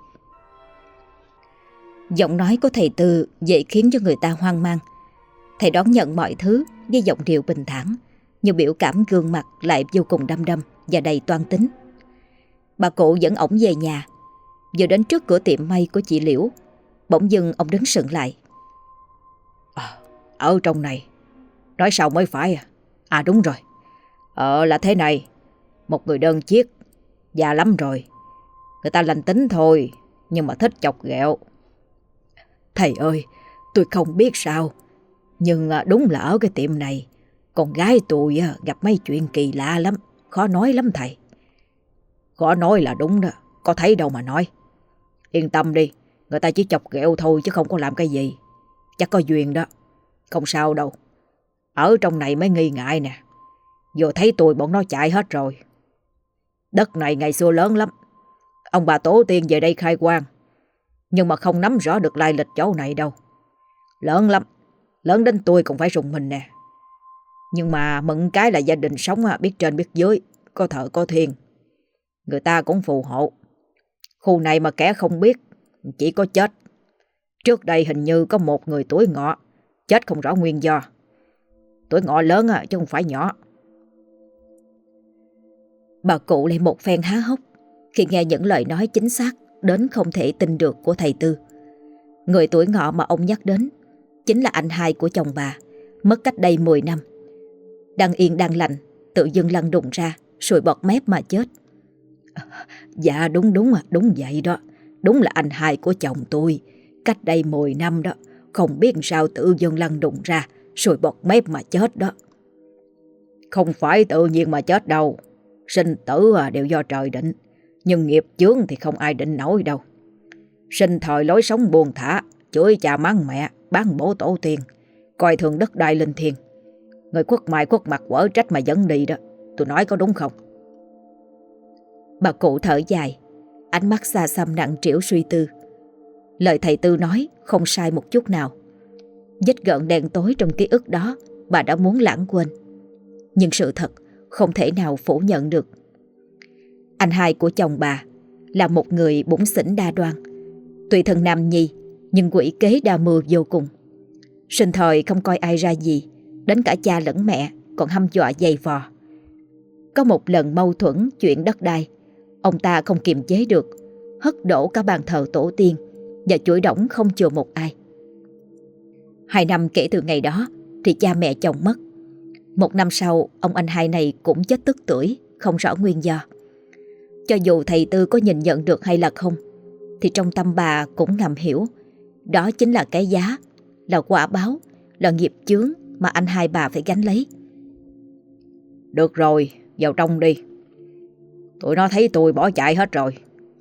Giọng nói của thầy Tư dễ khiến cho người ta hoang mang. Thầy đón nhận mọi thứ với giọng điệu bình thản, nhưng biểu cảm gương mặt lại vô cùng đăm đăm và đầy toan tính. Bà cụ dẫn ổng về nhà. Vừa đến trước cửa tiệm may của chị Liễu, bỗng dưng ông đứng sững lại. À, ở trong này, nói sao mới phải à? À đúng rồi, ờ là thế này, một người đơn chiếc, già lắm rồi. Người ta lành tính thôi, nhưng mà thích chọc ghẹo. Thầy ơi, tôi không biết sao, nhưng đúng là ở cái tiệm này, con gái tôi gặp mấy chuyện kỳ lạ lắm, khó nói lắm thầy. Khó nói là đúng đó, có thấy đâu mà nói. Yên tâm đi, người ta chỉ chọc ghẹo thôi chứ không có làm cái gì. Chắc có duyên đó, không sao đâu. Ở trong này mới nghi ngại nè. Vừa thấy tôi bọn nó chạy hết rồi. Đất này ngày xưa lớn lắm. Ông bà tổ tiên về đây khai quang, nhưng mà không nắm rõ được lai lịch chỗ này đâu. Lớn lắm, lớn đến tôi cũng phải rùng mình nè. Nhưng mà mừng cái là gia đình sống biết trên biết dưới, có thợ có thiên. Người ta cũng phù hộ. Khu này mà kẻ không biết, chỉ có chết. Trước đây hình như có một người tuổi ngọ, chết không rõ nguyên do. Tuổi ngọ lớn chứ không phải nhỏ. Bà cụ lại một phen há hốc khi nghe những lời nói chính xác đến không thể tin được của thầy Tư. Người tuổi ngọ mà ông nhắc đến chính là anh hai của chồng bà, mất cách đây mười năm. Đang yên đang lành, tự dưng lăn đùng ra, sùi bọt mép mà chết. À, dạ đúng đúng à, đúng vậy đó. Đúng là anh hai của chồng tôi, cách đây mười năm đó. Không biết sao tự dưng lăn đùng ra, sùi bọt mép mà chết đó. Không phải tự nhiên mà chết đâu. Sinh tử đều do trời định, nhưng nghiệp chướng thì không ai định nổi đâu. Sinh thời lối sống buông thả, chửi cha mắng mẹ, bán bổ tổ tiên, coi thường đất đai linh thiêng. Người khuất mày khuất mặt quở trách mà dẫn đi đó. Tôi nói có đúng không? Bà cụ thở dài, ánh mắt xa xăm nặng trĩu suy tư. Lời thầy Tư nói không sai một chút nào. Vết gợn đen tối trong ký ức đó bà đã muốn lãng quên, nhưng sự thật không thể nào phủ nhận được. Anh hai của chồng bà là một người bủn xỉn đa đoan, tuy thân nam nhi nhưng quỷ kế đa mưu vô cùng. Sinh thời không coi ai ra gì, đến cả cha lẫn mẹ còn hăm dọa giày vò. Có một lần mâu thuẫn chuyện đất đai, ông ta không kiềm chế được, hất đổ cả bàn thờ tổ tiên và chửi đổng không chừa một ai. Hai năm kể từ ngày đó thì cha mẹ chồng mất. Một năm sau, ông anh hai này cũng chết tức tưởi, không rõ nguyên do. Cho dù thầy Tư có nhìn nhận được hay là không, thì trong tâm bà cũng ngầm hiểu, đó chính là cái giá, là quả báo, là nghiệp chướng mà anh hai bà phải gánh lấy. Được rồi, vào trong đi. Tụi nó thấy tôi bỏ chạy hết rồi.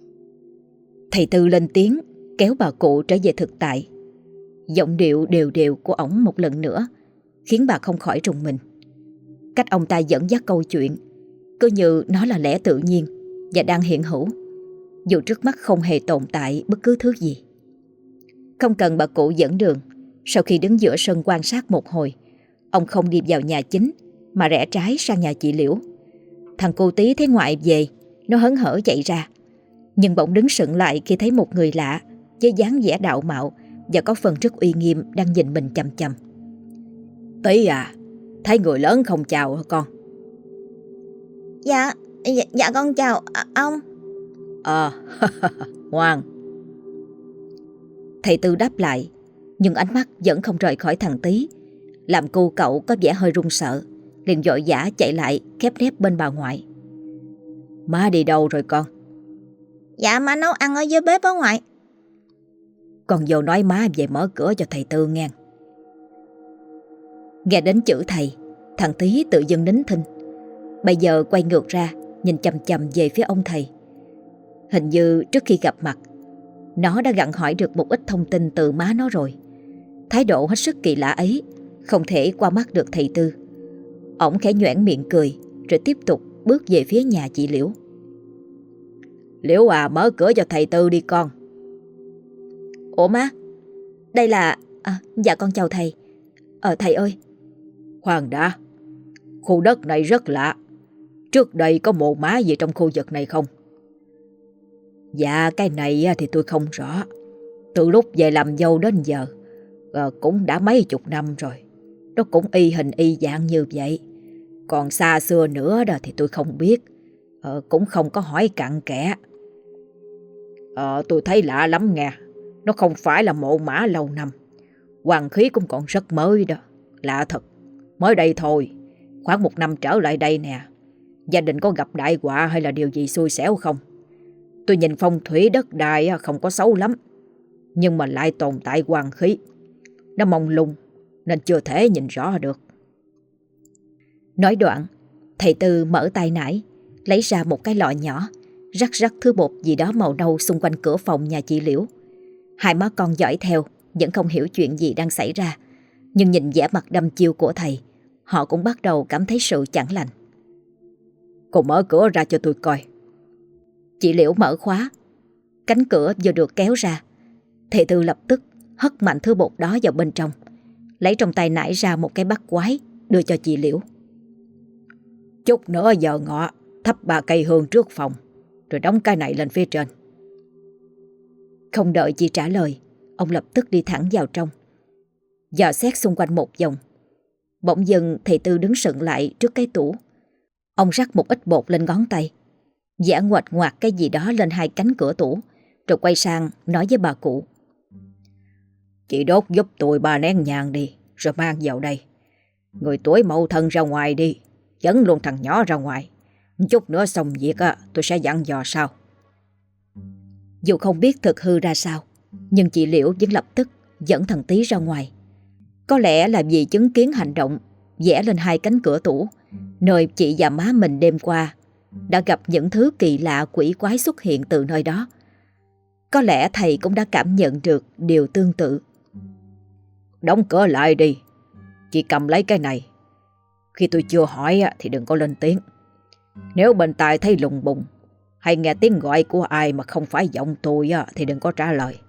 Thầy Tư lên tiếng, kéo bà cụ trở về thực tại. Giọng điệu đều đều của ổng một lần nữa khiến bà không khỏi rùng mình. Cách ông ta dẫn dắt câu chuyện cứ như nó là lẽ tự nhiên và đang hiện hữu, dù trước mắt không hề tồn tại bất cứ thứ gì. Không cần bà cụ dẫn đường, sau khi đứng giữa sân quan sát một hồi, ông không đi vào nhà chính mà rẽ trái sang nhà chị Liễu. Thằng cô Tí thấy ngoại về, nó hớn hở chạy ra, nhưng bỗng đứng sững lại khi thấy một người lạ với dáng vẻ đạo mạo và có phần rất uy nghiêm đang nhìn mình chằm chằm. Tí à, thấy người lớn không chào hả con? Dạ, dạ, dạ con chào à, ông. Ờ, ngoan. Thầy Tư đáp lại, nhưng ánh mắt vẫn không rời khỏi thằng Tí, làm cô cậu có vẻ hơi run sợ, liền vội vã chạy lại khép nép bên bà ngoại. Má đi đâu rồi con? Dạ má nấu ăn ở dưới bếp ở ngoại. Con vô nói má về mở cửa cho thầy Tư nghe. Nghe đến chữ thầy, thằng Tí tự dưng nín thinh. Bây giờ quay ngược ra, nhìn chằm chằm về phía ông thầy. Hình như trước khi gặp mặt, nó đã gặng hỏi được một ít thông tin từ má nó rồi. Thái độ hết sức kỳ lạ ấy không thể qua mắt được thầy Tư. Ổng khẽ nhoẻn miệng cười, rồi tiếp tục bước về phía nhà chị Liễu. Liễu à, mở cửa cho thầy Tư đi con. Ủa má, đây là... À, dạ con chào thầy. Ờ thầy ơi. Khoan đã, khu đất này rất lạ. Trước đây có mồ má gì trong khu vực này không? Dạ cái này thì tôi không rõ. Từ lúc về làm dâu đến giờ à, cũng đã mấy chục năm rồi. Nó cũng y hình y dạng như vậy. Còn xa xưa nữa đó thì tôi không biết, à, cũng không có hỏi cặn kẽ. à, Tôi thấy lạ lắm nghe. Nó không phải là mộ mã lâu năm, hoàng khí cũng còn rất mới đó. Lạ thật. Mới đây thôi, khoảng một năm trở lại đây nè, gia đình có gặp đại họa hay là điều gì xui xẻo không? Tôi nhìn phong thủy đất đai không có xấu lắm, nhưng mà lại tồn tại hoàng khí. Nó mông lung nên chưa thể nhìn rõ được. Nói đoạn, thầy Tư mở tay nải, lấy ra một cái lọ nhỏ, rắc rắc thứ bột gì đó màu nâu xung quanh cửa phòng nhà chị Liễu. Hai má con dõi theo, vẫn không hiểu chuyện gì đang xảy ra, nhưng nhìn vẻ mặt đăm chiêu của thầy, họ cũng bắt đầu cảm thấy sự chẳng lành. Cô mở cửa ra cho tôi coi. Chị Liễu mở khóa. Cánh cửa vừa được kéo ra, thầy Tư lập tức hất mạnh thứ bột đó vào bên trong, lấy trong tay nải ra một cái bát quái đưa cho chị Liễu. Chút nữa giờ ngọ, thắp ba cây hương trước phòng, rồi đóng cái này lên phía trên. Không đợi chị trả lời, ông lập tức đi thẳng vào trong, dò xét xung quanh một vòng. Bỗng dưng thầy Tư đứng sững lại trước cái tủ. Ông rắc một ít bột lên ngón tay, giã ngoạch ngoạc cái gì đó lên hai cánh cửa tủ, rồi quay sang nói với bà cụ. Chị đốt giúp tôi ba nén nhang đi, rồi mang vào đây. Người tuổi Mậu Thân ra ngoài đi, dẫn luôn thằng nhỏ ra ngoài. Chút nữa xong việc tôi sẽ dặn dò sau. Dù không biết thực hư ra sao, nhưng chị Liễu vẫn lập tức dẫn thằng Tí ra ngoài. Có lẽ là vì chứng kiến hành động vẽ lên hai cánh cửa tủ, nơi chị và má mình đêm qua đã gặp những thứ kỳ lạ quỷ quái xuất hiện từ nơi đó. Có lẽ thầy cũng đã cảm nhận được điều tương tự. Đóng cửa lại đi. Chị cầm lấy cái này. Khi tôi chưa hỏi thì đừng có lên tiếng. Nếu bên tai thấy lùng bùng hay nghe tiếng gọi của ai mà không phải giọng tôi thì đừng có trả lời.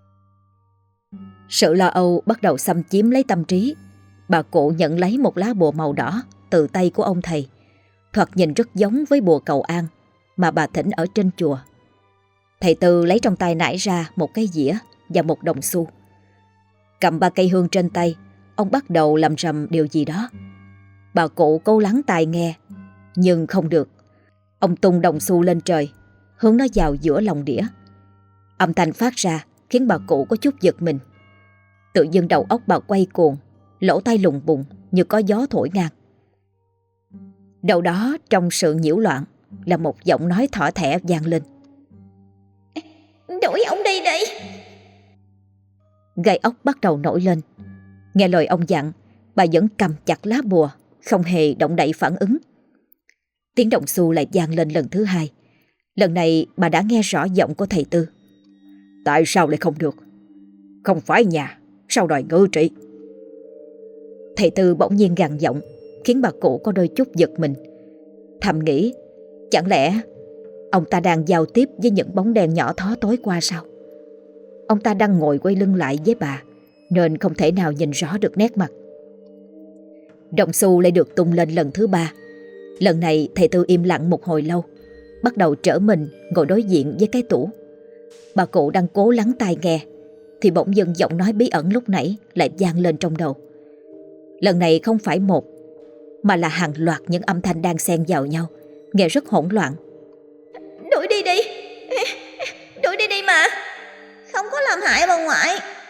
Sự lo âu bắt đầu xâm chiếm lấy tâm trí. Bà cụ nhận lấy một lá bùa màu đỏ từ tay của ông thầy, thoạt nhìn rất giống với bùa cầu an mà bà thỉnh ở trên chùa. Thầy Tư lấy trong tay nải ra một cái dĩa và một đồng xu. Cầm ba cây hương trên tay, ông bắt đầu làm rầm điều gì đó. Bà cụ cố lắng tai nghe, nhưng không được. Ông tung đồng xu lên trời, hướng nó vào giữa lòng đĩa. Âm thanh phát ra khiến bà cụ có chút giật mình. Tự dưng đầu óc bà quay cuồng, lỗ tai lùng bùng như có gió thổi ngang. Đầu đó trong sự nhiễu loạn là một giọng nói thỏ thẻ vang lên. Đuổi ông đi đi. Gai ốc bắt đầu nổi lên. Nghe lời ông dặn, bà vẫn cầm chặt lá bùa, không hề động đậy phản ứng. Tiếng đồng xu lại vang lên lần thứ hai. Lần này bà đã nghe rõ giọng của thầy Tư. Tại sao lại không được? Không phải nhà, sao đòi ngự trị? Thầy Tư bỗng nhiên gằn giọng, khiến bà cụ có đôi chút giật mình. Thầm nghĩ, chẳng lẽ ông ta đang giao tiếp với những bóng đèn nhỏ thó tối qua sao? Ông ta đang ngồi quay lưng lại với bà, nên không thể nào nhìn rõ được nét mặt. Đồng xu lại được tung lên lần thứ ba. Lần này thầy Tư im lặng một hồi lâu, bắt đầu trở mình ngồi đối diện với cái tủ. Bà cụ đang cố lắng tai nghe, thì bỗng dưng giọng nói bí ẩn lúc nãy lại vang lên trong đầu. Lần này không phải một, mà là hàng loạt những âm thanh đang xen vào nhau, nghe rất hỗn loạn. Đuổi đi đi. Đuổi đi đi mà. Không có làm hại bà ngoại.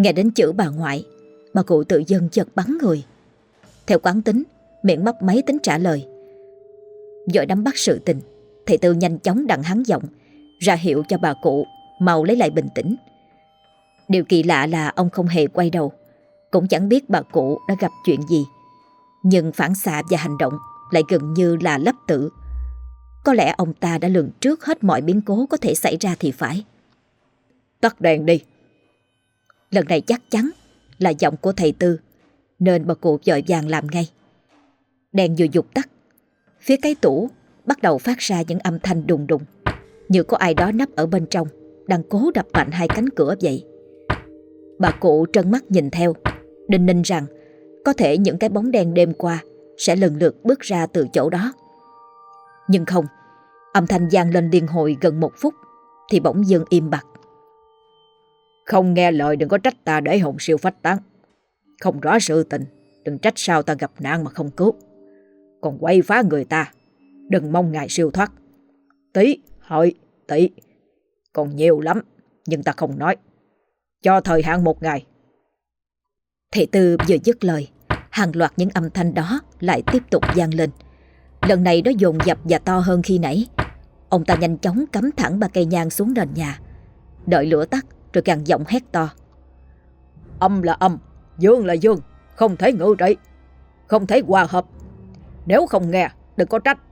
Nghe đến chữ bà ngoại, bà cụ tự dưng chợt bắn người. Theo quán tính, miệng mấp máy tính trả lời. Vội nắm bắt sự tình, thầy Tư nhanh chóng đặng hắn giọng, ra hiệu cho bà cụ mau lấy lại bình tĩnh. Điều kỳ lạ là ông không hề quay đầu, cũng chẳng biết bà cụ đã gặp chuyện gì, nhưng phản xạ và hành động lại gần như là lấp tử. Có lẽ ông ta đã lường trước hết mọi biến cố có thể xảy ra thì phải. Tắt đèn đi. Lần này chắc chắn là giọng của thầy Tư, nên bà cụ vội vàng làm ngay. Đèn vừa dục tắt, phía cái tủ bắt đầu phát ra những âm thanh đùng đùng, như có ai đó nấp ở bên trong đang cố đập mạnh hai cánh cửa vậy. Bà cụ trân mắt nhìn theo, đinh ninh rằng có thể những cái bóng đen đêm qua sẽ lần lượt bước ra từ chỗ đó. Nhưng không, âm thanh vang lên liên hồi gần một phút thì bỗng dưng im bặt. Không nghe lời đừng có trách ta để hồn siêu phách tán. Không rõ sự tình, đừng trách sao ta gặp nạn mà không cứu. Còn quay phá người ta, đừng mong ngài siêu thoát. Tí, hội, tỷ, còn nhiều lắm, nhưng ta không nói. Cho thời hạn một ngày. Thầy Tư vừa dứt lời, hàng loạt những âm thanh đó lại tiếp tục vang lên. Lần này nó dồn dập và to hơn khi nãy. Ông ta nhanh chóng cắm thẳng ba cây nhang xuống nền nhà, đợi lửa tắt rồi gằn giọng hét to. Âm là âm, dương là dương, không thể ngự trị, không thể hòa hợp. Nếu không nghe, đừng có trách.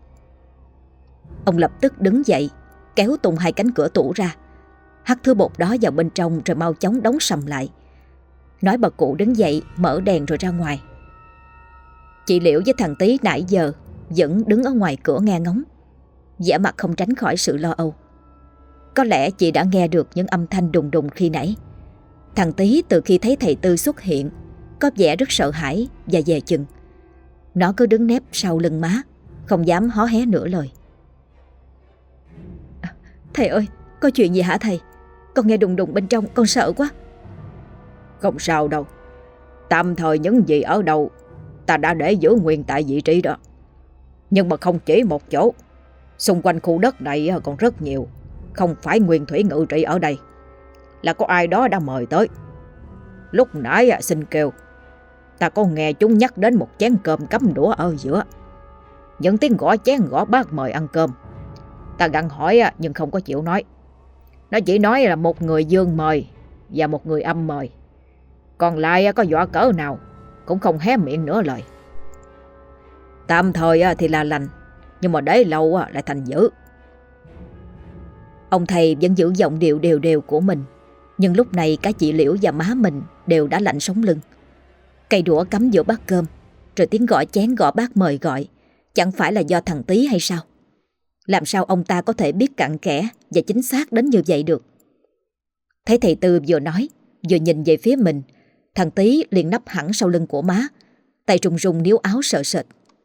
Ông lập tức đứng dậy, kéo tung hai cánh cửa tủ ra, hắt thứ bột đó vào bên trong rồi mau chóng đóng sầm lại. Nói bà cụ đứng dậy mở đèn rồi ra ngoài. Chị Liễu với thằng Tí nãy giờ vẫn đứng ở ngoài cửa nghe ngóng, vẻ mặt không tránh khỏi sự lo âu. Có lẽ chị đã nghe được những âm thanh đùng đùng khi nãy. Thằng Tí từ khi thấy thầy Tư xuất hiện có vẻ rất sợ hãi và dè chừng. Nó cứ đứng nép sau lưng má, không dám hó hé nửa lời. Thầy ơi, có chuyện gì hả thầy? Con nghe đùng đùng bên trong, con sợ quá. Không sao đâu. Tạm thời những gì ở đâu ta đã để giữ nguyên tại vị trí đó. Nhưng mà không chỉ một chỗ. Xung quanh khu đất này còn rất nhiều. Không phải nguyên thủy ngự trị ở đây, là có ai đó đã mời tới. Lúc nãy xin kêu, ta có nghe chúng nhắc đến một chén cơm cắm đũa ở giữa. Những tiếng gõ chén gõ bát mời ăn cơm. Ta gặng hỏi nhưng không có chịu nói. Nó chỉ nói là một người dương mời và một người âm mời. Còn lại có dọa cỡ nào cũng không hé miệng nửa lời. Tạm thời thì là lành, nhưng mà để lâu lại thành dữ. Ông thầy vẫn giữ giọng điệu đều đều của mình, nhưng lúc này cả chị Liễu và má mình đều đã lạnh sống lưng. Cây đũa cắm giữa bát cơm, rồi tiếng gõ chén gõ bát mời gọi, chẳng phải là do thằng Tí hay sao? Làm sao ông ta có thể biết cặn kẽ và chính xác đến như vậy được? Thấy thầy Tư vừa nói vừa nhìn về phía mình, thằng Tí liền nấp hẳn sau lưng của má, tay run run níu áo sợ sệt.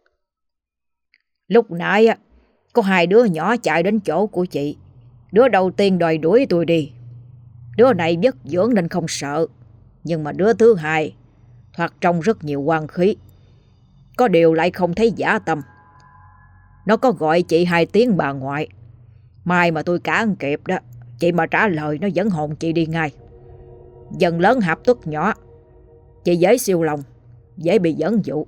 Lúc nãy có hai đứa nhỏ chạy đến chỗ của chị. Đứa đầu tiên đòi đuổi tôi đi. Đứa này vất dưỡng nên không sợ, nhưng mà đứa thứ hai thoạt trông rất nhiều oan khí, có điều lại không thấy dã tâm. Nó có gọi chị hai tiếng bà ngoại. Mai mà tôi cản kịp đó, chị mà trả lời nó dẫn hồn chị đi ngay. Dần lớn hạp tuất nhỏ, chị dễ siêu lòng, dễ bị dẫn dụ.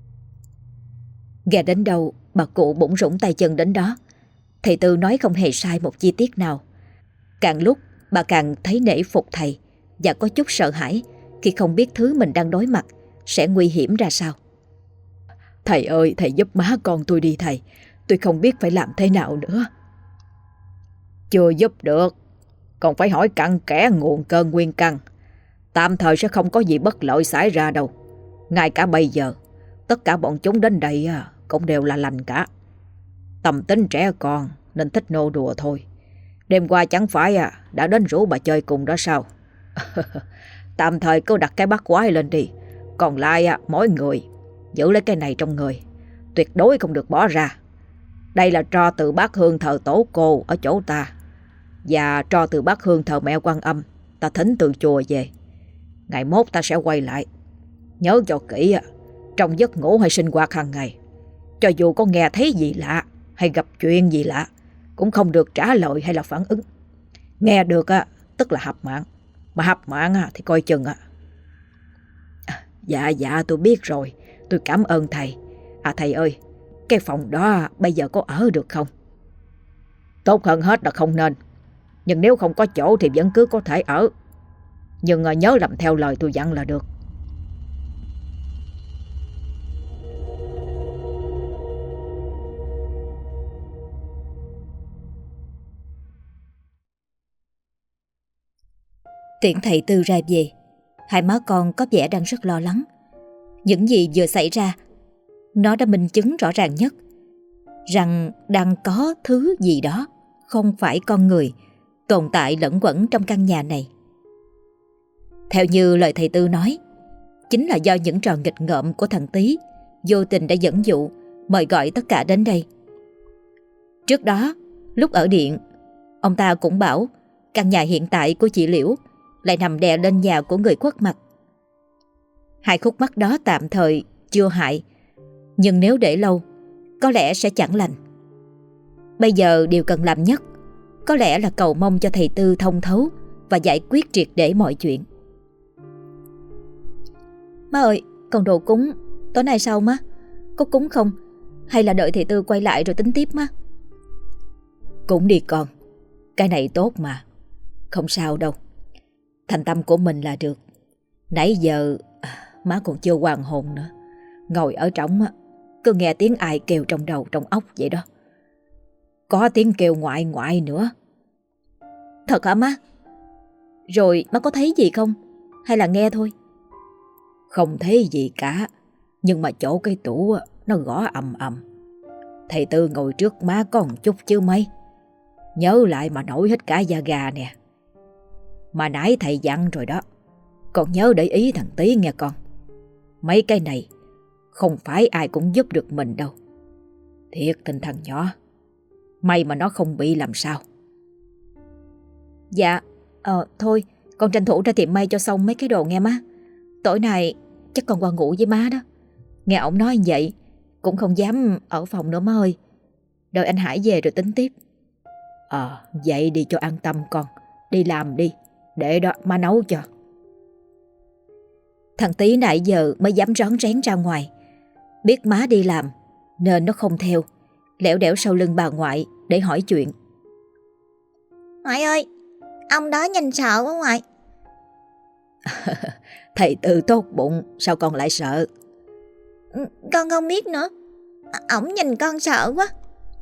Nghe đến đâu bà cụ bủn rủn tay chân đến đó. Thầy Tư nói không hề sai một chi tiết nào. Càng lúc bà càng thấy nể phục thầy và có chút sợ hãi khi không biết thứ mình đang đối mặt sẽ nguy hiểm ra sao. Thầy ơi, thầy giúp má con tôi đi thầy. Tôi không biết phải làm thế nào nữa. Chưa giúp được, còn phải hỏi cặn kẽ nguồn cơn nguyên căn. Tạm thời sẽ không có gì bất lợi xảy ra đâu. Ngay cả bây giờ, tất cả bọn chúng đến đây cũng đều là lành cả. Tầm tính trẻ con nên thích nô đùa thôi. Đêm qua chẳng phải à, đã đến rủ bà chơi cùng đó sao? Tạm thời cứ đặt cái bát quái lên đi. Còn lại à, mỗi người giữ lấy cái này trong người, tuyệt đối không được bỏ ra. Đây là tro từ bát hương thờ tổ cô ở chỗ ta, và tro từ bát hương thờ mẹ Quan Âm ta thính từ chùa về. Ngày mốt ta sẽ quay lại. Nhớ cho kỹ à, trong giấc ngủ hay sinh hoạt hàng ngày, cho dù có nghe thấy gì lạ hay gặp chuyện gì lạ, cũng không được trả lời hay là phản ứng. Nghe được á, tức là hạp mạng. Mà hấp mạng thì coi chừng à. À, dạ dạ tôi biết rồi, tôi cảm ơn thầy. À thầy ơi, cái phòng đó bây giờ có ở được không? Tốt hơn hết là không nên. Nhưng nếu không có chỗ thì vẫn cứ có thể ở. Nhưng nhớ làm theo lời tôi dặn là được. Tiễn thầy Tư ra về, hai má con có vẻ đang rất lo lắng. Những gì vừa xảy ra, nó đã minh chứng rõ ràng nhất rằng đang có thứ gì đó không phải con người tồn tại lẫn quẩn trong căn nhà này. Theo như lời thầy Tư nói, chính là do những trò nghịch ngợm của thằng Tý vô tình đã dẫn dụ mời gọi tất cả đến đây. Trước đó, lúc ở điện, ông ta cũng bảo căn nhà hiện tại của chị Liễu lại nằm đè lên nhà của người khuất mặt. Hai khúc mắc đó tạm thời chưa hại, nhưng nếu để lâu có lẽ sẽ chẳng lành. Bây giờ điều cần làm nhất có lẽ là cầu mong cho thầy Tư thông thấu và giải quyết triệt để mọi chuyện. Má ơi, còn đồ cúng tối nay sao má? Có cúng không? Hay là đợi thầy Tư quay lại rồi tính tiếp má? Cúng đi con, cái này tốt mà. Không sao đâu, thành tâm của mình là được. Nãy giờ má còn chưa hoàn hồn nữa. Ngồi ở trống cứ nghe tiếng ai kêu trong đầu trong óc vậy đó. Có tiếng kêu ngoại ngoại nữa. Thật hả má? Rồi má có thấy gì không? Hay là nghe thôi? Không thấy gì cả, nhưng mà chỗ cái tủ nó gõ ầm ầm. Thầy Tư ngồi trước má có một chút chứ mấy. Nhớ lại mà nổi hết cả da gà nè. Mà nãy thầy dặn rồi đó, con nhớ để ý thằng Tý nghe con. Mấy cái này không phải ai cũng giúp được mình đâu. Thiệt tình thằng nhỏ, may mà nó không bị làm sao. Dạ, ờ thôi con tranh thủ ra tiệm may cho xong mấy cái đồ nghe má. Tối nay chắc con qua ngủ với má đó. Nghe ổng nói như vậy cũng không dám ở phòng nữa má ơi. Đợi anh Hải về rồi tính tiếp. Ờ, vậy đi cho an tâm con. Đi làm đi, để đó má nấu cho. Thằng Tý nãy giờ mới dám rón rén ra ngoài. Biết má đi làm nên nó không theo, lẻo đẻo sau lưng bà ngoại để hỏi chuyện. Ngoại ơi, ông đó nhìn sợ quá ngoại. Thầy Tư tốt bụng, sao con lại sợ? Con không biết nữa, ổng nhìn con sợ quá.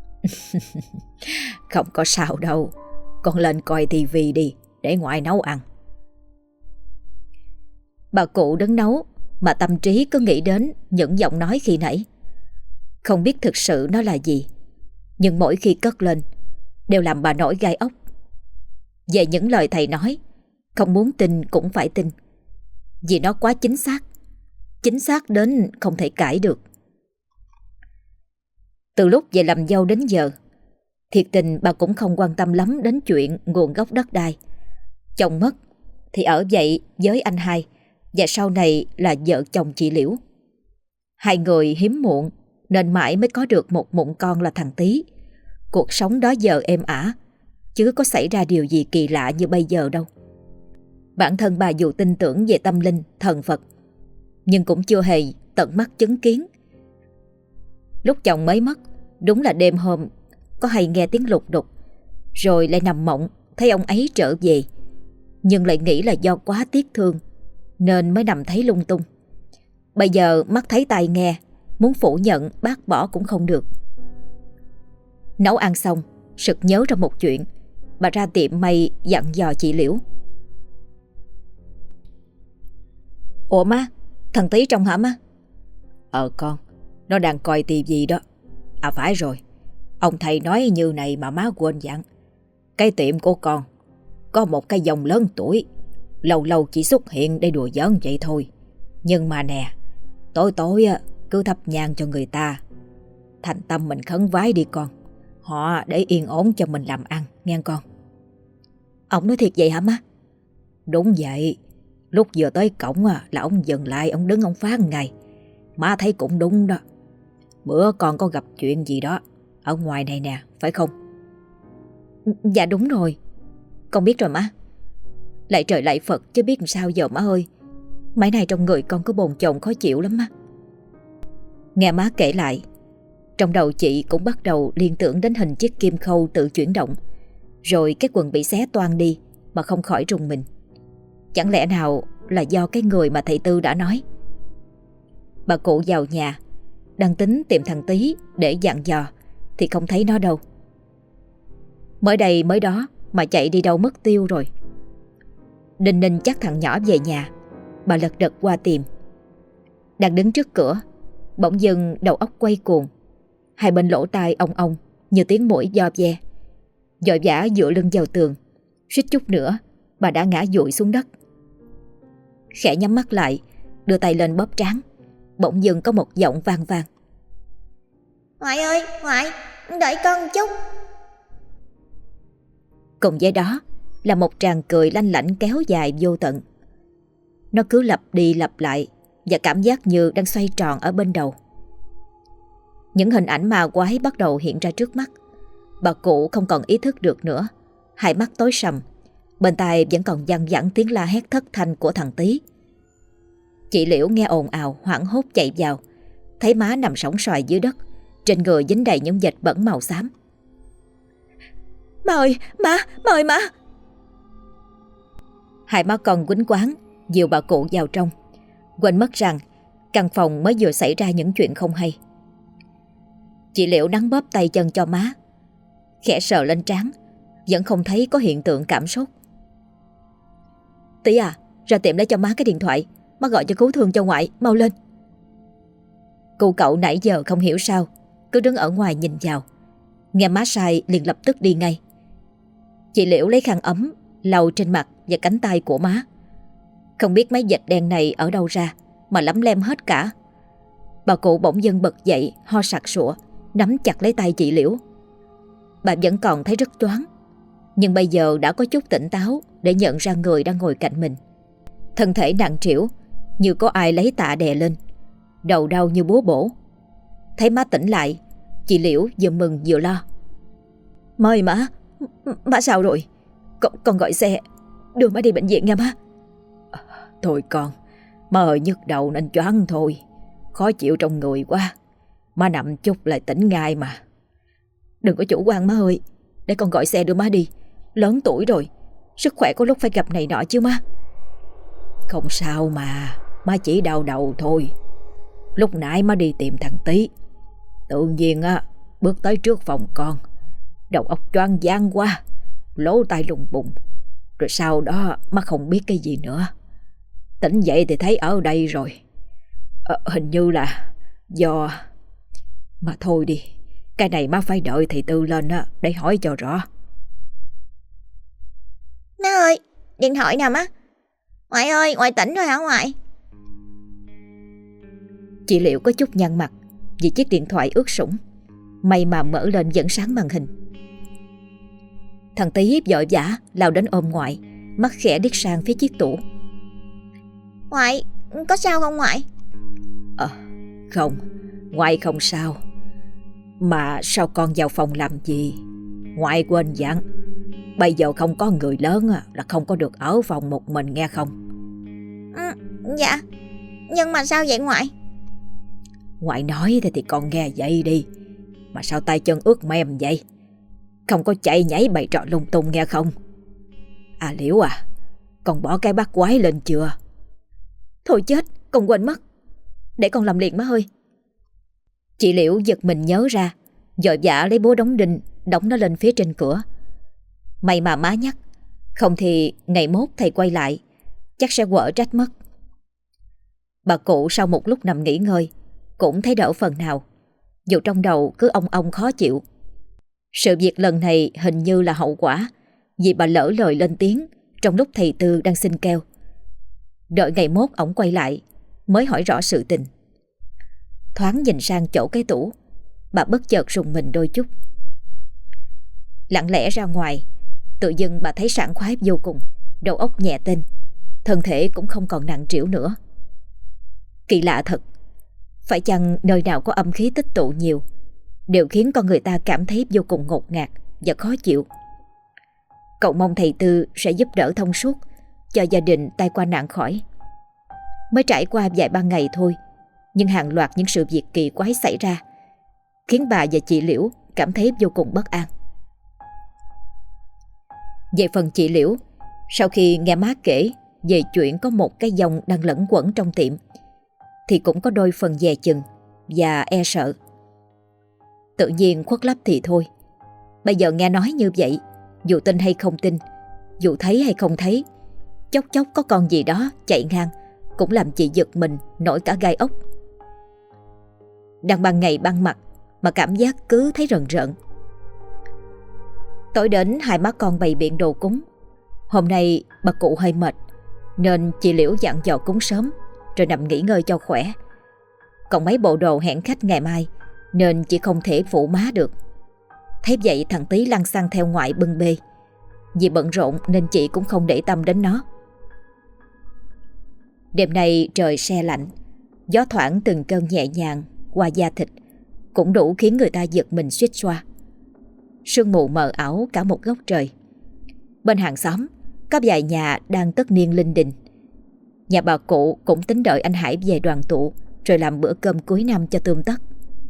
Không có sao đâu, con lên coi tivi đi, để ngoại nấu ăn. Bà cụ đứng nấu mà tâm trí cứ nghĩ đến những giọng nói khi nãy. Không biết thực sự nó là gì, nhưng mỗi khi cất lên đều làm bà nổi gai ốc. Về những lời thầy nói, không muốn tin cũng phải tin, vì nó quá chính xác, chính xác đến không thể cãi được. Từ lúc về làm dâu đến giờ, thiệt tình bà cũng không quan tâm lắm đến chuyện nguồn gốc đất đai. Chồng mất thì ở vậy với anh hai, và sau này là vợ chồng chị Liễu. Hai người hiếm muộn nên mãi mới có được một mụn con là thằng Tý. Cuộc sống đó giờ êm ả, chứ có xảy ra điều gì kỳ lạ như bây giờ đâu. Bản thân bà dù tin tưởng về tâm linh, thần Phật, nhưng cũng chưa hề tận mắt chứng kiến. Lúc chồng mới mất, đúng là đêm hôm có hay nghe tiếng lục đục, rồi lại nằm mộng thấy ông ấy trở về, nhưng lại nghĩ là do quá tiếc thương nên mới nằm thấy lung tung. Bây giờ mắt thấy tai nghe, muốn phủ nhận bác bỏ cũng không được. Nấu ăn xong, sực nhớ ra một chuyện, bà ra tiệm may dặn dò chị Liễu. Ủa má, thằng Tý trong hả má? Ờ con, nó đang coi tivi đó. À phải rồi, ông thầy nói như này mà má quên dặn. Cái tiệm của con có một cái dòng lớn tuổi, lâu lâu chỉ xuất hiện để đùa giỡn vậy thôi. Nhưng mà nè, tối tối cứ thắp nhang cho người ta, thành tâm mình khấn vái đi con. Họ để yên ổn cho mình làm ăn, nghe con. Ông nói thiệt vậy hả má? Đúng vậy. Lúc vừa tới cổng là ông dừng lại, ông đứng ông phán ngày. Má thấy cũng đúng đó. Bữa con có gặp chuyện gì đó ở ngoài này nè, phải không? Dạ đúng rồi, con biết rồi má. Lại trời lại Phật chứ biết làm sao giờ má ơi. Mấy nay trong người con có bồn chồn khó chịu lắm má. Nghe má kể lại, trong đầu chị cũng bắt đầu liên tưởng đến hình chiếc kim khâu tự chuyển động, rồi cái quần bị xé toang đi mà không khỏi rùng mình. Chẳng lẽ nào là do cái người mà thầy Tư đã nói? Bà cụ vào nhà, đang tính tìm thằng Tí để dặn dò thì không thấy nó đâu. Mới đây mới đó mà chạy đi đâu mất tiêu rồi. Đinh ninh chắc thằng nhỏ về nhà. Bà lật đật qua tìm. Đang đứng trước cửa, bỗng dưng đầu óc quay cuồng. Hai bên lỗ tai ong ong như tiếng muỗi do ve. Vội vã dựa lưng vào tường, suýt chút nữa bà đã ngã dụi xuống đất. Khẽ nhắm mắt lại, đưa tay lên bóp trán. Bỗng dưng có một giọng vang vang: Ngoại ơi, ngoại, đợi con chút. Cùng với đó là một tràng cười lanh lảnh kéo dài vô tận. Nó cứ lặp đi lặp lại và cảm giác như đang xoay tròn ở bên đầu. Những hình ảnh ma quái bắt đầu hiện ra trước mắt. Bà cụ không còn ý thức được nữa. Hai mắt tối sầm, bên tai vẫn còn văng vẳng tiếng la hét thất thanh của thằng Tí. Chị Liễu nghe ồn ào hoảng hốt chạy vào, thấy má nằm sõng soài dưới đất, trên người dính đầy những vệt bẩn màu xám. Má ơi, má, má ơi má. Hai má con quýnh quáng dìu bà cụ vào trong, quên mất rằng căn phòng mới vừa xảy ra những chuyện không hay. Chị Liễu nắn bóp tay chân cho má, khẽ sờ lên trán, vẫn không thấy có hiện tượng cảm sốt. Tí à, ra tiệm lấy cho má cái điện thoại, má gọi cho cứu thương cho ngoại, mau lên. Cô cậu nãy giờ không hiểu sao, cứ đứng ở ngoài nhìn vào. Nghe má sai liền lập tức đi ngay. Chị Liễu lấy khăn ấm lau trên mặt và cánh tay của má. Không biết mấy vệt đen này ở đâu ra mà lấm lem hết cả. Bà cụ bỗng dưng bật dậy, ho sặc sụa, nắm chặt lấy tay chị Liễu. Bà vẫn còn thấy rất choáng, nhưng bây giờ đã có chút tỉnh táo để nhận ra người đang ngồi cạnh mình. Thân thể nặng trĩu như có ai lấy tạ đè lên, đầu đau như búa bổ. Thấy má tỉnh lại, chị Liễu vừa mừng vừa lo. Má ơi má, má sao rồi? Con, con gọi xe đưa má đi bệnh viện nha má. À, thôi con, má hơi nhức đầu nên choáng thôi, khó chịu trong người quá. Má nằm chút lại tỉnh ngay mà. Đừng có chủ quan má ơi, để con gọi xe đưa má đi. Lớn tuổi rồi, sức khỏe có lúc phải gặp này nọ chứ má. Không sao mà, má chỉ đau đầu thôi. Lúc nãy má đi tìm thằng Tí, tự nhiên á bước tới trước phòng con, đầu óc choáng váng quá, lỗ tai lùng bùng. Rồi sau đó má không biết cái gì nữa. Tỉnh dậy thì thấy ở đây rồi. ờ, Hình như là do... Mà thôi đi, cái này má phải đợi thầy Tư lên á để hỏi cho rõ. Má ơi, điện thoại nè má. Ngoại ơi, ngoại tỉnh rồi hả ngoại? Chị Liễu có chút nhăn mặt vì chiếc điện thoại ướt sũng. May mà mở lên vẫn sáng màn hình. Thằng Tí vội vã lao đến ôm ngoại, mắt khẽ điếc sang phía chiếc tủ. Ngoại, có sao không ngoại? Ờ, à, không, ngoại không sao. Mà sao con vào phòng làm gì? Ngoại quên dặn, bây giờ không có người lớn là không có được ở phòng một mình nghe không? Ừ, dạ, nhưng mà sao vậy ngoại? Ngoại nói thì, thì con nghe vậy đi. Mà sao tay chân ướt mềm vậy? Không có chạy nhảy bày trò lung tung nghe không? À Liễu à, con bỏ cái bát quái lên chưa? Thôi chết, con quên mất. Để con làm liền má ơi. Chị Liễu giật mình nhớ ra, vội vã lấy búa đóng đinh đóng nó lên phía trên cửa. May mà má nhắc, không thì ngày mốt thầy quay lại chắc sẽ quở trách mất. Bà cụ sau một lúc nằm nghỉ ngơi cũng thấy đỡ phần nào, dù trong đầu cứ ong ong khó chịu. Sự việc lần này hình như là hậu quả vì bà lỡ lời lên tiếng trong lúc thầy Tư đang xin keo. Đợi ngày mốt ổng quay lại mới hỏi rõ sự tình. Thoáng nhìn sang chỗ cái tủ, bà bất chợt rùng mình đôi chút. Lặng lẽ ra ngoài, tự dưng bà thấy sảng khoái vô cùng, đầu óc nhẹ tênh, thân thể cũng không còn nặng trĩu nữa. Kỳ lạ thật, phải chăng nơi nào có âm khí tích tụ nhiều đều khiến con người ta cảm thấy vô cùng ngột ngạt và khó chịu. Cậu mong thầy Tư sẽ giúp đỡ thông suốt, cho gia đình tai qua nạn khỏi. Mới trải qua vài ba ngày thôi, nhưng hàng loạt những sự việc kỳ quái xảy ra, khiến bà và chị Liễu cảm thấy vô cùng bất an. Về phần chị Liễu, sau khi nghe má kể về chuyện có một cái dòng đang lẫn quẩn trong tiệm, thì cũng có đôi phần dè chừng và e sợ. Tự nhiên khuất lấp thì thôi, bây giờ nghe nói như vậy, dù tin hay không tin, dù thấy hay không thấy, chốc chốc có con gì đó chạy ngang cũng làm chị giật mình nổi cả gai ốc. Đang ban ngày ban mặt mà cảm giác cứ thấy rần rợn. Tối đến hai má con bày biện đồ cúng. Hôm nay bà cụ hơi mệt, nên chị Liễu dặn dò cúng sớm rồi nằm nghỉ ngơi cho khỏe. Còn mấy bộ đồ hẹn khách ngày mai nên chị không thể phụ má được. Thấy vậy thằng Tí lăn xăng theo ngoại bưng bê. Vì bận rộn nên chị cũng không để tâm đến nó. Đêm nay trời se lạnh, gió thoảng từng cơn nhẹ nhàng qua da thịt, cũng đủ khiến người ta giật mình suýt xoa. Sương mù mờ ảo cả một góc trời. Bên hàng xóm có vài nhà đang tất niên linh đình. Nhà bà cụ cũng tính đợi anh Hải về đoàn tụ rồi làm bữa cơm cuối năm cho tươm tất.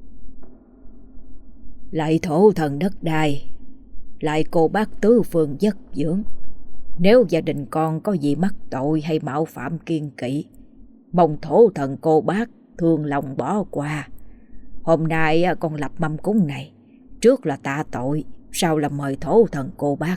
Lạy thổ thần đất đai, lại cô bác tứ phương giấc dưỡng, nếu gia đình con có gì mắc tội hay mạo phạm kiêng kỵ, mong thổ thần cô bác thương lòng bỏ qua. Hôm nay con lập mâm cúng này, trước là tạ tội, sau là mời thổ thần cô bác.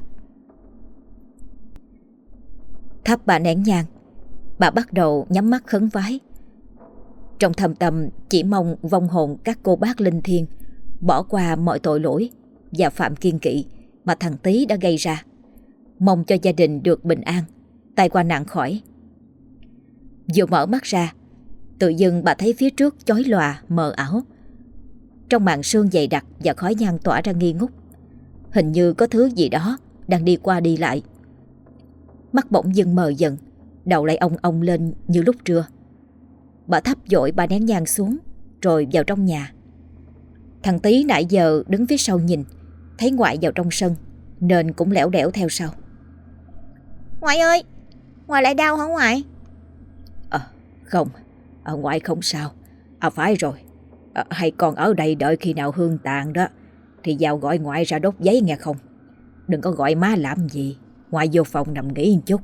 Thắp bà nén nhang, bà bắt đầu nhắm mắt khấn vái. Trong thâm tâm chỉ mong vong hồn các cô bác linh thiêng bỏ qua mọi tội lỗi và phạm kiêng kỵ mà thằng Tí đã gây ra, mong cho gia đình được bình an, tai qua nạn khỏi. Vừa mở mắt ra, tự dưng bà thấy phía trước chói lòa mờ ảo. Trong màn sương dày đặc và khói nhang tỏa ra nghi ngút, hình như có thứ gì đó đang đi qua đi lại. Mắt bỗng dưng mờ dần, đầu lại ong ong lên như lúc trưa. Bà thắp vội ba nén nhang xuống rồi vào trong nhà. Thằng Tí nãy giờ đứng phía sau nhìn, thấy ngoại vào trong sân nên cũng lẻo đẻo theo sau. Ngoại ơi, ngoại lại đau hả ngoại? À, không, à, ngoại không sao. À phải rồi, à, hay con ở đây đợi khi nào hương tàn đó thì vào gọi ngoại ra đốt giấy nghe không? Đừng có gọi má làm gì, ngoại vô phòng nằm nghỉ một chút.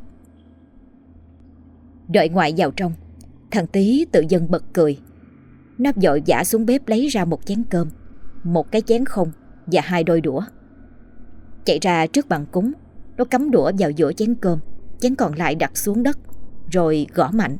Đợi ngoại vào trong, thằng Tí tự dưng bật cười. Nó vội vã xuống bếp lấy ra một chén cơm, một cái chén không và hai đôi đũa. Chạy ra trước bàn cúng, nó cắm đũa vào giữa chén cơm, chén còn lại đặt xuống đất, rồi gõ mạnh.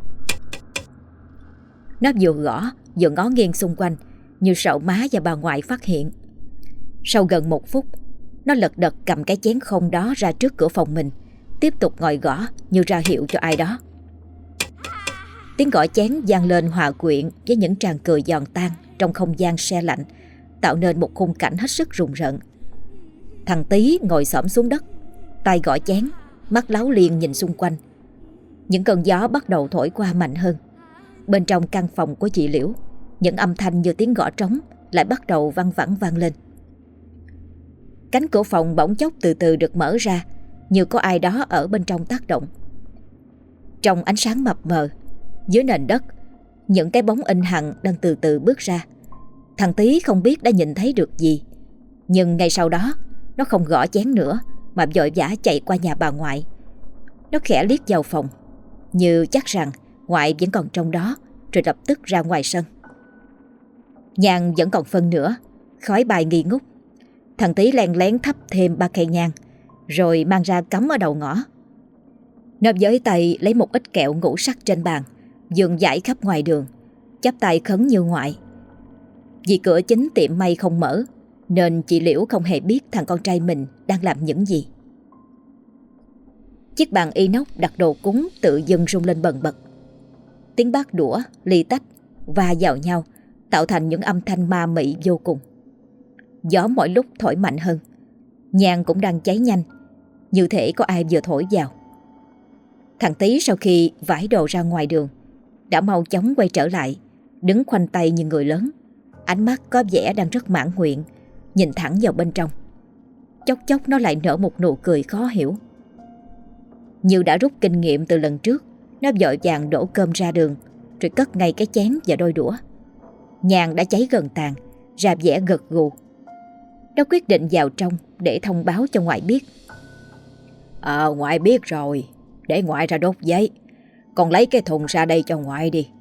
Nó vừa gõ vừa ngó nghiêng xung quanh, như sợ má và bà ngoại phát hiện. Sau gần một phút, nó lật đật cầm cái chén không đó ra trước cửa phòng mình, tiếp tục ngồi gõ như ra hiệu cho ai đó. Tiếng gõ chén vang lên hòa quyện với những tràng cười giòn tan trong không gian se lạnh, tạo nên một khung cảnh hết sức rùng rợn. Thằng Tí ngồi xổm xuống đất, tay gõ chén, mắt láo liên nhìn xung quanh. Những cơn gió bắt đầu thổi qua mạnh hơn. Bên trong căn phòng của chị Liễu, những âm thanh như tiếng gõ trống lại bắt đầu văng vẳng vang lên. Cánh cửa phòng bỗng chốc từ từ được mở ra, như có ai đó ở bên trong tác động. Trong ánh sáng mập mờ, dưới nền đất, những cái bóng in hằn đang từ từ bước ra. Thằng Tí không biết đã nhìn thấy được gì, nhưng ngay sau đó nó không gõ chén nữa mà vội vã chạy qua nhà bà ngoại. Nó khẽ liếc vào phòng, như chắc rằng ngoại vẫn còn trong đó, rồi lập tức ra ngoài sân. Nhang vẫn còn phân nữa, khói bay nghi ngút. Thằng Tí len lén thắp thêm ba cây nhang, rồi mang ra cắm ở đầu ngõ. Nó với tay lấy một ít kẹo ngũ sắc trên bàn, dường dãi khắp ngoài đường, chắp tay khấn như ngoại. Vì cửa chính tiệm may không mở, nên chị Liễu không hề biết thằng con trai mình đang làm những gì. Chiếc bàn inox đặt đồ cúng tự dưng rung lên bần bật. Tiếng bát đũa, ly tách va vào nhau, tạo thành những âm thanh ma mị vô cùng. Gió mỗi lúc thổi mạnh hơn, nhang cũng đang cháy nhanh, như thể có ai vừa thổi vào. Thằng Tí sau khi vải đồ ra ngoài đường đã mau chóng quay trở lại, đứng khoanh tay như người lớn, ánh mắt có vẻ đang rất mãn nguyện, nhìn thẳng vào bên trong. Chốc chốc nó lại nở một nụ cười khó hiểu. Như đã rút kinh nghiệm từ lần trước, nó vội vàng đổ cơm ra đường, rồi cất ngay cái chén và đôi đũa. Nhang đã cháy gần tàn, ra vẻ gật gù. Nó quyết định vào trong để thông báo cho ngoại biết. Ờ, ngoại biết rồi, để ngoại ra đốt giấy. Con lấy cái thùng ra đây cho ngoại đi.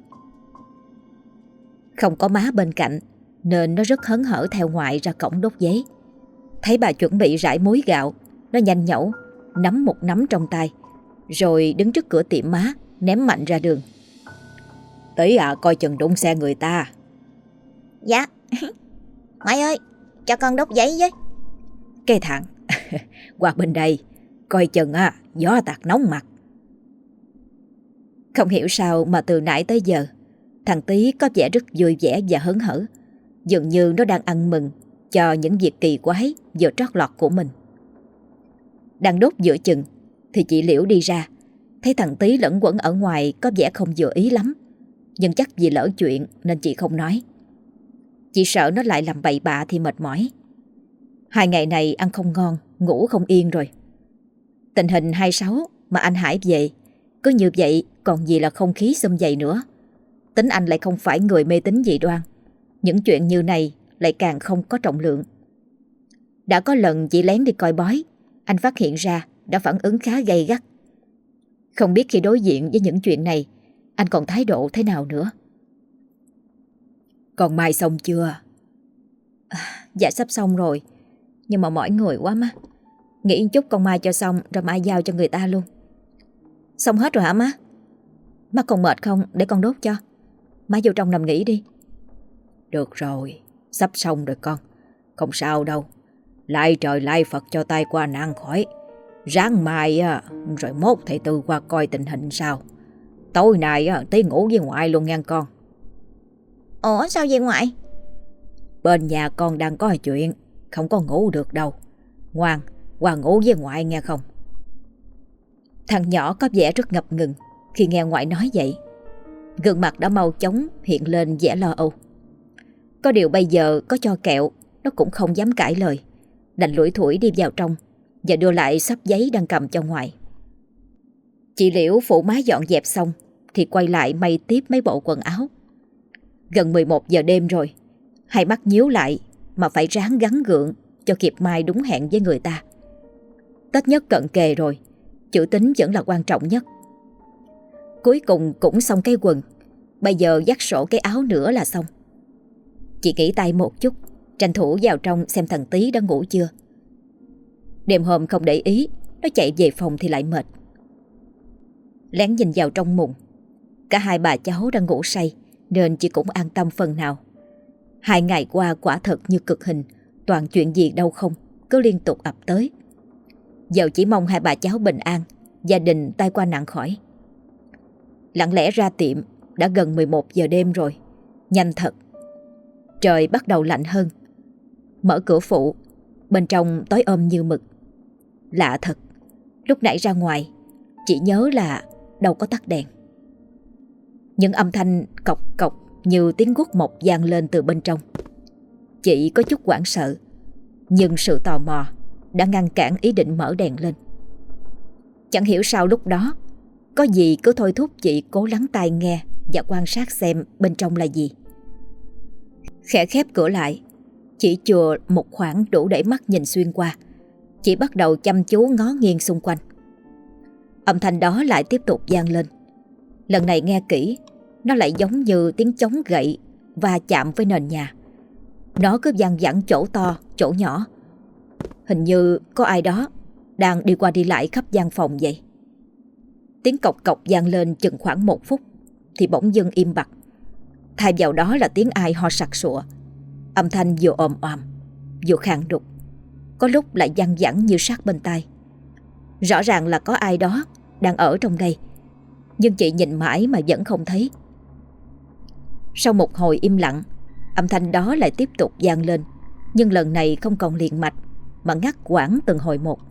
Không có má bên cạnh, nên nó rất hớn hở theo ngoại ra cổng đốt giấy. Thấy bà chuẩn bị rải muối gạo, nó nhanh nhẩu, nắm một nắm trong tay, rồi đứng trước cửa tiệm má, ném mạnh ra đường. Tí à, coi chừng đụng xe người ta. Dạ. Ngoại ơi, cho con đốt giấy với. Cái thằng, qua bên đây, coi chừng à, gió tạt nóng mặt. Không hiểu sao mà từ nãy tới giờ, thằng Tí có vẻ rất vui vẻ và hớn hở, dường như nó đang ăn mừng cho những việc kỳ quái vừa trót lọt của mình. Đang đốt giữa chừng thì chị Liễu đi ra, thấy thằng Tí lẫn quẩn ở ngoài có vẻ không vừa ý lắm, nhưng chắc vì lỡ chuyện nên chị không nói. Chị sợ nó lại làm bậy bạ thì mệt mỏi. Hai ngày này ăn không ngon, ngủ không yên rồi. Tình hình hai sáu mà anh Hải về, cứ như vậy còn gì là không khí xum vầy nữa. Tính anh lại không phải người mê tín dị đoan, những chuyện như này lại càng không có trọng lượng. Đã có lần chị lén đi coi bói, anh phát hiện ra đã phản ứng khá gay gắt. Không biết khi đối diện với những chuyện này, anh còn thái độ thế nào nữa. Còn Mai xong chưa? À, dạ sắp xong rồi, nhưng mà mỏi người quá má. Nghĩ chút con Mai cho xong rồi mai giao cho người ta luôn. Xong hết rồi hả má? Má còn mệt không để con đốt cho. Má vô trong nằm nghỉ đi. Được rồi, sắp xong rồi con. Không sao đâu. Lại trời lại Phật cho tay qua nạn khỏi. Ráng mai á, rồi mốt thầy Tư qua coi tình hình sao. Tối nay á, Tí ngủ với ngoại luôn nha con. Ủa sao vậy ngoại? Bên nhà con đang có chuyện, không có ngủ được đâu. Ngoan, qua ngủ với ngoại nghe không? Thằng nhỏ có vẻ rất ngập ngừng khi nghe ngoại nói vậy. Gương mặt đã mau chóng hiện lên vẻ lo âu. Có điều bây giờ có cho kẹo, nó cũng không dám cãi lời, đành lủi thủi đi vào trong và đưa lại xấp giấy đang cầm cho ngoại. Chị Liễu phụ má dọn dẹp xong thì quay lại may tiếp mấy bộ quần áo. Gần mười một giờ đêm rồi, hai mắt nhíu lại mà phải ráng gắng gượng cho kịp mai đúng hẹn với người ta. Tết nhất cận kề rồi, chữ tín vẫn là quan trọng nhất. Cuối cùng cũng xong cái quần, bây giờ dắt sổ cái áo nữa là xong. Chị nghỉ tay một chút, tranh thủ vào trong xem thằng Tí đã ngủ chưa. Đêm hôm không để ý, nó chạy về phòng thì lại mệt. Lén nhìn vào trong mùng, cả hai bà cháu đang ngủ say nên chị cũng an tâm phần nào. Hai ngày qua quả thật như cực hình, toàn chuyện gì đâu không, cứ liên tục ập tới. Giờ chỉ mong hai bà cháu bình an, gia đình tai qua nạn khỏi. Lặng lẽ ra tiệm, đã gần mười một giờ đêm rồi, nhanh thật. Trời bắt đầu lạnh hơn. Mở cửa phụ, bên trong tối om như mực. Lạ thật, lúc nãy ra ngoài, chị nhớ là đâu có tắt đèn. Những âm thanh cộc cộc như tiếng guốc mộc vang lên từ bên trong. Chị có chút hoảng sợ, nhưng sự tò mò đã ngăn cản ý định mở đèn lên. Chẳng hiểu sao lúc đó có gì cứ thôi thúc chị cố lắng tai nghe và quan sát xem bên trong là gì. Khẽ khép cửa lại, chỉ chừa một khoảng đủ để mắt nhìn xuyên qua. Chị bắt đầu chăm chú ngó nghiêng xung quanh. Âm thanh đó lại tiếp tục vang lên. Lần này nghe kỹ, nó lại giống như tiếng chống gậy va chạm với nền nhà. Nó cứ văng vẳng chỗ to, chỗ nhỏ. Hình như có ai đó đang đi qua đi lại khắp gian phòng vậy. Tiếng cộc cộc vang lên chừng khoảng một phút thì bỗng dưng im bặt. Thay vào đó là tiếng ai ho sặc sụa. Âm thanh vừa ồm oàm, vừa khàn đục, có lúc lại văng vẳng như sát bên tai. Rõ ràng là có ai đó đang ở trong đây, nhưng chị nhìn mãi mà vẫn không thấy. Sau một hồi im lặng, âm thanh đó lại tiếp tục vang lên, nhưng lần này không còn liền mạch mà ngắt quãng từng hồi một.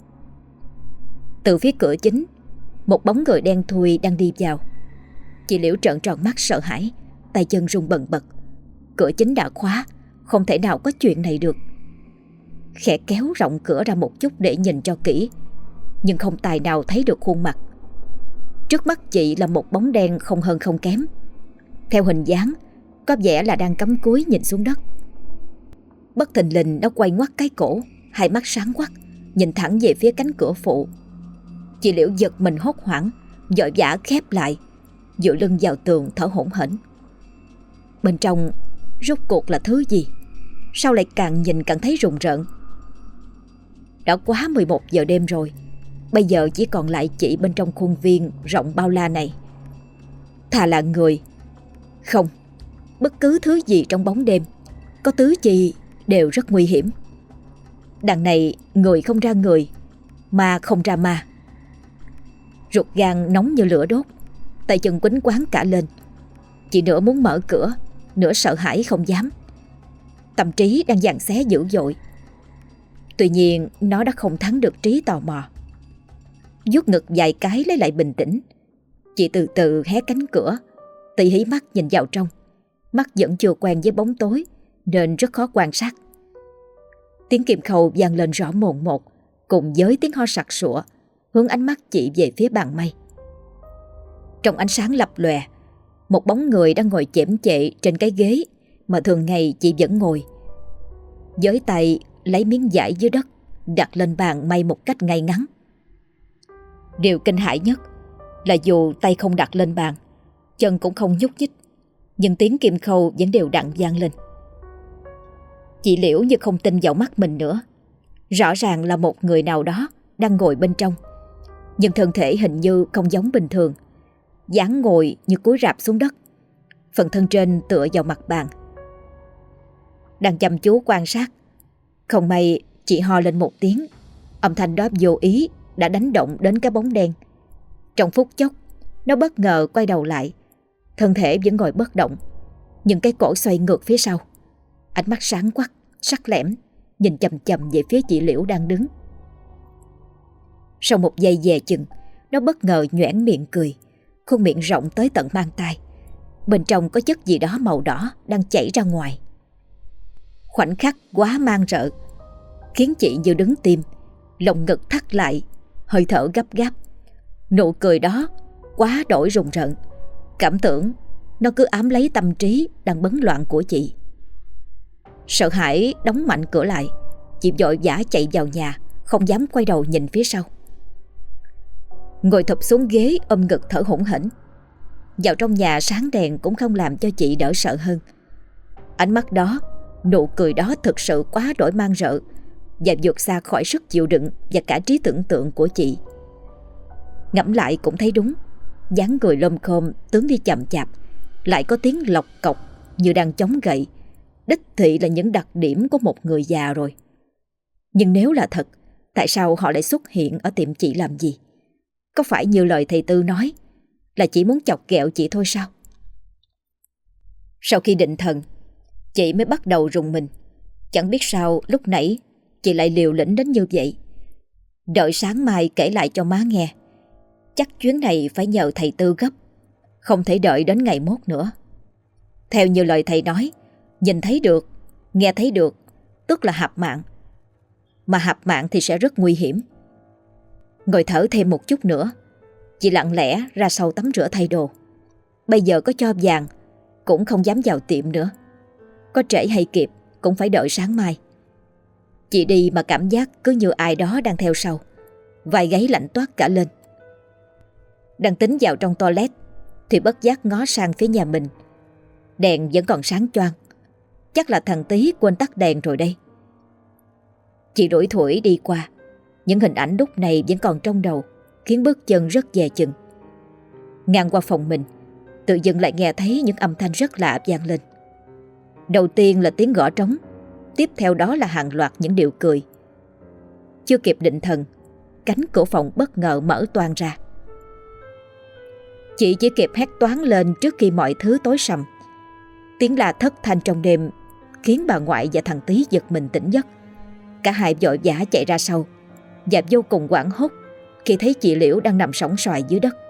Từ phía cửa chính, một bóng người đen thui đang đi vào. Chị Liễu trợn tròn mắt sợ hãi, tay chân run bần bật. Cửa chính đã khóa, không thể nào có chuyện này được. Khẽ kéo rộng cửa ra một chút để nhìn cho kỹ, nhưng không tài nào thấy được khuôn mặt. Trước mắt chị là một bóng đen không hơn không kém. Theo hình dáng, có vẻ là đang cắm cúi nhìn xuống đất. Bất thình lình nó quay ngoắt cái cổ, hai mắt sáng quắc, nhìn thẳng về phía cánh cửa phụ. Chị Liễu giật mình hốt hoảng, vội vã khép lại, dựa lưng vào tường thở hổn hển. Bên trong rốt cuộc là thứ gì? Sao lại càng nhìn càng thấy rùng rợn? Đã quá mười một giờ đêm rồi, bây giờ chỉ còn lại chị bên trong khuôn viên rộng bao la này. Thà là người, không, bất cứ thứ gì trong bóng đêm, có tứ chi đều rất nguy hiểm. Đằng này người không ra người, ma không ra ma. Ruột gan nóng như lửa đốt, tay chân quýnh quáng cả lên. Chị nửa muốn mở cửa, nửa sợ hãi không dám. Tâm trí đang giằng xé dữ dội. Tuy nhiên nó đã không thắng được trí tò mò. Vuốt ngực vài cái lấy lại bình tĩnh. Chị từ từ hé cánh cửa, tỉ hí mắt nhìn vào trong. Mắt vẫn chưa quen với bóng tối nên rất khó quan sát. Tiếng kim khâu vang lên rõ mồn một, cùng với tiếng ho sặc sụa, hướng ánh mắt chị về phía bàn may. Trong ánh sáng lập lòe, một bóng người đang ngồi chễm chệ trên cái ghế mà thường ngày chị vẫn ngồi. Với tay lấy miếng vải dưới đất đặt lên bàn may một cách ngay ngắn. Điều kinh hãi nhất là dù tay không đặt lên bàn, chân cũng không nhúc nhích, nhưng tiếng kim khâu vẫn đều đặn vang lên. Chị Liễu như không tin vào mắt mình nữa. Rõ ràng là một người nào đó đang ngồi bên trong, nhưng thân thể hình như không giống bình thường. Dáng ngồi như cúi rạp xuống đất, phần thân trên tựa vào mặt bàn. Đang chăm chú quan sát, không may chị ho lên một tiếng. Âm thanh đó vô ý đã đánh động đến cái bóng đen. Trong phút chốc, nó bất ngờ quay đầu lại. Thân thể vẫn ngồi bất động, nhưng cái cổ xoay ngược phía sau. Ánh mắt sáng quắc, sắc lẻm, nhìn chầm chầm về phía chị Liễu đang đứng. Sau một giây dè chừng, nó bất ngờ nhoẻn miệng cười, khuôn miệng rộng tới tận mang tai. Bên trong có chất gì đó màu đỏ đang chảy ra ngoài. Khoảnh khắc quá mang rợ, khiến chị như đứng tim, lồng ngực thắt lại, hơi thở gấp gáp. Nụ cười đó quá đổi rùng rợn, cảm tưởng nó cứ ám lấy tâm trí đang bấn loạn của chị. Sợ hãi đóng mạnh cửa lại, chị vội vã chạy vào nhà, không dám quay đầu nhìn phía sau. Ngồi thụp xuống ghế ôm ngực thở hổn hển. Vào trong nhà sáng đèn cũng không làm cho chị đỡ sợ hơn. Ánh mắt đó, nụ cười đó thực sự quá đổi mang rợ và vượt xa khỏi sức chịu đựng và cả trí tưởng tượng của chị. Ngẫm lại cũng thấy đúng, dáng người lom khom, tướng đi chậm chạp, lại có tiếng lọc cọc như đang chống gậy, đích thị là những đặc điểm của một người già rồi. Nhưng nếu là thật, tại sao họ lại xuất hiện ở tiệm chị làm gì? Có phải như lời thầy Tư nói là chỉ muốn chọc ghẹo chị thôi sao? Sau khi định thần, chị mới bắt đầu rùng mình. Chẳng biết sao lúc nãy chị lại liều lĩnh đến như vậy. Đợi sáng mai kể lại cho má nghe. Chắc chuyến này phải nhờ thầy Tư gấp, không thể đợi đến ngày mốt nữa. Theo như lời thầy nói, nhìn thấy được, nghe thấy được, tức là hạp mạng. Mà hạp mạng thì sẽ rất nguy hiểm. Ngồi thở thêm một chút nữa, chị lặng lẽ ra sau tắm rửa thay đồ. Bây giờ có cho vàng cũng không dám vào tiệm nữa. Có trễ hay kịp cũng phải đợi sáng mai. Chị đi mà cảm giác cứ như ai đó đang theo sau, vai gáy lạnh toát cả lên. Đang tính vào trong toilet thì bất giác ngó sang phía nhà mình. Đèn vẫn còn sáng choang. Chắc là thằng Tí quên tắt đèn rồi đây. Chị đuổi thủi đi qua. Những hình ảnh lúc này vẫn còn trong đầu, khiến bước chân rất dè chừng. Ngang qua phòng mình, tự dưng lại nghe thấy những âm thanh rất lạ vang lên. Đầu tiên là tiếng gõ trống, tiếp theo đó là hàng loạt những điệu cười. Chưa kịp định thần, cánh cửa phòng bất ngờ mở toang ra. Chị chỉ kịp hét toáng lên trước khi mọi thứ tối sầm. Tiếng la thất thanh trong đêm khiến bà ngoại và thằng Tí giật mình tỉnh giấc. Cả hai vội vã chạy ra sau và vô cùng hoảng hốt khi thấy chị Liễu đang nằm sõng soài dưới đất.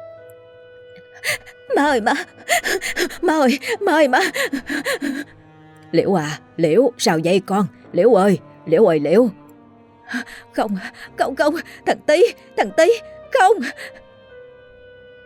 Má ơi má, má ơi, má ơi má. Liễu à, Liễu, sao vậy con? Liễu ơi, Liễu ơi Liễu. Không, không, không, thằng Tí, thằng Tí, không.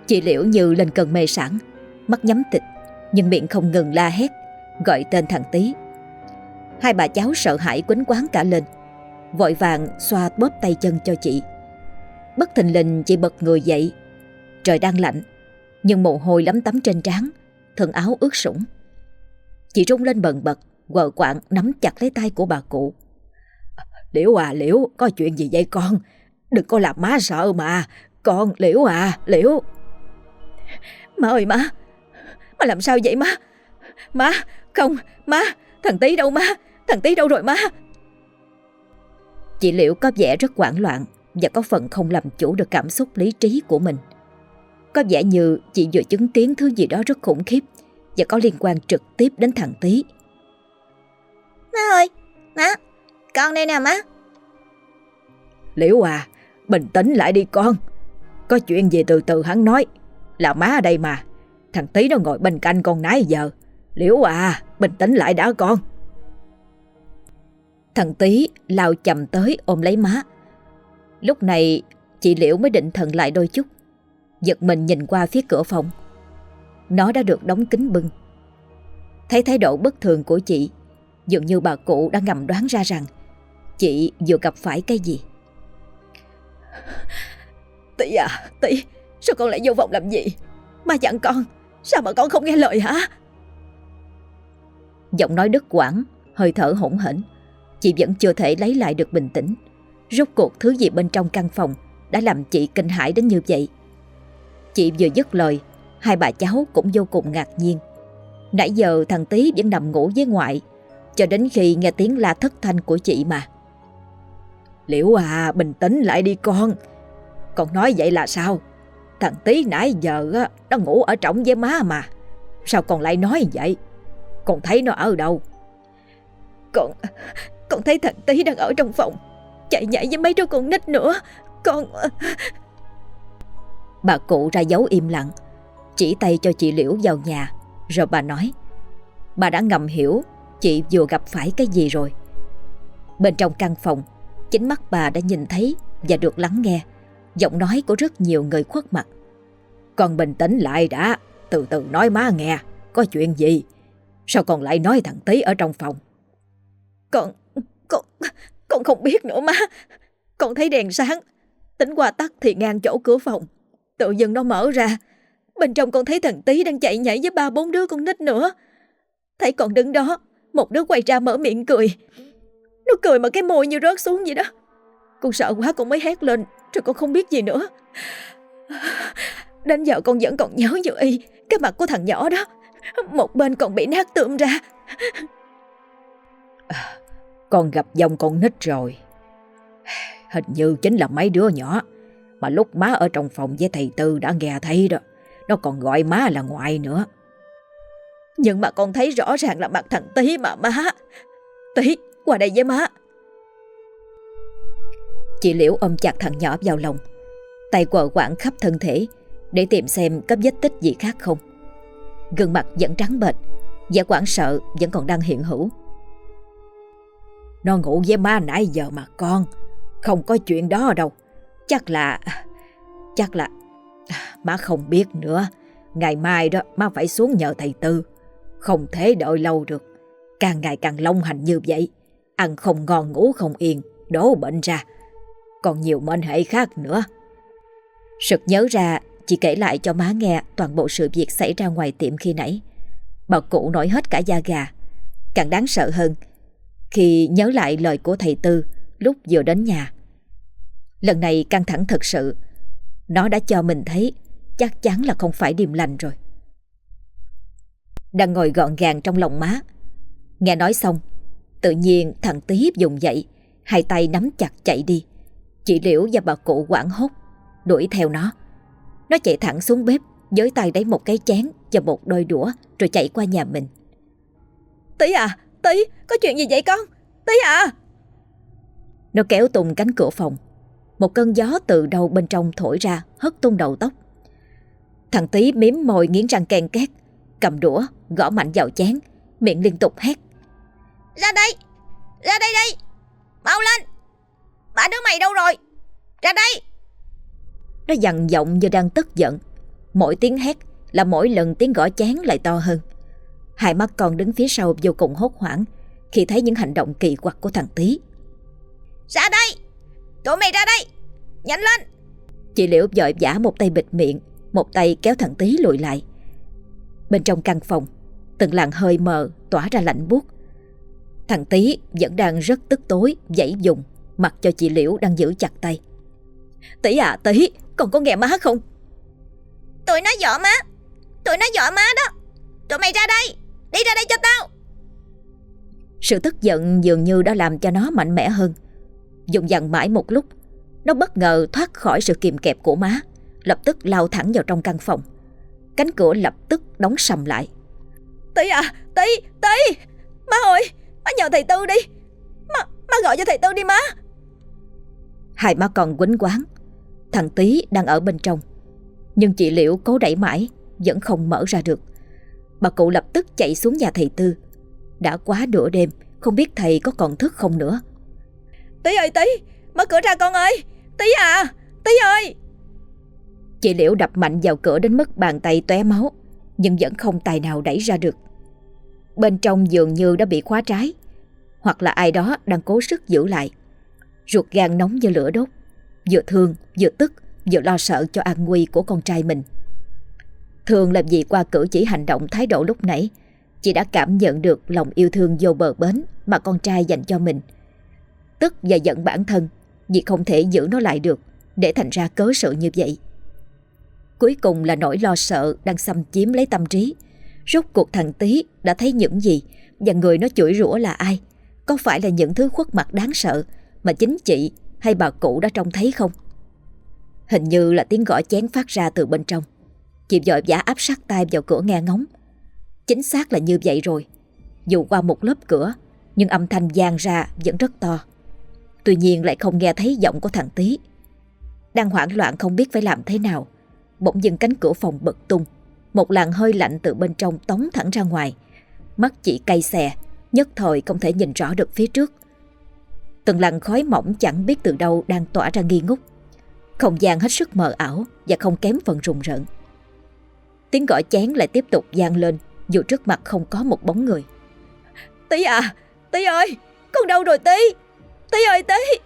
Chị Liễu như lên cơn mê sảng, mắt nhắm tịt nhưng miệng không ngừng la hét, gọi tên thằng Tý. Hai bà cháu sợ hãi quýnh quáng cả lên, vội vàng xoa bóp tay chân cho chị. Bất thình lình chị bật người dậy. Trời đang lạnh, nhưng mồ hôi lấm tấm trên trán, thân áo ướt sũng. Chị rung lên bần bật, quờ quạng nắm chặt lấy tay của bà cụ. Liễu à, Liễu, có chuyện gì vậy con? Đừng có làm má sợ mà. Con, Liễu à, Liễu. Má ơi má, má làm sao vậy má? Má, không, má, thằng Tý đâu má? Thằng Tý đâu rồi má? Chị Liễu có vẻ rất hoảng loạn và có phần không làm chủ được cảm xúc lý trí của mình. Có vẻ như chị vừa chứng kiến thứ gì đó rất khủng khiếp và có liên quan trực tiếp đến thằng Tý. Má ơi, má, con đây nè má. Liễu à, bình tĩnh lại đi con. Có chuyện gì từ từ hắn nói. Là má ở đây mà. Thằng Tý nó ngồi bên cạnh con nãy giờ. Liễu à, bình tĩnh lại đã con. Thằng Tý lao chậm tới ôm lấy má. Lúc này chị Liễu mới định thần lại đôi chút, giật mình nhìn qua phía cửa phòng. Nó đã được đóng kín bưng. Thấy thái độ bất thường của chị, dường như bà cụ đã ngầm đoán ra rằng chị vừa gặp phải cái gì. Tý à, Tý, sao con lại vô vọng làm gì? Má dặn con, sao mà con không nghe lời hả? Giọng nói đứt quãng, hơi thở hỗn hển. Chị vẫn chưa thể lấy lại được bình tĩnh. Rốt cuộc thứ gì bên trong căn phòng đã làm chị kinh hãi đến như vậy? Chị vừa dứt lời, hai bà cháu cũng vô cùng ngạc nhiên. Nãy giờ thằng Tý vẫn nằm ngủ với ngoại, cho đến khi nghe tiếng la thất thanh của chị mà. Liễu à, bình tĩnh lại đi con. Con nói vậy là sao? Thằng Tý nãy giờ á, nó ngủ ở trỏng với má mà. Sao con lại nói vậy? Con thấy nó ở đâu? Con Con thấy thằng Tý đang ở trong phòng, chạy nhảy với mấy đứa con nít nữa. Con... Bà cụ ra dấu im lặng, chỉ tay cho chị Liễu vào nhà. Rồi bà nói, bà đã ngầm hiểu chị vừa gặp phải cái gì rồi. Bên trong căn phòng, chính mắt bà đã nhìn thấy và được lắng nghe giọng nói của rất nhiều người khuất mặt. Con bình tĩnh lại đã, từ từ nói má nghe. Có chuyện gì? Sao con lại nói thằng Tý ở trong phòng? Con... Con... Con không biết nữa má. Con thấy đèn sáng, tính qua tắt thì ngang chỗ cửa phòng, tự dưng nó mở ra. Bên trong con thấy thằng Tý đang chạy nhảy với ba bốn đứa con nít nữa. Thấy con đứng đó, một đứa quay ra mở miệng cười. Nó cười mà cái môi như rớt xuống vậy đó. Con sợ quá con mới hét lên, rồi con không biết gì nữa. Đến giờ con vẫn còn nhớ như y cái mặt của thằng nhỏ đó. Một bên còn bị nát tươm ra. À, con gặp dòng con nít rồi. Hình như chính là mấy đứa nhỏ mà lúc má ở trong phòng với thầy Tư đã nghe thấy đó. Nó còn gọi má là ngoại nữa. Nhưng mà con thấy rõ ràng là mặt thằng Tý mà má. Tý, qua đây với má. Chị Liễu ôm chặt thằng nhỏ vào lòng, tay quờ quạng khắp thân thể để tìm xem có vết tích gì khác không. Gương mặt vẫn trắng bệch, vẻ hoảng sợ vẫn còn đang hiện hữu. Nó ngủ với má nãy giờ mà con. Không có chuyện đó đâu. Chắc là Chắc là Má không biết nữa. Ngày mai đó má phải xuống nhờ thầy Tư. Không thể đợi lâu được. Càng ngày càng long hành như vậy, ăn không ngon ngủ không yên, đổ bệnh ra. Còn nhiều mệnh hệ khác nữa. Sực nhớ ra, chị kể lại cho má nghe toàn bộ sự việc xảy ra ngoài tiệm khi nãy. Bà cụ nổi hết cả da gà. Càng đáng sợ hơn khi nhớ lại lời của thầy Tư lúc vừa đến nhà. Lần này căng thẳng thật sự. Nó đã cho mình thấy chắc chắn là không phải điềm lành rồi. Đang ngồi gọn gàng trong lòng má, nghe nói xong, tự nhiên thằng Tý vùng dậy, hai tay nắm chặt chạy đi. Chị Liễu và bà cụ hoảng hốt đuổi theo nó. Nó chạy thẳng xuống bếp, với tay lấy một cái chén và một đôi đũa, rồi chạy qua nhà mình. Tý à, Tý, có chuyện gì vậy con? Tý à. Nó kéo tung cánh cửa phòng. Một cơn gió từ đâu bên trong thổi ra, hất tung đầu tóc. Thằng Tý miếm môi nghiến răng ken két, cầm đũa gõ mạnh vào chén, miệng liên tục hét: Ra đây, ra đây đây, mau lên, ba đứa mày đâu rồi, ra đây. Nó dằn giọng như đang tức giận. Mỗi tiếng hét là mỗi lần tiếng gõ chán lại to hơn. Hai mắt con đứng phía sau vô cùng hốt hoảng khi thấy những hành động kỳ quặc của thằng Tý. Ra đây! Tụi mày ra đây! Nhanh lên! Chị Liễu vội vã một tay bịt miệng, một tay kéo thằng Tý lùi lại. Bên trong căn phòng, từng làn hơi mờ tỏa ra lạnh buốt. Thằng Tý vẫn đang rất tức tối, giãy dùng, mặc cho chị Liễu đang giữ chặt tay. Tý à, Tý, con có nghe má không? Tụi nó dọa má! Tụi nó dọa má đó! Tụi mày ra đây! Đi ra đây cho tao! Sự tức giận dường như đã làm cho nó mạnh mẽ hơn. Dùng dằn mãi một lúc, nó bất ngờ thoát khỏi sự kìm kẹp của má, lập tức lao thẳng vào trong căn phòng. Cánh cửa lập tức đóng sầm lại. Tý à, Tý, Tý! Má ơi, má nhờ thầy Tư đi! Má, má gọi cho thầy Tư đi má! Hai má con quýnh quáng. Thằng Tý đang ở bên trong, nhưng chị Liễu cố đẩy mãi vẫn không mở ra được. Bà cụ lập tức chạy xuống nhà thầy Tư. Đã quá nửa đêm, không biết thầy có còn thức không nữa. Tý ơi Tý, mở cửa ra con ơi! Tý à, Tý ơi! Chị Liễu đập mạnh vào cửa đến mức bàn tay tóe máu, nhưng vẫn không tài nào đẩy ra được. Bên trong dường như đã bị khóa trái, hoặc là ai đó đang cố sức giữ lại. Ruột gan nóng như lửa đốt, vừa thương, vừa tức, vừa lo sợ cho an nguy của con trai mình. Thường làm gì qua cử chỉ hành động thái độ lúc nãy, chị đã cảm nhận được lòng yêu thương vô bờ bến mà con trai dành cho mình. Tức và giận bản thân vì không thể giữ nó lại được, để thành ra cớ sự như vậy. Cuối cùng là nỗi lo sợ đang xâm chiếm lấy tâm trí. Rốt cuộc thằng Tý đã thấy những gì, và người nó chửi rủa là ai? Có phải là những thứ khuất mặt đáng sợ mà chính chị hay bà cụ đã trông thấy không? Hình như là tiếng gõ chén phát ra từ bên trong. Chị vội vã áp sát tay vào cửa nghe ngóng. Chính xác là như vậy rồi. Dù qua một lớp cửa, nhưng âm thanh vang ra vẫn rất to. Tuy nhiên lại không nghe thấy giọng của thằng Tý. Đang hoảng loạn không biết phải làm thế nào, bỗng dưng cánh cửa phòng bật tung. Một làn hơi lạnh từ bên trong tống thẳng ra ngoài. Mắt chị cay xè, nhất thời không thể nhìn rõ được phía trước. Từng làn khói mỏng chẳng biết từ đâu đang tỏa ra nghi ngút. Không gian hết sức mờ ảo và không kém phần rùng rợn. Tiếng gõ chén lại tiếp tục vang lên, dù trước mặt không có một bóng người. Tý à, Tý ơi, con đâu rồi Tý? Tý ơi Tý!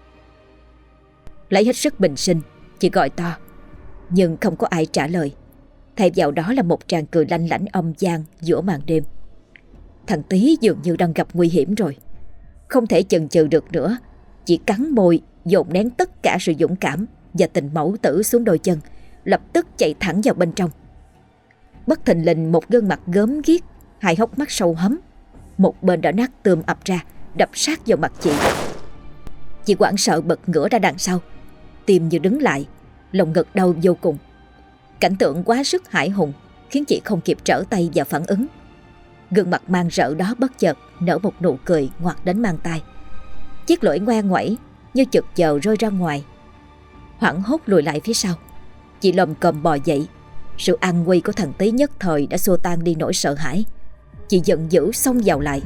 Lấy hết sức bình sinh, chị gọi to, nhưng không có ai trả lời. Thay vào đó là một tràng cười lanh lảnh âm vang giữa màn đêm. Thằng Tý dường như đang gặp nguy hiểm rồi. Không thể chần chừ được nữa, chỉ cắn môi, dồn nén tất cả sự dũng cảm và tình mẫu tử xuống đôi chân, lập tức chạy thẳng vào bên trong. Bất thình lình một gương mặt gớm ghiếc, hai hốc mắt sâu hấm, một bên đã nát tươm ập ra, đập sát vào mặt chị. Chị hoảng sợ bật ngửa ra đằng sau, tim như đứng lại, lòng ngực đau vô cùng. Cảnh tượng quá sức hãi hùng khiến chị không kịp trở tay và phản ứng. Gương mặt mang rợ đó bất chợt nở một nụ cười ngoặt đến mang tai. Chiếc lưỡi ngoe ngoẩy như chực chờ rơi ra ngoài. Hoảng hốt lùi lại phía sau, chị lồm cồm bò dậy. Sự an nguy của thằng Tý nhất thời đã xua tan đi nỗi sợ hãi. Chị giận dữ xông vào lại.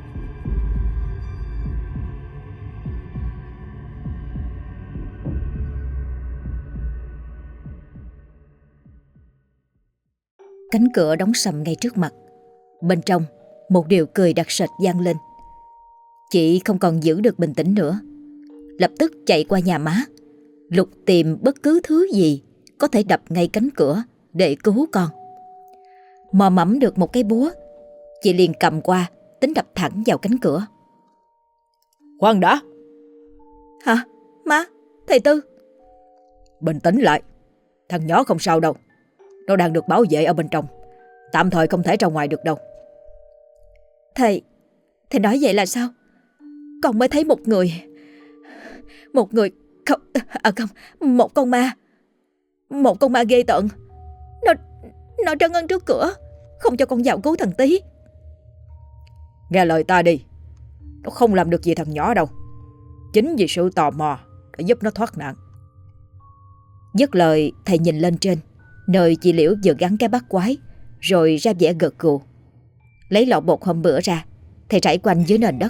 Cánh cửa đóng sầm ngay trước mặt. Bên trong, một điều cười đặc sệt vang lên. Chị không còn giữ được bình tĩnh nữa, lập tức chạy qua nhà má, lục tìm bất cứ thứ gì có thể đập ngay cánh cửa để cứu con. Mò mẫm được một cái búa, chị liền cầm qua, tính đập thẳng vào cánh cửa. Khoan đã! Hả? Má? Thầy Tư? Bình tĩnh lại, thằng nhỏ không sao đâu. Nó đang được bảo vệ ở bên trong, tạm thời không thể ra ngoài được đâu. Thầy, thầy nói vậy là sao? Con mới thấy một người, một người, không, à không, một con ma. Một con ma ghê tởn. Nó, nó trấn ân trước cửa, không cho con vào cứu thằng Tý. Nghe lời ta đi, nó không làm được gì thằng nhỏ đâu. Chính vì sự tò mò đã giúp nó thoát nạn. Dứt lời, thầy nhìn lên trên, nơi chị Liễu vừa gắn cái bát quái, rồi ra vẻ gật gù. Lấy lọ bột hôm bữa ra, thầy trải quanh dưới nền đất.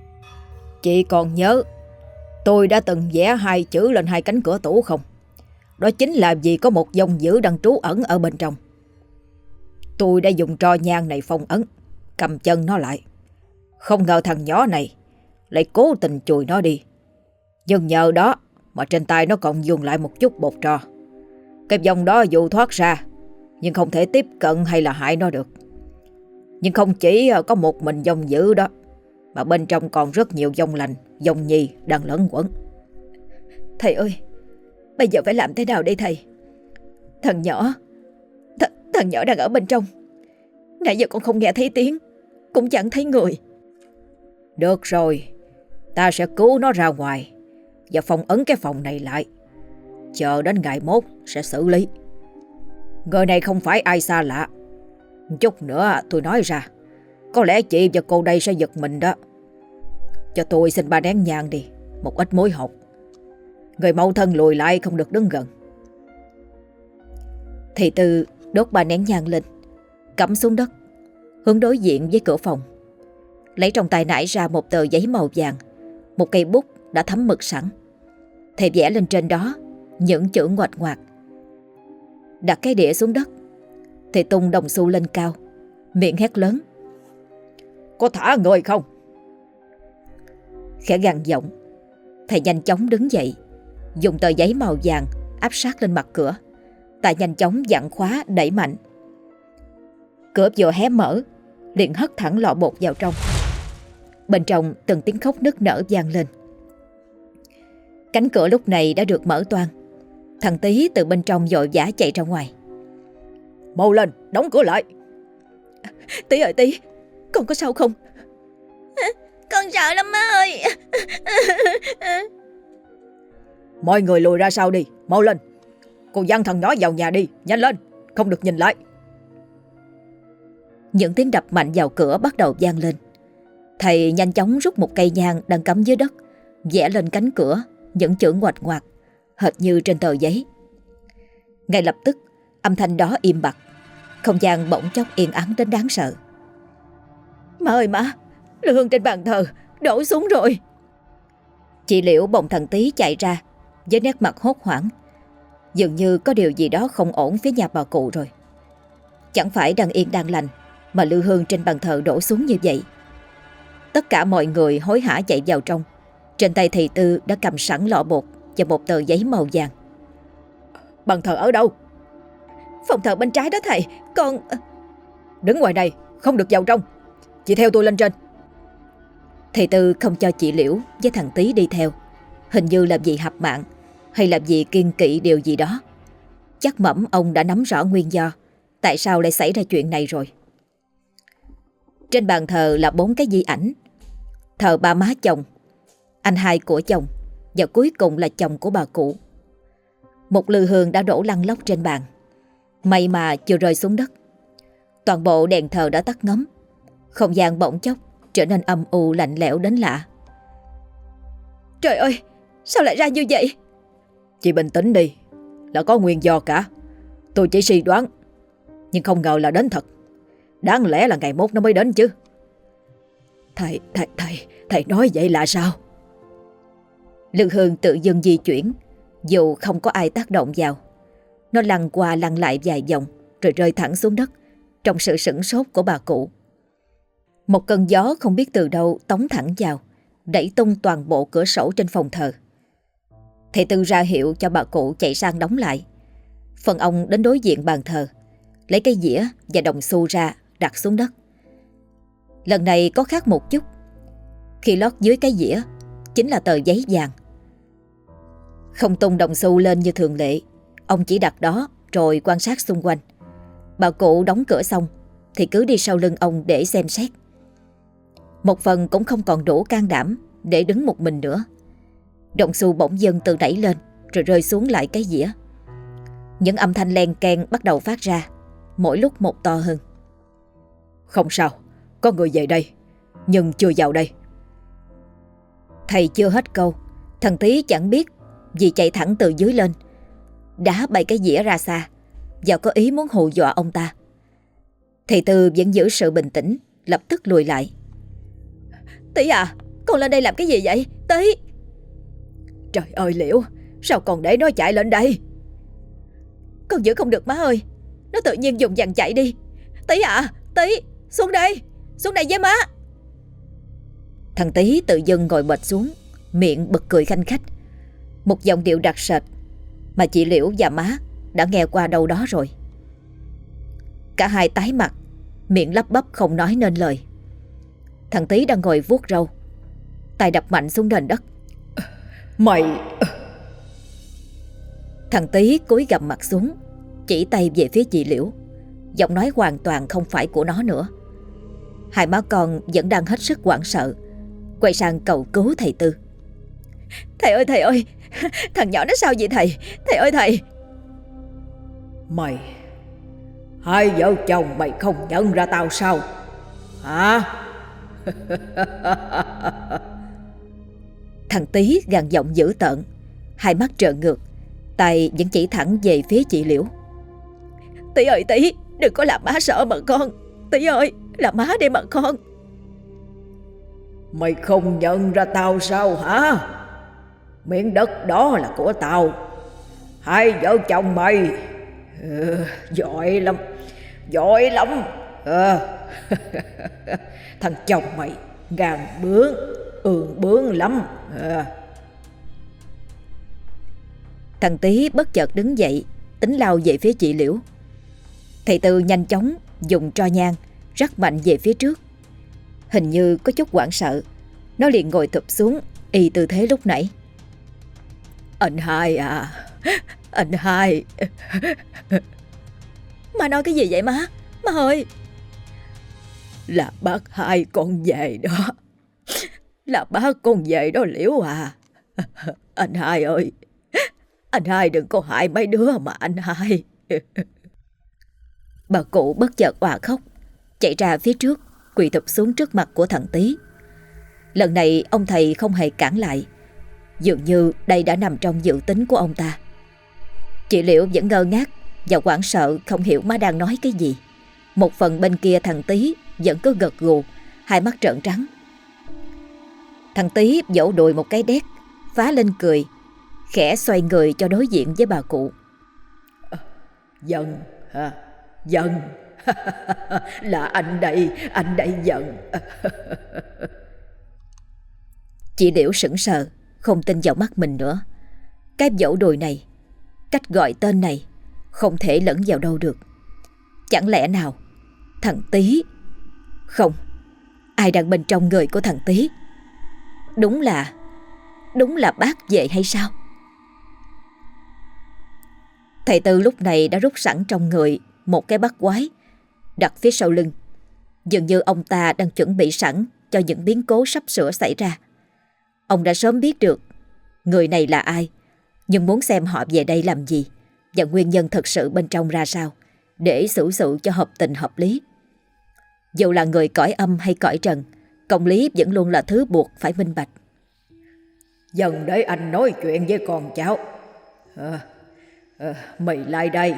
Chị còn nhớ tôi đã từng vẽ hai chữ lên hai cánh cửa tủ không? đó chính là vì có một dòng dữ đang trú ẩn ở bên trong. Tôi đã dùng tro nhang này phong ấn, cầm chân nó lại. Không ngờ thằng nhỏ này lại cố tình chùi nó đi. Nhưng nhờ đó mà trên tay nó còn dùng lại một chút bột tro. Cái dòng đó dù thoát ra, nhưng không thể tiếp cận hay là hại nó được. Nhưng không chỉ có một mình dòng dữ đó, mà bên trong còn rất nhiều dòng lành, dòng nhi đang lẫn quẩn. Thầy ơi, bây giờ phải làm thế nào đây thầy? Thằng nhỏ th Thằng nhỏ đang ở bên trong. Nãy giờ con không nghe thấy tiếng, cũng chẳng thấy người. Được rồi, ta sẽ cứu nó ra ngoài và phong ấn cái phòng này lại. Chờ đến ngày mốt sẽ xử lý. Người này không phải ai xa lạ. Chút nữa tôi nói ra, có lẽ chị và cô đây sẽ giật mình đó. Cho tôi xin ba nén nhang đi, một ít muối hột. Người mẫu thân lùi lại, không được đứng gần. Thị Tư đốt ba nén nhang lên, cắm xuống đất, hướng đối diện với cửa phòng. Lấy trong tay nải ra một tờ giấy màu vàng, một cây bút đã thấm mực sẵn. Thầy vẽ lên trên đó những chữ ngoạch ngoạc. Đặt cái đĩa xuống đất, thầy tung đồng xu lên cao, miệng hét lớn: Có thả người không? Khẽ gằn giọng, thầy nhanh chóng đứng dậy, dùng tờ giấy màu vàng áp sát lên mặt cửa, tay nhanh chóng vặn khóa đẩy mạnh. Cửa vừa hé mở, liền hất thẳng lọ bột vào trong. Bên trong từng tiếng khóc nức nở vang lên. Cánh cửa lúc này đã được mở toang. Thằng Tí từ bên trong vội vã chạy ra ngoài. Mau lên, đóng cửa lại. Tí ơi Tí, con có sao không? Con sợ lắm má ơi. Mọi người lùi ra sau đi, mau lên. Cô dặn thằng nhỏ vào nhà đi, nhanh lên, không được nhìn lại. Những tiếng đập mạnh vào cửa bắt đầu vang lên. Thầy nhanh chóng rút một cây nhang đang cắm dưới đất, vẽ lên cánh cửa những chữ ngoạch ngoạc, hệt như trên tờ giấy. Ngay lập tức, âm thanh đó im bặt, không gian bỗng chốc yên ắng đến đáng sợ. Má ơi má, lư hương trên bàn thờ đổ xuống rồi. Chị Liễu bồng thằng Tí chạy ra với nét mặt hốt hoảng. Dường như có điều gì đó không ổn phía nhà bà cụ rồi. Chẳng phải đang yên đang lành mà lư hương trên bàn thờ đổ xuống như vậy. Tất cả mọi người hối hả chạy vào trong. Trên tay thầy Tư đã cầm sẵn lọ bột và một tờ giấy màu vàng. Bàn thờ ở đâu? Phòng thờ bên trái đó thầy. Con... Đứng ngoài này, không được vào trong. Chị theo tôi lên trên. Thầy Tư không cho chị Liễu với thằng Tí đi theo. Hình như làm gì hập mạng, hay làm gì kiêng kỵ điều gì đó. Chắc mẩm ông đã nắm rõ nguyên do tại sao lại xảy ra chuyện này rồi. Trên bàn thờ là bốn cái di ảnh. Thờ ba má chồng, anh hai của chồng, và cuối cùng là chồng của bà cụ. Một lư hương đã đổ lăn lóc trên bàn, may mà chưa rơi xuống đất. Toàn bộ đèn thờ đã tắt ngấm. Không gian bỗng chốc trở nên âm u lạnh lẽo đến lạ. Trời ơi, sao lại ra như vậy? Chị bình tĩnh đi, là có nguyên do cả. Tôi chỉ suy đoán, nhưng không ngờ là đến thật. Đáng lẽ là ngày mốt nó mới đến chứ. Thầy, thầy, thầy, thầy nói vậy là sao? Lư hương tự dưng di chuyển, dù không có ai tác động vào. Nó lăn qua lăn lại vài vòng, rồi rơi thẳng xuống đất, trong sự sửng sốt của bà cụ. Một cơn gió không biết từ đâu tống thẳng vào, đẩy tung toàn bộ cửa sổ trên phòng thờ. Thầy Tư ra hiệu cho bà cụ chạy sang đóng lại. Phần ông đến đối diện bàn thờ, lấy cái dĩa và đồng xu ra đặt xuống đất. Lần này có khác một chút. Khi lót dưới cái dĩa chính là tờ giấy vàng. Không tung đồng xu lên như thường lệ, ông chỉ đặt đó rồi quan sát xung quanh. Bà cụ đóng cửa xong thì cứ đi sau lưng ông để xem xét. Một phần cũng không còn đủ can đảm để đứng một mình nữa. Đồng xu bỗng dưng tự đẩy lên rồi rơi xuống lại cái dĩa. Những âm thanh len keng bắt đầu phát ra, mỗi lúc một to hơn. Không sao, có người về đây, nhưng chưa vào đây. Thầy chưa hết câu, thằng Tí chẳng biết vì chạy thẳng từ dưới lên, đá bay cái dĩa ra xa và có ý muốn hù dọa ông ta. Thầy Tư vẫn giữ sự bình tĩnh, lập tức lùi lại. Tí à, con lên đây làm cái gì vậy? Tí! Trời ơi Liễu, sao còn để nó chạy lên đây? Con giữ không được má ơi. Nó tự nhiên dùng dằn chạy đi. Tí à, Tí, xuống đây, xuống đây với má. Thằng Tí tự dưng ngồi bệt xuống, miệng bật cười khanh khách. Một giọng điệu đặc sệt mà chị Liễu và má đã nghe qua đâu đó rồi. Cả hai tái mặt, miệng lắp bắp không nói nên lời. Thằng Tí đang ngồi vuốt râu, tay đập mạnh xuống nền đất. Mày... Thằng Tí cúi gằm mặt xuống, chỉ tay về phía chị Liễu. Giọng nói hoàn toàn không phải của nó nữa. Hai má con vẫn đang hết sức hoảng sợ, quay sang cầu cứu thầy Tư. Thầy ơi thầy ơi, thằng nhỏ nó sao vậy thầy? Thầy ơi thầy. Mày... Hai vợ chồng mày không nhận ra tao sao? Hả? Thằng Tí gằn giọng dữ tợn, hai mắt trợn ngược, tay vẫn chỉ thẳng về phía chị Liễu. Tí ơi Tí, đừng có làm má sợ mà con. Tí ơi, là má đi mà con. Mày không nhận ra tao sao hả? Miếng đất đó là của tao. Hai vợ chồng mày ừ, giỏi lắm, giỏi lắm. À. Thằng chồng mày gàn bướng, ương bướng lắm. À. Thằng Tí bất chợt đứng dậy, tính lao về phía chị Liễu. Thầy Tư nhanh chóng dùng tro nhang rắc mạnh về phía trước. Hình như có chút hoảng sợ, nó liền ngồi thụp xuống y tư thế lúc nãy. Anh Hai à, anh Hai. Má nói cái gì vậy má? Má ơi. Là bác Hai con về đó. Là bác con về đó Liễu à. Anh Hai ơi, anh Hai đừng có hại mấy đứa mà anh Hai. Bà cụ bất chợt òa khóc, chạy ra phía trước, quỳ thụp xuống trước mặt của thằng Tí. Lần này ông thầy không hề cản lại, dường như đây đã nằm trong dự tính của ông ta. Chị Liễu vẫn ngơ ngác và hoảng sợ không hiểu má đang nói cái gì. Một phần bên kia thằng Tí vẫn cứ gật gù, hai mắt trợn trắng. Thằng Tí vỗ đùi một cái đét, phá lên cười, khẽ xoay người cho đối diện với bà cụ. Giận hả? Giận. Là anh đây, anh đây giận. Chị Liễu sững sờ, không tin vào mắt mình nữa. Cái vỗ đùi này, cách gọi tên này không thể lẫn vào đâu được. Chẳng lẽ nào thằng Tí? Không, ai đang bên trong người của thằng Tí? Đúng là Đúng là bác về hay sao? Thầy Tư lúc này đã rút sẵn trong người một cái bắt quái, đặt phía sau lưng. Dường như ông ta đang chuẩn bị sẵn cho những biến cố sắp sửa xảy ra. Ông đã sớm biết được người này là ai, nhưng muốn xem họ về đây làm gì và nguyên nhân thật sự bên trong ra sao, để xử sự cho hợp tình hợp lý. Dù là người cõi âm hay cõi trần, công lý vẫn luôn là thứ buộc phải minh bạch. Dần để anh nói chuyện với con cháu. à, à, Mày lại đây.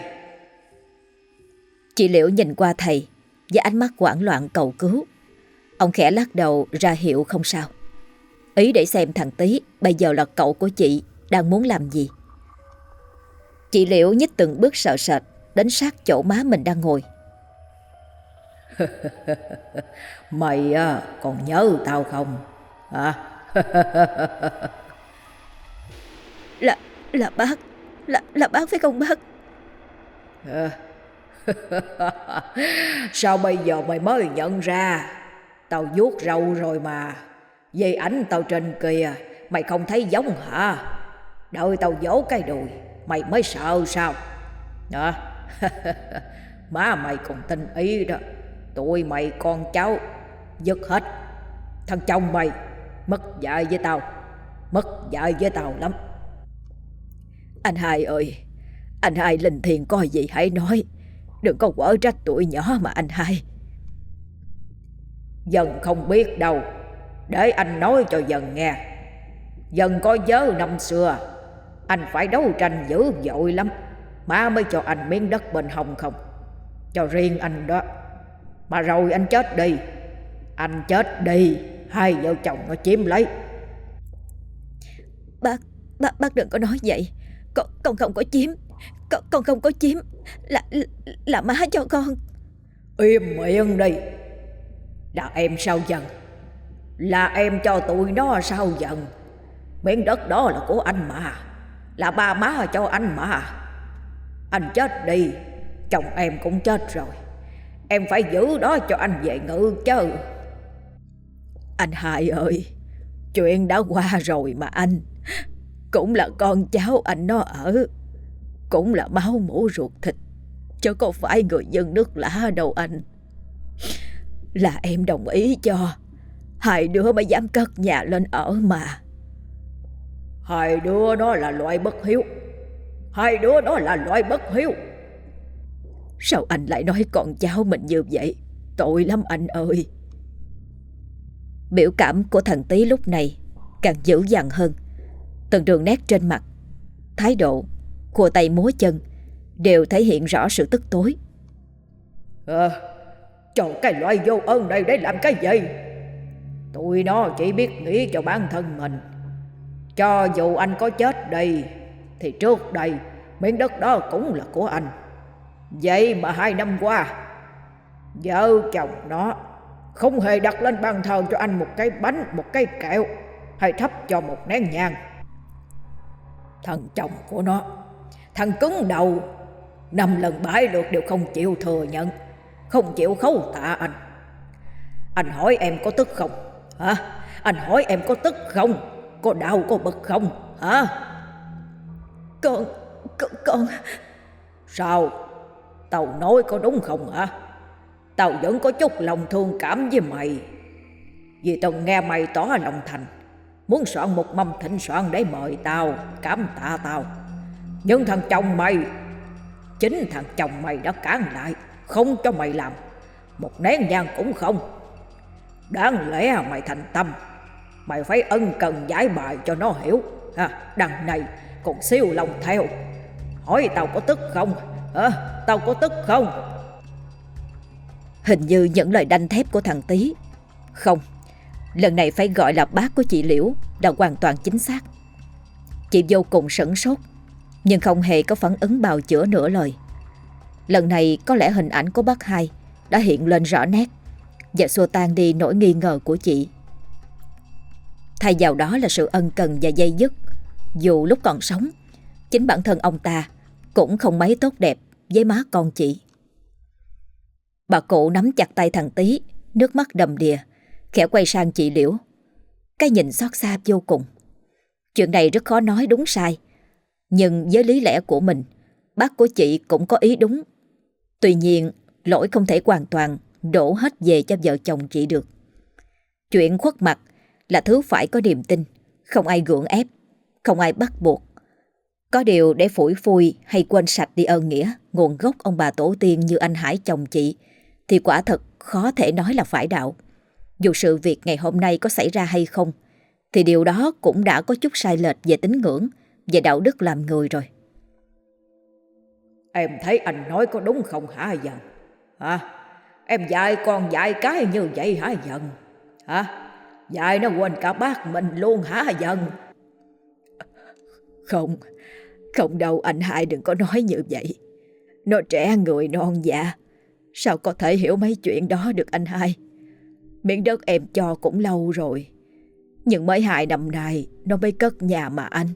Chị Liễu nhìn qua thầy với ánh mắt hoảng loạn cầu cứu. Ông khẽ lắc đầu ra hiệu không sao, ý để xem thằng Tí bây giờ là cậu của chị đang muốn làm gì. Chị Liễu nhích từng bước sợ sệt đến sát chỗ má mình đang ngồi. Mày à, còn nhớ tao không hả? Là là bác, là là bác phải không bác? À. Sao bây giờ mày mới nhận ra? Tao vuốt râu rồi mà. Về ảnh tao trên kìa, mày không thấy giống hả? Đợi tao vỗ cái đùi mày mới sợ sao? Đó. Má mày còn tin ý đó. Tụi mày con cháu dứt hết. Thằng chồng mày mất dạy với tao, mất dạy với tao lắm. Anh Hai ơi, anh Hai linh thiêng có gì hãy nói, đừng có quở trách tụi nhỏ mà anh Hai. Dần không biết đâu, để anh nói cho Dần nghe. Dần có nhớ năm xưa anh phải đấu tranh dữ dội lắm, má mới cho anh miếng đất bên hông không? Cho riêng anh đó. Mà rồi anh chết đi, anh chết đi, hai vợ chồng nó chiếm lấy. Bác, bác, bác đừng có nói vậy. Con, con không có chiếm. Con, con không có chiếm. Là, là, là má cho con. Im miệng đi. Là em sao dần? Là em cho tụi nó sao dần? Miếng đất đó là của anh mà, là ba má cho anh mà. Anh chết đi, chồng em cũng chết rồi, em phải giữ đó cho anh về ngự chứ. Anh Hai ơi, chuyện đã qua rồi mà anh. Cũng là con cháu anh nó ở, cũng là máu mủ ruột thịt, chứ không phải người dân nước lã đâu anh. Là em đồng ý cho, hai đứa mới dám cất nhà lên ở mà. Hai đứa đó là loại bất hiếu. Hai đứa đó là loại bất hiếu. Sao anh lại nói con cháu mình như vậy? Tội lắm anh ơi. Biểu cảm của thằng Tý lúc này càng dữ dằn hơn. Từng đường nét trên mặt, thái độ, khua tay múa chân đều thể hiện rõ sự tức tối. Ờ, cho cái loại vô ơn này để làm cái gì? Tụi nó chỉ biết nghĩ cho bản thân mình. Cho dù anh có chết đi thì trước đây miếng đất đó cũng là của anh. Vậy mà hai năm qua vợ chồng nó không hề đặt lên bàn thờ cho anh một cái bánh, một cái kẹo, hay thắp cho một nén nhang. Thằng chồng của nó, thằng cứng đầu, năm lần bãi lượt đều không chịu thừa nhận, không chịu khấu tạ anh. Anh hỏi em có tức không? Hả? Anh hỏi em có tức không? Có đau, có bực không? Hả? Con, con, con... Sao? Tao nói có đúng không hả? Tao vẫn có chút lòng thương cảm với mày, vì tao nghe mày tỏ lòng thành, muốn soạn một mâm thịnh soạn để mời tao, cảm tạ tao. Nhưng thằng chồng mày, chính thằng chồng mày đã cản lại, không cho mày làm một nén nhang cũng không. Đáng lẽ mày thành tâm, mày phải ân cần giải bài cho nó hiểu ha. Đằng này còn siêu lòng theo, hỏi tao có tức không? Hả? Tao có tức không? Hình như những lời đanh thép của thằng Tý, không, lần này phải gọi là bác của chị Liễu, đã hoàn toàn chính xác. Chị vô cùng sửng sốt, nhưng không hề có phản ứng bào chữa nửa lời. Lần này có lẽ hình ảnh của bác Hai đã hiện lên rõ nét và xua tan đi nỗi nghi ngờ của chị. Thay vào đó là sự ân cần và dây dứt. Dù lúc còn sống, chính bản thân ông ta cũng không mấy tốt đẹp với má con chị. Bà cụ nắm chặt tay thằng Tý, nước mắt đầm đìa, khẽ quay sang chị Liễu, cái nhìn xót xa vô cùng. Chuyện này rất khó nói đúng sai, nhưng với lý lẽ của mình, bác của chị cũng có ý đúng. Tuy nhiên, lỗi không thể hoàn toàn đổ hết về cho vợ chồng chị được. Chuyện khuất mặt là thứ phải có niềm tin, không ai gượng ép, không ai bắt buộc. Có điều để phủi phui hay quên sạch đi ơn nghĩa, nguồn gốc ông bà tổ tiên như anh Hải chồng chị, thì quả thật khó thể nói là phải đạo. Dù sự việc ngày hôm nay có xảy ra hay không, thì điều đó cũng đã có chút sai lệch về tín ngưỡng và đạo đức làm người rồi. Em thấy anh nói có đúng không hả Dần? Hả? Em dạy con dạy cái như vậy hả Dần? Hả? Dạy nó quên cả bác mình luôn hả Dần? Không, không đâu anh Hai, đừng có nói như vậy. Nó trẻ người non dạ, sao có thể hiểu mấy chuyện đó được anh Hai. Miếng đất em cho cũng lâu rồi, nhưng mới hai năm nay nó mới cất nhà mà anh.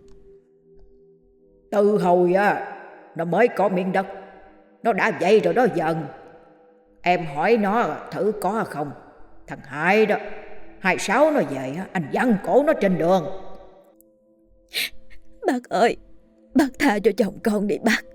Từ hồi á, nó mới có miếng đất, nó đã vậy rồi đó Dần. Em hỏi nó thử có không. Thằng Hai đó, hai sáu nó về anh giăng cổ nó trên đường. Bác ơi, bác tha cho chồng con đi bác.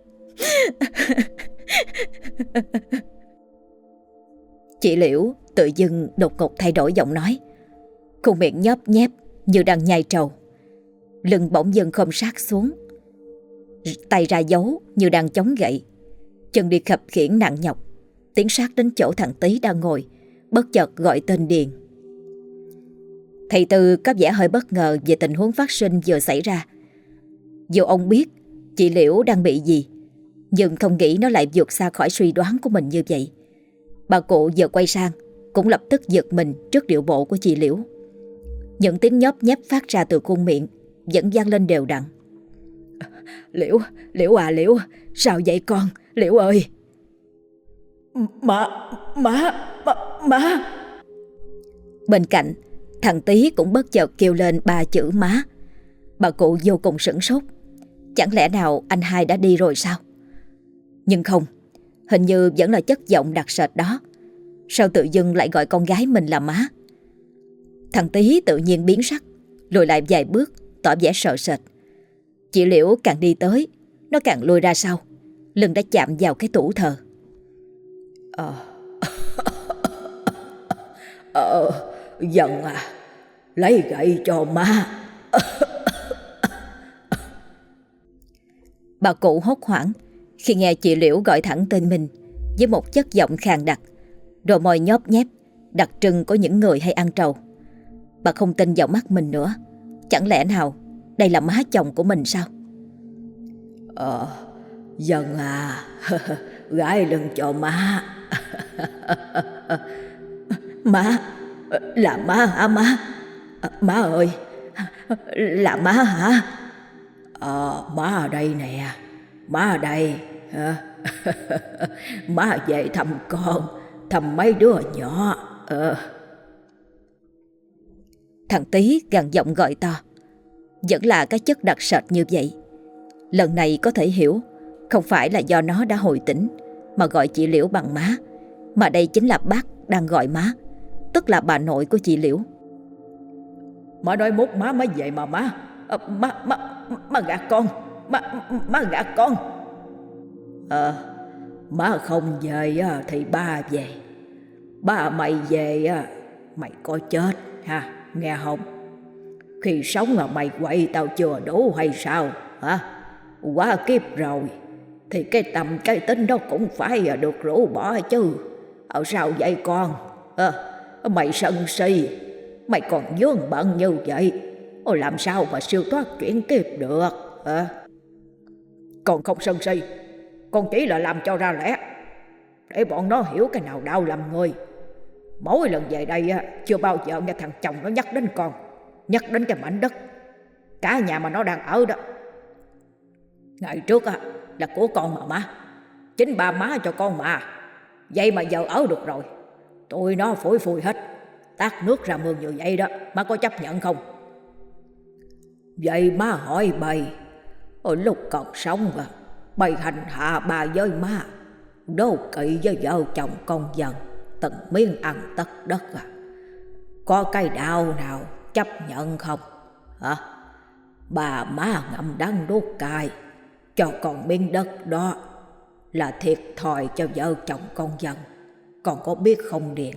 Chị Liễu tự dưng đột ngột thay đổi giọng nói, khuôn miệng nhấp nhép như đang nhai trầu, lưng bỗng dưng khom sát xuống, tay ra dấu như đang chống gậy, chân đi khập khiễng nặng nhọc, tiến sát đến chỗ thằng Tý đang ngồi, bất chợt gọi tên Điền. Thầy Tư có vẻ hơi bất ngờ về tình huống phát sinh vừa xảy ra. Dù ông biết chị Liễu đang bị gì, nhưng không nghĩ nó lại vượt xa khỏi suy đoán của mình như vậy. Bà cụ vừa quay sang cũng lập tức giật mình trước điệu bộ của chị Liễu. Những tiếng nhóp nhép phát ra từ khuôn miệng vẫn vang lên đều đặn. Liễu, Liễu à Liễu, sao vậy con, Liễu ơi? Má, má, má, má. Bên cạnh, thằng Tí cũng bất chợt kêu lên ba chữ má. Bà cụ vô cùng sửng sốt. Chẳng lẽ nào anh hai đã đi rồi sao? Nhưng không, hình như vẫn là chất giọng đặc sệt đó. Sao tự dưng lại gọi con gái mình là má? Thằng Tí tự nhiên biến sắc, lùi lại vài bước, tỏ vẻ sợ sệt. Chị Liễu càng đi tới, nó càng lùi ra sau, lưng đã chạm vào cái tủ thờ. Ờ, ờ, Dần à, lấy gậy cho má. Bà cụ hốt hoảng khi nghe chị Liễu gọi thẳng tên mình với một chất giọng khàn đặc, đôi môi nhóp nhép, đặc trưng của những người hay ăn trầu. Bà không tin vào mắt mình nữa. Chẳng lẽ nào đây là má chồng của mình sao? Ờ, Dần à, gái lưng cho má. Má, là má hả má? Má ơi, là má hả? Ờ, má ở đây nè, má ở đây. Má về thăm con, thăm mấy đứa nhỏ. Ờ. Thằng Tí gằn giọng gọi to, vẫn là cái chất đặc sệt như vậy. Lần này có thể hiểu, không phải là do nó đã hồi tỉnh mà gọi chị Liễu bằng má, mà đây chính là bác đang gọi má, tức là bà nội của chị Liễu. Má nói mốt má mới về mà má. À, má, má, má gạt con. Má, má gạt con. Ờ, à, má không về thì ba về. Ba mày về mày có chết ha, nghe không? Khi sống mà mày quậy tao chưa đủ hay sao hả? Quá kiếp rồi thì cái tầm cái tính đó cũng phải được rũ bỏ chứ. Ở sao vậy con? À, mày sân si, mày còn vướng bận như vậy, ôi làm sao mà siêu thoát chuyển kiếp được hả? Con không sân si, con chỉ là làm cho ra lẽ để bọn nó hiểu cái nào đau lòng người. Mỗi lần về đây chưa bao giờ nghe thằng chồng nó nhắc đến con, nhắc đến cái mảnh đất cả nhà mà nó đang ở đó. Ngày trước là của con mà má, chính ba má cho con mà. Vậy mà giờ ở được rồi, tụi nó phủi phui hết, tát nước ra mương như vậy đó, má có chấp nhận không? Vậy má hỏi bày, ở lúc còn sống à, bày hành hạ bà với má, đố kỵ với vợ chồng con Dần từng miếng ăn tất đất à. Có cái đạo nào chấp nhận không hả? Bà má ngậm đắng đuốt cay cho con miếng đất đó là thiệt thòi cho vợ chồng con Dần, con có biết không Điền?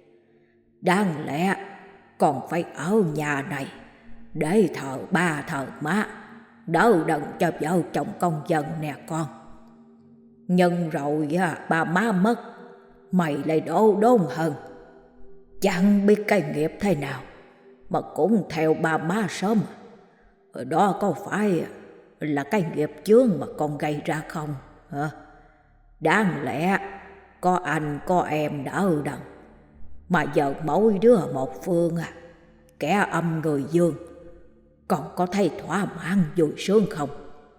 Đáng lẽ con phải ở nhà này để thờ ba thờ má, đỡ đần cho vợ chồng con Dần nè con. Nhưng rồi ba má mất, mày lại đổ đốn hơn, chẳng biết cái nghiệp thế nào mà cũng theo ba má sớm. Ở đó có phải là cái nghiệp chướng mà con gây ra không hả? Đáng lẽ có anh có em đỡ đần, mà giờ mỗi đứa một phương à, kẻ âm người dương, còn có thấy thỏa mãn vui sướng không?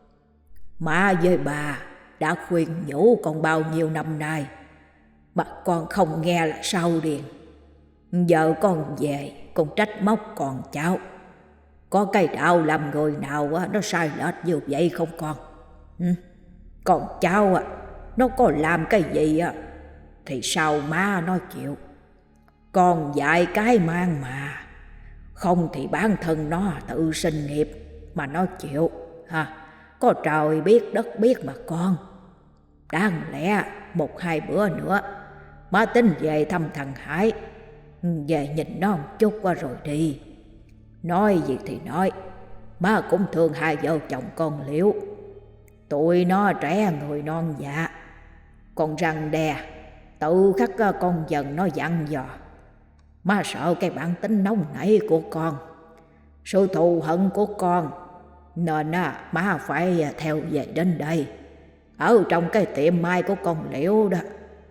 Má với bà đã khuyên nhủ con bao nhiêu năm nay mà con không nghe là sao Điền? Giờ con về con trách móc con cháu, có cái đạo làm người nào nó sai lệch như vậy không con? Ừ? Còn cháu nó có làm cái gì thì sao má nó chịu? Con dạy cái mang mà, không thì bản thân nó tự sinh nghiệp mà nó chịu ha. Có trời biết đất biết mà con. Đáng lẽ một hai bữa nữa má tính về thăm thằng Hải, về nhìn nó một chút qua rồi đi. Nói gì thì nói, má cũng thương hai vợ chồng con Liễu. Tụi nó trẻ người non dạ, còn răng đè tự khắc con Dần nó dặn dò. Má sợ cái bản tính nóng nảy của con, sự thù hận của con, nên má phải theo về đến đây, ở trong cái tiệm mai của con Liễu đó.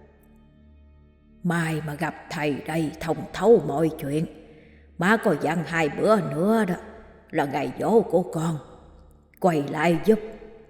Mai mà gặp thầy đây thông thấu mọi chuyện, má có dặn hai bữa nữa đó là ngày dỗ của con, quay lại giúp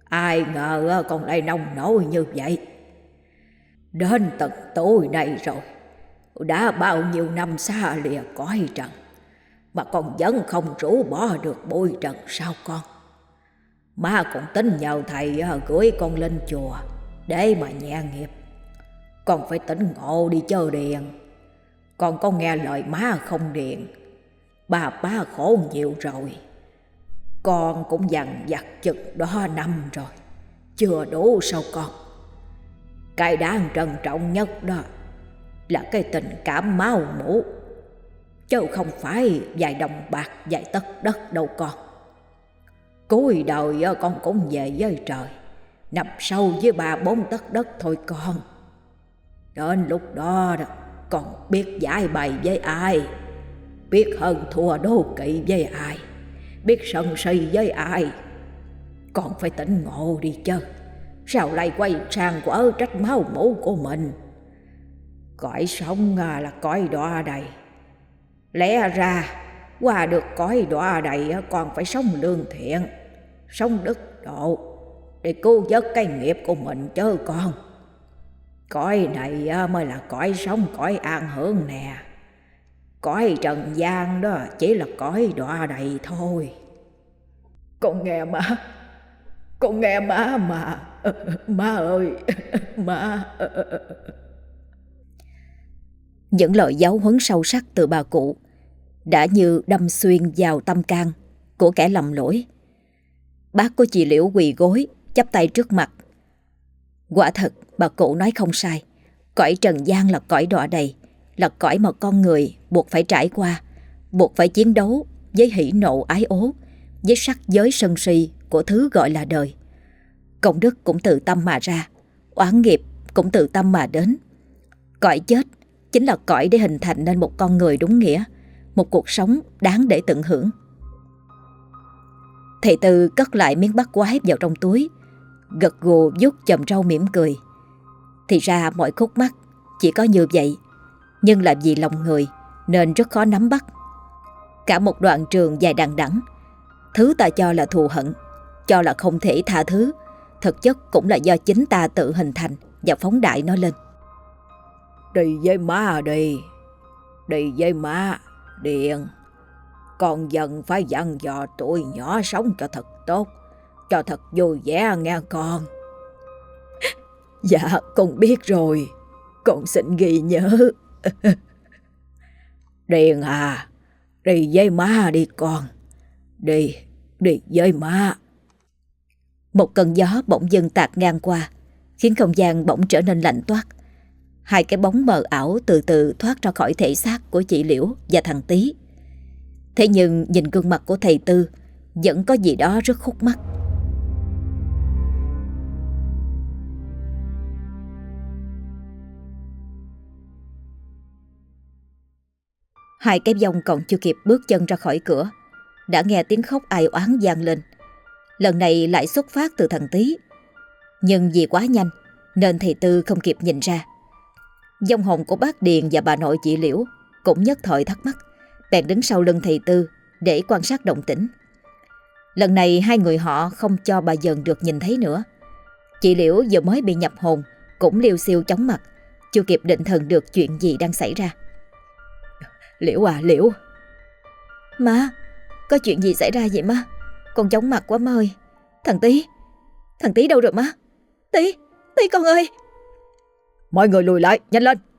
Ai ngờ con lại nông nổi như vậy. Đến tận tối nay rồi, đã bao nhiêu năm xa lìa cõi trần, mà con vẫn không rũ bỏ được bụi trần sao con? Má còn tính nhờ thầy gửi con lên chùa để mà nhẹ nghiệp. Con phải tỉnh ngộ đi chơi Điền. Con có nghe lời má không Điền? Bà ba khổ nhiều rồi. Con cũng dằn vặt chừng đó năm rồi, chưa đủ sao con? Cái đáng trân trọng nhất đó là cái tình cảm máu mủ, chứ không phải vài đồng bạc vài tấc đất đâu con. Cuối đời con cũng về với trời, nằm sâu với ba bốn tấc đất thôi con. Đến lúc đó đó, con biết giải bày với ai, biết hơn thua đố kỵ với ai, biết sân si với ai. Con phải tỉnh ngộ đi chứ, sao lại quay sang quở trách máu mủ của mình? Cõi sống là cõi đọa đầy. Lẽ ra qua được cõi đọa đầy con phải sống lương thiện, sống đức độ để cứu vớt cái nghiệp của mình chứ con. Cõi này mới là cõi sống, cõi an hưởng nè. Cõi trần gian đó chỉ là cõi đọa đầy thôi. Con nghe má, con nghe má mà. Má ơi, má. Những lời giáo huấn sâu sắc từ bà cụ đã như đâm xuyên vào tâm can của kẻ lầm lỗi. Bác của chị Liễu quỳ gối chắp tay trước mặt. Quả thật bà cụ nói không sai. Cõi trần gian là cõi đọa đầy, là cõi mà con người buộc phải trải qua, buộc phải chiến đấu với hỉ nộ ái ố, với sắc giới sân si của thứ gọi là đời. Công đức cũng từ tâm mà ra, oán nghiệp cũng từ tâm mà đến. Cõi chết chính là cõi để hình thành nên một con người đúng nghĩa, một cuộc sống đáng để tận hưởng. Thầy Tư cất lại miếng bát quái vào trong túi, gật gù vuốt chòm râu mỉm cười. Thì ra mọi khúc mắc chỉ có như vậy, nhưng là vì lòng người nên rất khó nắm bắt. Cả một đoạn trường dài đằng đẵng, thứ ta cho là thù hận, cho là không thể tha thứ, thực chất cũng là do chính ta tự hình thành và phóng đại nó lên. Đi với má đi, đi với má, Điền. Con dần phải dặn dò tụi nhỏ sống cho thật tốt, cho thật vui vẻ nghe con. Dạ con biết rồi, con xin ghi nhớ. Điền à, đi với má đi con. Đi, đi với má. Một cơn gió bỗng dưng tạt ngang qua, khiến không gian bỗng trở nên lạnh toát. Hai cái bóng mờ ảo từ từ thoát ra khỏi thể xác của chị Liễu và thằng Tý. Thế nhưng nhìn gương mặt của thầy Tư vẫn có gì đó rất khúc mắc. Hai cái vong còn chưa kịp bước chân ra khỏi cửa, đã nghe tiếng khóc ai oán vang lên. Lần này lại xuất phát từ thằng Tý. Nhưng vì quá nhanh nên thầy Tư không kịp nhìn ra. Vong hồn của bác Điền và bà nội chị Liễu cũng nhất thời thắc mắc, bèn đứng sau lưng thầy Tư để quan sát động tĩnh. Lần này hai người họ không cho bà Dần được nhìn thấy nữa. Chị Liễu vừa mới bị nhập hồn cũng liêu xiêu chóng mặt, chưa kịp định thần được chuyện gì đang xảy ra. Liễu à, Liễu. Má, có chuyện gì xảy ra vậy má? Con chóng mặt quá má ơi. Thằng Tý, thằng Tý đâu rồi má? Tý, Tý con ơi. Mọi người lùi lại, nhanh lên.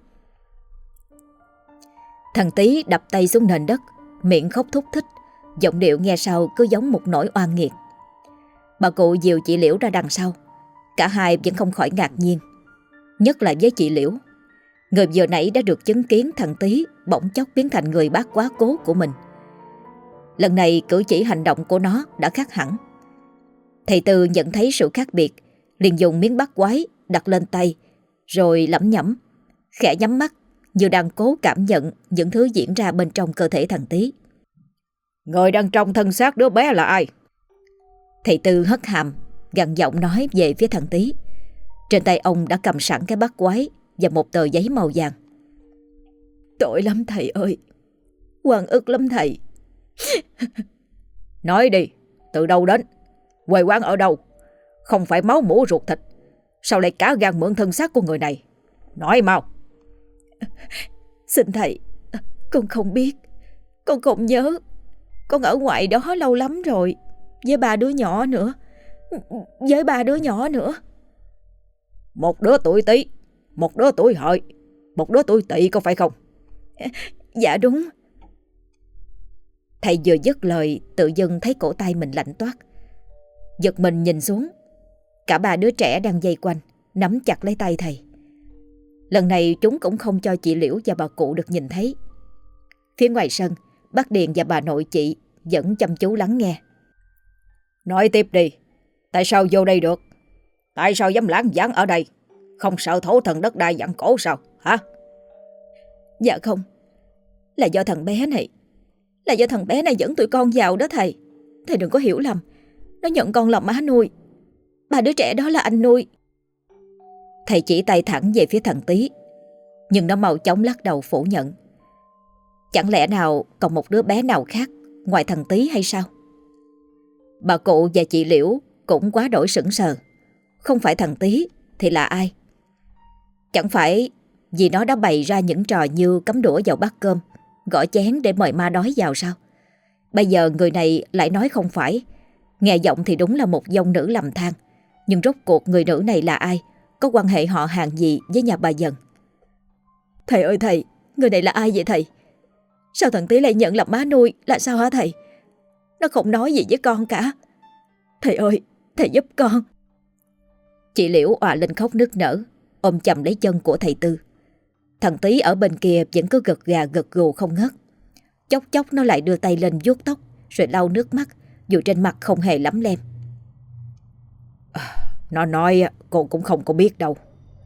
Thằng Tý đập tay xuống nền đất, miệng khóc thúc thích, giọng điệu nghe sau cứ giống một nỗi oan nghiệt. Bà cụ dìu chị Liễu ra đằng sau. Cả hai vẫn không khỏi ngạc nhiên, nhất là với chị Liễu. Người vừa nãy đã được chứng kiến thằng Tý bỗng chốc biến thành người bác quá cố của mình. Lần này cử chỉ hành động của nó đã khác hẳn. Thầy Tư nhận thấy sự khác biệt, liền dùng miếng bát quái đặt lên tay, rồi lẩm nhẩm, khẽ nhắm mắt như đang cố cảm nhận những thứ diễn ra bên trong cơ thể thằng Tý. Người đang trong thân xác đứa bé là ai? Thầy Tư hất hàm, gằn giọng nói về phía thằng Tý. Trên tay ông đã cầm sẵn cái bát quái và một tờ giấy màu vàng. Tội lắm thầy ơi, oan ức lắm thầy. Nói đi, từ đâu đến? Quê quán ở đâu? Không phải máu mủ ruột thịt, sao lại cả gan mượn thân xác của người này? Nói mau. Xin thầy, con không biết. Con không nhớ. Con ở ngoài đó lâu lắm rồi, với ba đứa nhỏ nữa. Với ba đứa nhỏ nữa. Một đứa tuổi Tý, một đứa tuổi Hợi, một đứa tuổi Tỵ, có phải không? Dạ đúng. Thầy vừa dứt lời, tự dưng thấy cổ tay mình lạnh toát. Giật mình nhìn xuống, cả ba đứa trẻ đang vây quanh, nắm chặt lấy tay thầy. Lần này chúng cũng không cho chị Liễu và bà cụ được nhìn thấy. Phía ngoài sân, bác Điền và bà nội chị vẫn chăm chú lắng nghe. Nói tiếp đi, tại sao vô đây được? Tại sao dám lãng vãng ở đây? Không sợ thổ thần đất đai vặn cổ sao, hả? Dạ không, là do thằng bé này. Là do thằng bé này dẫn tụi con vào đó thầy. Thầy đừng có hiểu lầm. Nó nhận con làm má nuôi. Ba đứa trẻ đó là anh nuôi. Thầy chỉ tay thẳng về phía thằng Tý, nhưng nó mau chóng lắc đầu phủ nhận. Chẳng lẽ nào còn một đứa bé nào khác ngoài thằng Tý hay sao? Bà cụ và chị Liễu cũng quá đổi sững sờ. Không phải thằng Tý thì là ai? Chẳng phải vì nó đã bày ra những trò như cắm đũa vào bát cơm, gõ chén để mời ma đói vào sao? Bây giờ người này lại nói không phải. Nghe giọng thì đúng là một dông nữ lầm than. Nhưng rốt cuộc người nữ này là ai? Có quan hệ họ hàng gì với nhà bà Dần? Thầy ơi thầy, người này là ai vậy thầy? Sao thằng Tý lại nhận làm má nuôi là sao hả thầy? Nó không nói gì với con cả. Thầy ơi, thầy giúp con. Chị Liễu òa lên khóc nức nở, ôm chầm lấy chân của thầy Tư. Thằng Tý ở bên kia vẫn cứ gật gà gật gù không ngớt. Chốc chốc nó lại đưa tay lên vuốt tóc, rồi lau nước mắt, dù trên mặt không hề lấm lem. À, nó nói cô cũng không có biết đâu.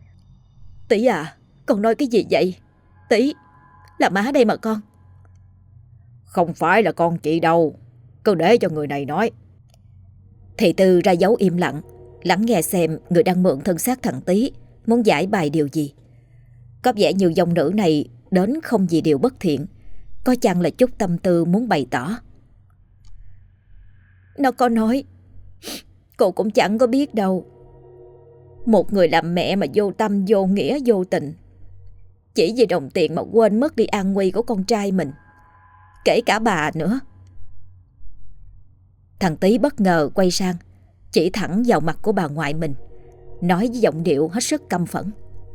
Tý à, con nói cái gì vậy? Tý, là má đây mà con. Không phải là con chị đâu, cứ để cho người này nói. Thầy Tư ra dấu im lặng, lắng nghe xem người đang mượn thân xác thằng Tý muốn giải bài điều gì. Có vẻ như dòng nữ này đến không vì điều bất thiện, có chăng là chút tâm tư muốn bày tỏ. Nó có nói, cô cũng chẳng có biết đâu. Một người làm mẹ mà vô tâm, vô nghĩa, vô tình, chỉ vì đồng tiền mà quên mất đi an nguy của con trai mình, kể cả bà nữa. Thằng Tý bất ngờ quay sang, chỉ thẳng vào mặt của bà ngoại mình, nói với giọng điệu hết sức căm phẫn.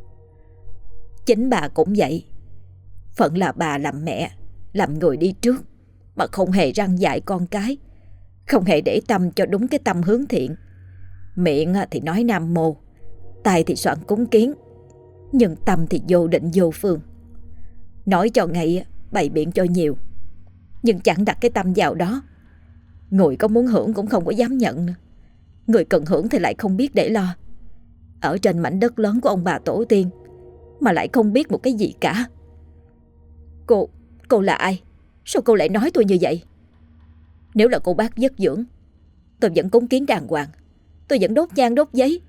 Chính bà cũng vậy. Phận là bà làm mẹ, làm người đi trước, mà không hề răn dạy con cái, không hề để tâm cho đúng cái tâm hướng thiện. Miệng thì nói nam mô, tai thì soạn cúng kiến, nhưng tâm thì vô định vô phương. Nói cho ngay, bày biện cho nhiều, nhưng chẳng đặt cái tâm vào đó. Người có muốn hưởng cũng không có dám nhận nữa. Người cần hưởng thì lại không biết để lo. Ở trên mảnh đất lớn của ông bà tổ tiên mà lại không biết một cái gì cả. Cô, cô là ai? Sao cô lại nói tôi như vậy? Nếu là cô bác vất dưỡng, tôi vẫn cúng kiến đàng hoàng, tôi vẫn đốt nhang đốt giấy.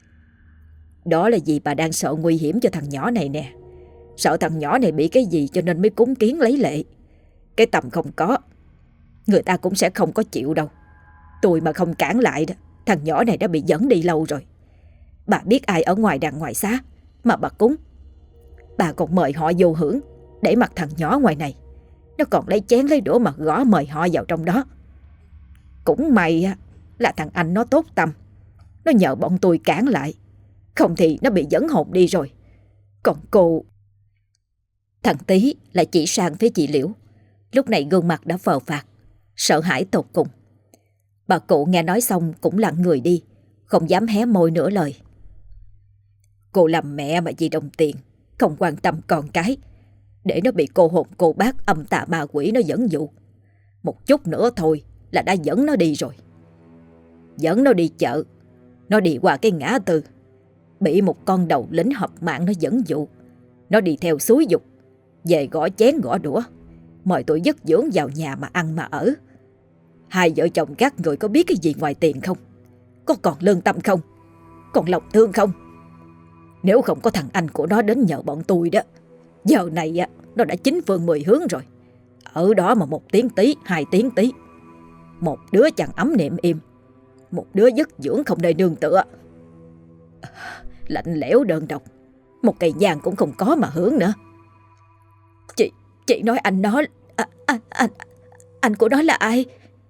Đó là vì bà đang sợ nguy hiểm cho thằng nhỏ này nè. Sợ thằng nhỏ này bị cái gì cho nên mới cúng kiến lấy lệ. Cái tầm không có, người ta cũng sẽ không có chịu đâu. Tôi mà không cản lại đó, thằng nhỏ này đã bị dẫn đi lâu rồi. Bà biết ai ở ngoài đàn ngoài xá mà bà cúng. Bà còn mời họ vô hưởng, để mặt thằng nhỏ ngoài này nó còn lấy chén lấy đũa mà gõ mời họ vào trong đó. Cũng may là thằng anh nó tốt tâm, nó nhờ bọn tôi cản lại, không thì nó bị dẫn hồn đi rồi. Còn cô... Thằng Tý lại chỉ sang phía chị Liễu. Lúc này gương mặt đã phờ phạc, sợ hãi tột cùng. Bà cụ nghe nói xong cũng lặng người đi, không dám hé môi nửa lời. Cô làm mẹ mà vì đồng tiền, không quan tâm con cái, để nó bị cô hồn cô bác âm tà ma quỷ nó dẫn dụ. Một chút nữa thôi là đã dẫn nó đi rồi. Dẫn nó đi chợ, nó đi qua cái ngã tư, bị một con đầu lính hợp mạng nó dẫn dụ. Nó đi theo xúi dục, về gõ chén gõ đũa, mời tôi dứt dưỡng vào nhà mà ăn mà ở. Hai vợ chồng các người có biết cái gì ngoài tiền không? Có còn lương tâm không? Còn lòng thương không? Nếu không có thằng anh của nó đến nhờ bọn tôi đó, giờ này á nó đã chín phương mười hướng rồi. Ở đó mà một tiếng tí, hai tiếng tí, một đứa chẳng ấm niệm im, một đứa dứt dưỡng không nơi nương tựa. Lạnh lẽo đơn độc, một cây nhang cũng không có mà hưởng nữa. Chị, chị nói anh nó... À, anh, anh, anh của nó là ai?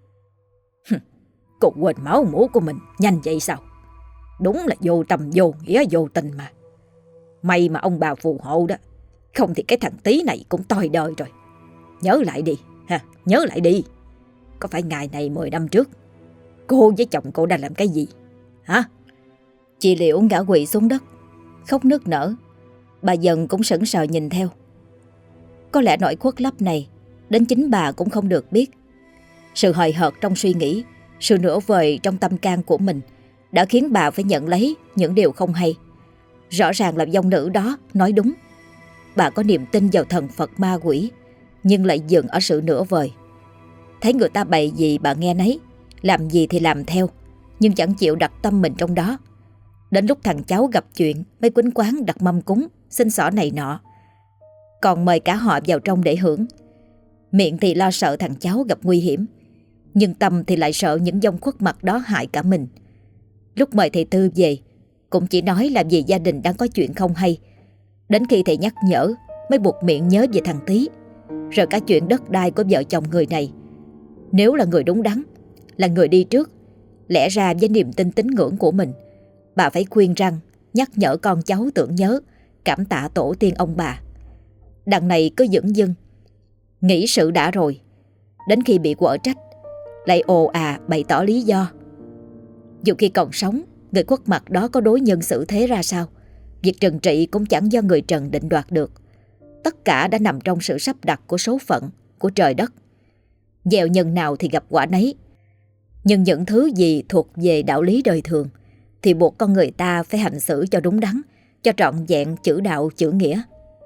Cô quên máu mủ của mình nhanh vậy sao? Đúng là vô tâm vô nghĩa vô tình mà. May mà ông bà phù hộ đó, không thì cái thằng Tí này cũng toi đời rồi. Nhớ lại đi ha, nhớ lại đi. Có phải ngày này mười năm trước cô với chồng cô đã làm cái gì hả? Chị Liễu ngã quỵ xuống đất, khóc nức nở. Bà Dần cũng sững sờ nhìn theo. Có lẽ nỗi khuất lấp này đến chính bà cũng không được biết. Sự hời hợt trong suy nghĩ, sự nửa vời trong tâm can của mình đã khiến bà phải nhận lấy những điều không hay. Rõ ràng là dòng nữ đó nói đúng. Bà có niềm tin vào thần Phật ma quỷ, nhưng lại dừng ở sự nửa vời. Thấy người ta bày gì bà nghe nấy, làm gì thì làm theo, nhưng chẳng chịu đặt tâm mình trong đó. Đến lúc thằng cháu gặp chuyện mới quýnh quán đặt mâm cúng, xin xỏ này nọ, còn mời cả họ vào trong để hưởng. Miệng thì lo sợ thằng cháu gặp nguy hiểm, nhưng tâm thì lại sợ những dông khuất mặt đó hại cả mình. Lúc mời thầy Tư về cũng chỉ nói là vì gia đình đang có chuyện không hay. Đến khi thầy nhắc nhở mới buộc miệng nhớ về thằng Tí, rồi cả chuyện đất đai của vợ chồng người này. Nếu là người đúng đắn, là người đi trước, lẽ ra với niềm tin tín ngưỡng của mình, bà phải khuyên răn, nhắc nhở con cháu tưởng nhớ, cảm tạ tổ tiên ông bà. Đằng này cứ dửng dưng, nghĩ sự đã rồi, đến khi bị quở trách lại ồ à bày tỏ lý do. Dù khi còn sống, người khuất mặt đó có đối nhân xử thế ra sao, việc trừng trị cũng chẳng do người trần định đoạt được. Tất cả đã nằm trong sự sắp đặt của số phận, của trời đất. Gieo nhân nào thì gặp quả nấy. Nhưng những thứ gì thuộc về đạo lý đời thường thì buộc con người ta phải hành xử cho đúng đắn, cho trọn vẹn chữ đạo chữ nghĩa.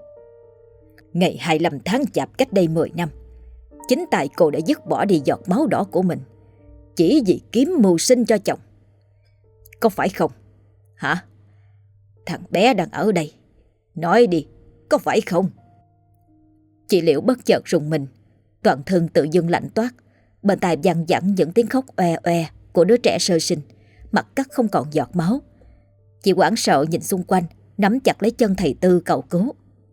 Ngày hai mươi lăm tháng Chạp cách đây mười năm, chính tại cô đã dứt bỏ đi giọt máu đỏ của mình, chỉ vì kiếm mưu sinh cho chồng. Có phải không? Hả? Thằng bé đang ở đây, nói đi, có phải không? Chị Liễu bất chợt rùng mình, toàn thân tự dưng lạnh toát. Bên tai văng vẳng những tiếng khóc oe oe của đứa trẻ sơ sinh, mặt cắt không còn giọt máu. Chị hoảng sợ nhìn xung quanh, nắm chặt lấy chân thầy Tư cầu cứu.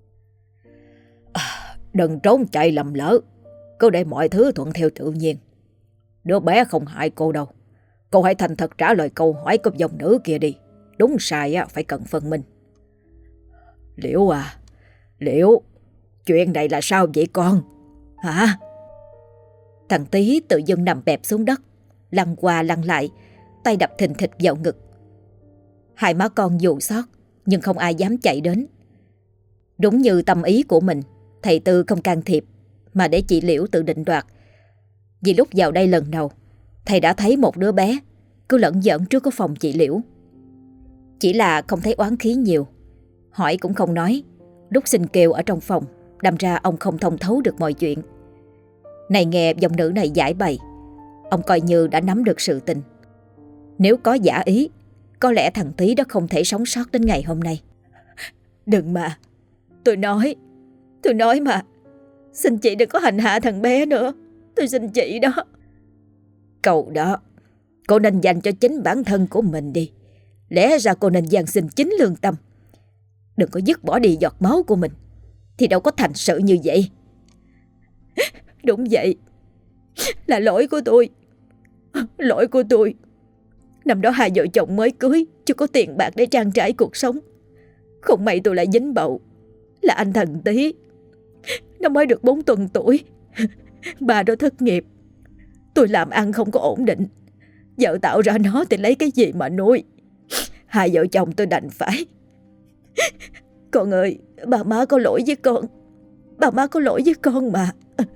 À, đừng trốn chạy lầm lỡ, cứ để mọi thứ thuận theo tự nhiên. Đứa bé không hại cô đâu. Cô hãy thành thật trả lời câu hỏi của dòng nữ kia đi. Đúng sai á, phải cần phân minh. Liễu à, Liễu, chuyện này là sao vậy con? Hả? Thằng Tí tự dưng nằm bẹp xuống đất, lăn qua lăn lại, tay đập thình thịch vào ngực. Hai má con dù xót, nhưng không ai dám chạy đến. Đúng như tâm ý của mình, thầy Tư không can thiệp, mà để chị Liễu tự định đoạt. Vì lúc vào đây lần đầu, thầy đã thấy một đứa bé cứ lẫn giận trước cái phòng chị Liễu. Chỉ là không thấy oán khí nhiều, hỏi cũng không nói. Lúc xin kêu ở trong phòng, đâm ra ông không thông thấu được mọi chuyện. Này nghe dòng nữ này giải bày, ông coi như đã nắm được sự tình. Nếu có giả ý, có lẽ thằng Tí đó không thể sống sót đến ngày hôm nay. Đừng mà, tôi nói, tôi nói mà, xin chị đừng có hành hạ thằng bé nữa, tôi xin chị đó. Câu đó, cô nên dành cho chính bản thân của mình đi. Lẽ ra cô nên dàn xin chính lương tâm. Đừng có dứt bỏ đi giọt máu của mình, thì đâu có thành sự như vậy. Đúng vậy, là lỗi của tôi, lỗi của tôi. Năm đó hai vợ chồng mới cưới, chưa có tiền bạc để trang trải cuộc sống. Không may tôi lại dính bầu, là anh thằng Tí. Nó mới được bốn tuần tuổi, bà đó thất nghiệp. Tôi làm ăn không có ổn định, vợ tạo ra nó thì lấy cái gì mà nuôi. Hai vợ chồng tôi đành phải. Con ơi, bà má có lỗi với con, bà má có lỗi với con mà.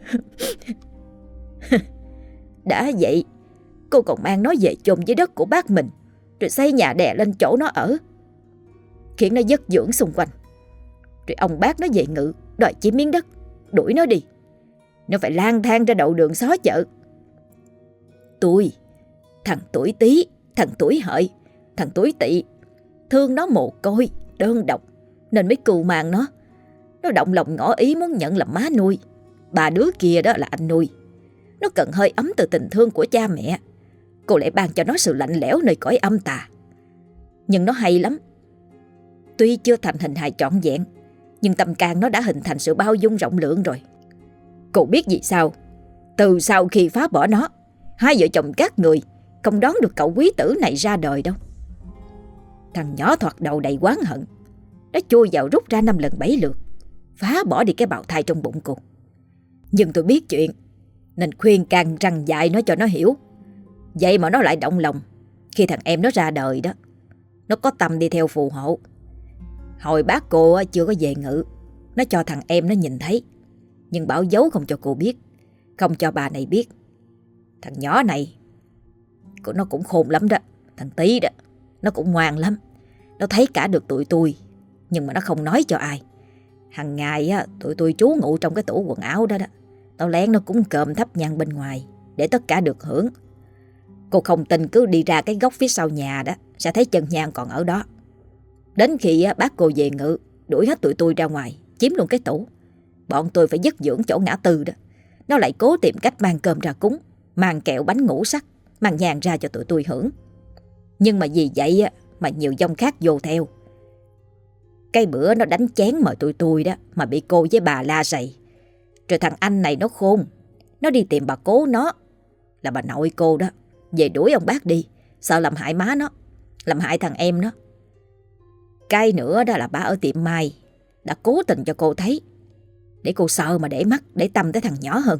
Đã vậy, cô còn mang nó về chôn với đất của bác mình, rồi xây nhà đè lên chỗ nó ở, khiến nó dất dưỡng xung quanh. Rồi ông bác nó về ngự, đòi chiếm miếng đất, đuổi nó đi. Nó phải lang thang ra đầu đường xó chợ. Tôi, thằng tuổi Tí, thằng tuổi Hợi, thằng tuổi Tỵ, thương nó mồ côi, đơn độc, nên mới cưu mang nó. Nó động lòng ngỏ ý muốn nhận làm má nuôi. Bà đứa kia đó là anh nuôi. Nó cần hơi ấm từ tình thương của cha mẹ. cô lại ban cho nó sự lạnh lẽo nơi cõi âm tà. Nhưng nó hay lắm. Tuy chưa thành hình hài trọn vẹn, nhưng tâm can nó đã hình thành sự bao dung rộng lượng rồi. Cô biết gì sao? Từ sau khi phá bỏ nó, hai vợ chồng các người không đón được cậu quý tử này ra đời đâu. Thằng nhỏ thoạt đầu đầy oán hận, nó chui vào rút ra năm lần bảy lượt, phá bỏ đi cái bào thai trong bụng cô. Nhưng tôi biết chuyện, nên khuyên can răn dạy nó cho nó hiểu. Vậy mà nó lại động lòng khi thằng em nó ra đời đó. Nó có tâm đi theo phù hộ. Hồi bác cô chưa có về ngự, nó cho thằng em nó nhìn thấy, nhưng bảo giấu không cho cô biết, không cho bà này biết. Thằng nhỏ này nó cũng khôn lắm đó. Thằng Tí đó, nó cũng ngoan lắm. Nó thấy cả được tụi tôi, nhưng mà nó không nói cho ai. Hằng ngày á, tụi tôi trú ngụ trong cái tủ quần áo đó đó. Tao lén nó cũng cơm thắp nhang bên ngoài để tất cả được hưởng. Cô không tin cứ đi ra cái góc phía sau nhà đó, sẽ thấy chân nhang còn ở đó. Đến khi á, bác cô về ngự, đuổi hết tụi tôi ra ngoài, chiếm luôn cái tủ. Bọn tôi phải dứt dưỡng chỗ ngã tư đó. Nó lại cố tìm cách mang cơm ra cúng, mang kẹo bánh ngũ sắc, mang nhang ra cho tụi tôi hưởng. Nhưng mà vì vậy á, mà nhiều dòng khác vô theo. Cái bữa nó đánh chén mời tụi tôi đó, mà bị cô với bà la rầy. Rồi thằng anh này nó khôn, nó đi tìm bà cố nó, là bà nội cô đó, về đuổi ông bác đi, sợ làm hại má nó, làm hại thằng em nó. Cái nữa đó là bà ở tiệm mai đã cố tình cho cô thấy, để cô sợ mà để mắt, để tâm tới thằng nhỏ hơn.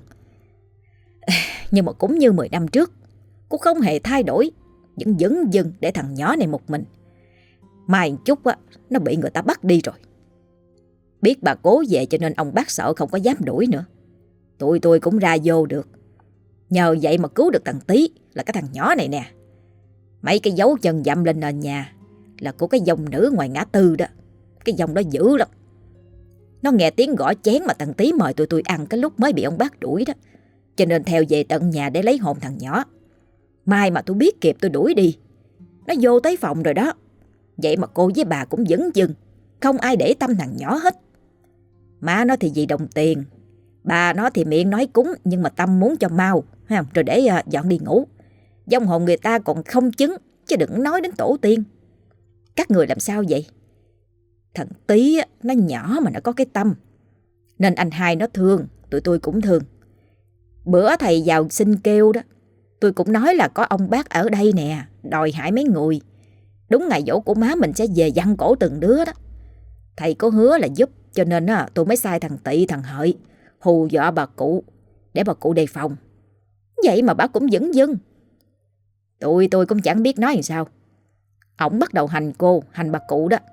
Nhưng mà cũng như mười năm trước, cô không hề thay đổi, vẫn dấn dưng để thằng nhỏ này một mình. Mai một chút á, nó bị người ta bắt đi rồi. Biết bà cố về cho nên ông bác sợ không có dám đuổi nữa. Tụi tôi cũng ra vô được. Nhờ vậy mà cứu được thằng Tí, là cái thằng nhỏ này nè. Mấy cái dấu chân dặm lên nền nhà là của cái dòng nữ ngoài ngã tư đó. Cái dòng đó dữ lắm. Nó nghe tiếng gõ chén mà thằng Tí mời tụi tôi ăn cái lúc mới bị ông bác đuổi đó, cho nên theo về tận nhà để lấy hồn thằng nhỏ. Mai mà tôi biết kịp tôi đuổi đi. Nó vô tới phòng rồi đó. Vậy mà cô với bà cũng dấn dưng, không ai để tâm thằng nhỏ hết. Má nó thì vì đồng tiền, bà nó thì miệng nói cúng, nhưng mà tâm muốn cho mau, rồi để uh, dọn đi ngủ. Vong hồn người ta còn không chứng, chứ đừng nói đến tổ tiên. Các người làm sao vậy? Thằng Tí nó nhỏ mà nó có cái tâm, nên anh hai nó thương, tụi tôi cũng thương. Bữa thầy vào xin kêu đó, tôi cũng nói là có ông bác ở đây nè, đòi hại mấy người. Đúng ngày giỗ của má mình sẽ về giăng cổ từng đứa đó. Thầy có hứa là giúp, cho nên á, tôi mới sai thằng Tị, thằng Hợi hù dọa bà cụ, để bà cụ đề phòng. Vậy mà bà cũng dửng dưng. Tụi tôi cũng chẳng biết nói làm sao. Ổng bắt đầu hành cô, hành bà cụ đó.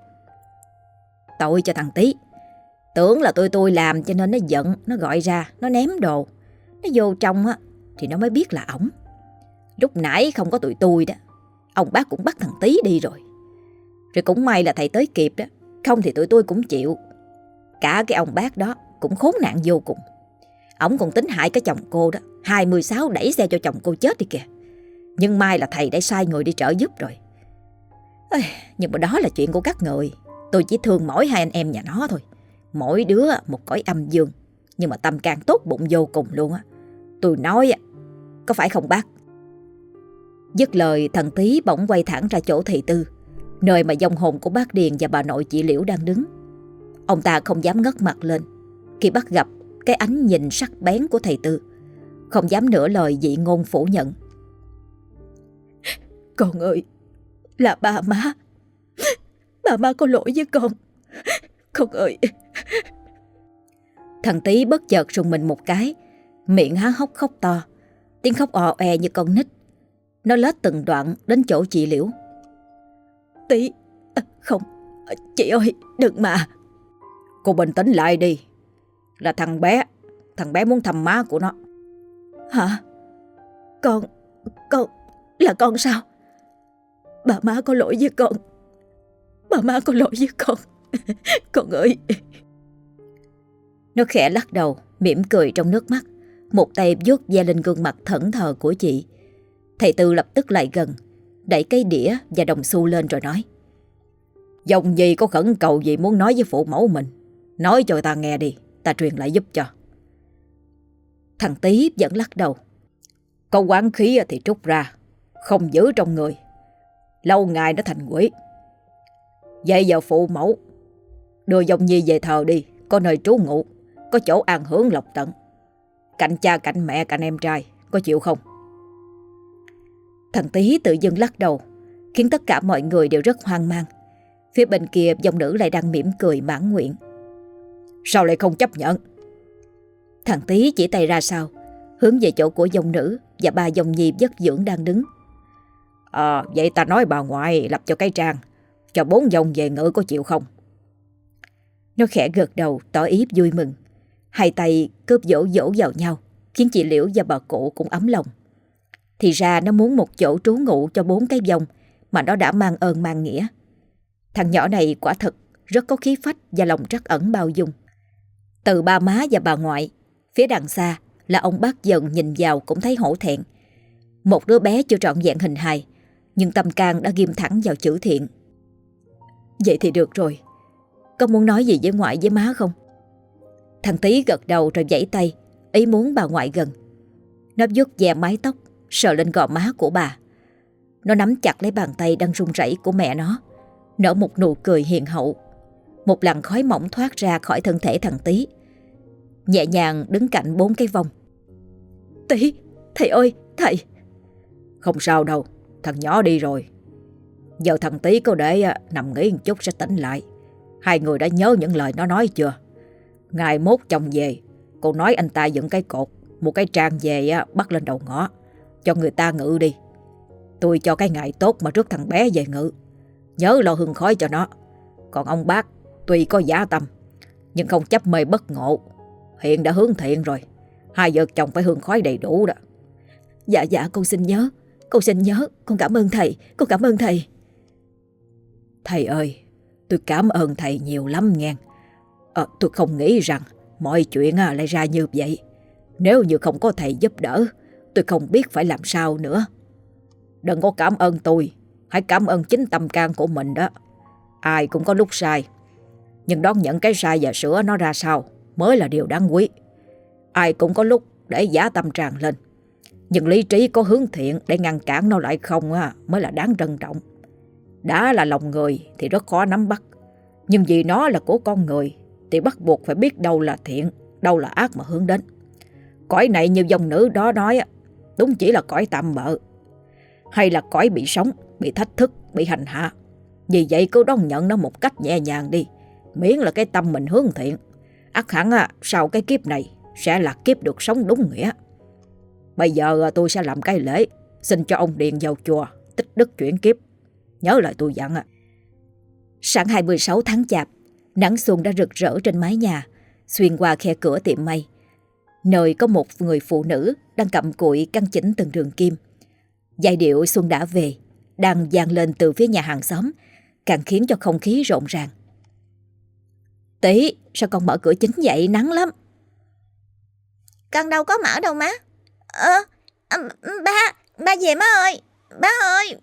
Tội cho thằng Tí. Tưởng là tôi tôi làm cho nên nó giận, nó gọi ra, nó ném đồ. Nó vô trong á thì nó mới biết là ổng. Lúc nãy không có tụi tôi đó, ông bác cũng bắt thằng Tí đi rồi. Rồi cũng may là thầy tới kịp đó, không thì tụi tôi cũng chịu. Cả cái ông bác đó cũng khốn nạn vô cùng. Ổng còn tính hại cái chồng cô đó, hai mươi sáu đẩy xe cho chồng cô chết đi kìa. Nhưng may là thầy đã sai người đi trợ giúp rồi. Ê, nhưng mà đó là chuyện của các người. Tôi chỉ thương mỗi hai anh em nhà nó thôi. Mỗi đứa một cõi âm dương, nhưng mà tâm can tốt bụng vô cùng luôn á. Tôi nói á, có phải không bác? Dứt lời, thằng Tí bỗng quay thẳng ra chỗ thầy Tư, nơi mà vong hồn của bác Điền và bà nội chị Liễu đang đứng. Ông ta không dám ngất mặt lên khi bắt gặp cái ánh nhìn sắc bén của thầy Tư, không dám nửa lời dị ngôn phủ nhận. Con ơi, là bà má. Bà má có lỗi với con. Con ơi. Thằng Tí bất chợt rùng mình một cái, miệng há hốc khóc to, tiếng khóc ò e như con nít. Nó lết từng đoạn đến chỗ chị Liễu. Tí, à, không, chị ơi, đừng mà. Cô bình tĩnh lại đi. Là thằng bé, thằng bé muốn thăm má của nó. Hả? Con, con, là con sao? Bà má có lỗi với con. Bà má có lỗi với con. Con ơi. Nó khẽ lắc đầu, mỉm cười trong nước mắt, một tay vuốt ve lên gương mặt thẫn thờ của chị. Thầy Tư lập tức lại gần, đẩy cái đĩa và đồng xu lên rồi nói: Dòng gì có khẩn cầu gì muốn nói với phụ mẫu mình, nói cho ta nghe đi, ta truyền lại giúp cho. Thằng Tí vẫn lắc đầu. Có oán khí thì trút ra, không giữ trong người, lâu ngày nó thành quỷ. Vậy giờ phụ mẫu đưa dòng nhi về thờ đi, có nơi trú ngụ, có chỗ an hưởng lộc tận, cạnh cha cạnh mẹ cạnh em trai, có chịu không? Thằng Tý tự dưng lắc đầu, khiến tất cả mọi người đều rất hoang mang. Phía bên kia dòng nữ lại đang mỉm cười mãn nguyện. Sao lại không chấp nhận? Thằng Tý chỉ tay ra sau, hướng về chỗ của dòng nữ và ba dòng nhi vất dưỡng đang đứng. À, vậy ta nói bà ngoại lập cho cái trang, cho bốn dòng về ngự, có chịu không? Nó khẽ gật đầu tỏ ý vui mừng. Hai tay cướp dỗ dỗ vào nhau, khiến chị Liễu và bà cụ cũng ấm lòng. Thì ra nó muốn một chỗ trú ngụ cho bốn cái dòng mà nó đã mang ơn mang nghĩa. Thằng nhỏ này quả thật rất có khí phách và lòng trắc ẩn bao dung. Từ ba má và bà ngoại, phía đằng xa là ông bác dần nhìn vào cũng thấy hổ thẹn. Một đứa bé chưa trọn vẹn hình hài, nhưng tâm can đã ghim thẳng vào chữ thiện. Vậy thì được rồi. Con muốn nói gì với ngoại với má không? Thằng Tý gật đầu rồi vẫy tay, ý muốn bà ngoại gần. Nó vuốt ve mái tóc, sờ lên gò má của bà. Nó nắm chặt lấy bàn tay đang run rẩy của mẹ nó, nở một nụ cười hiền hậu. Một làn khói mỏng thoát ra khỏi thân thể thằng Tý, nhẹ nhàng đứng cạnh bốn cái vong. Tý, thầy ơi, thầy. Không sao đâu, thằng nhỏ đi rồi. Giờ thằng Tý có để nằm nghỉ một chút sẽ tỉnh lại. Hai người đã nhớ những lời nó nói chưa? Ngày mốt chồng về, cô nói anh ta dựng cái cột, một cái trang về bắt lên đầu ngõ, cho người ta ngự đi. Tôi cho cái ngày tốt mà rước thằng bé về ngự. Nhớ lo hương khói cho nó. Còn ông bác tuy có giả tâm, nhưng không chấp mê bất ngộ. Hiện đã hướng thiện rồi, hai vợ chồng phải hương khói đầy đủ đó. Dạ dạ con xin nhớ. Con xin nhớ, con cảm ơn thầy. Con cảm ơn thầy. Thầy ơi, tôi cảm ơn thầy nhiều lắm nghe. à, Tôi không nghĩ rằng mọi chuyện lại ra như vậy. Nếu như không có thầy giúp đỡ, tôi không biết phải làm sao nữa. Đừng có cảm ơn tôi, hãy cảm ơn chính tâm can của mình đó. Ai cũng có lúc sai, nhưng đón nhận cái sai và sửa nó ra sao mới là điều đáng quý. Ai cũng có lúc để giả tâm tràn lên, nhưng lý trí có hướng thiện để ngăn cản nó lại không mới là đáng trân trọng. Đã là lòng người thì rất khó nắm bắt, nhưng vì nó là của con người thì bắt buộc phải biết đâu là thiện, đâu là ác mà hướng đến. Cõi này như dòng nữ đó nói, đúng chỉ là cõi tạm bợ, hay là cõi bị sống, bị thách thức, bị hành hạ. Vì vậy cứ đón nhận nó một cách nhẹ nhàng đi, miễn là cái tâm mình hướng thiện. Ắt hẳn sau cái kiếp này sẽ là kiếp được sống đúng nghĩa. Bây giờ tôi sẽ làm cái lễ, xin cho ông Điền vào chùa tích đức chuyển kiếp. Nhớ lời tôi dặn. Sáng hai mươi sáu tháng Chạp, nắng xuân đã rực rỡ trên mái nhà, xuyên qua khe cửa tiệm may, nơi có một người phụ nữ đang cặm cụi căn chỉnh từng đường kim. Giai điệu Xuân đã về đang vang lên từ phía nhà hàng xóm, càng khiến cho không khí rộn ràng. Tí, sao con mở cửa chính vậy, nắng lắm. Con đâu có mở đâu má. Ờ, à, ba, ba về má ơi, ba ơi.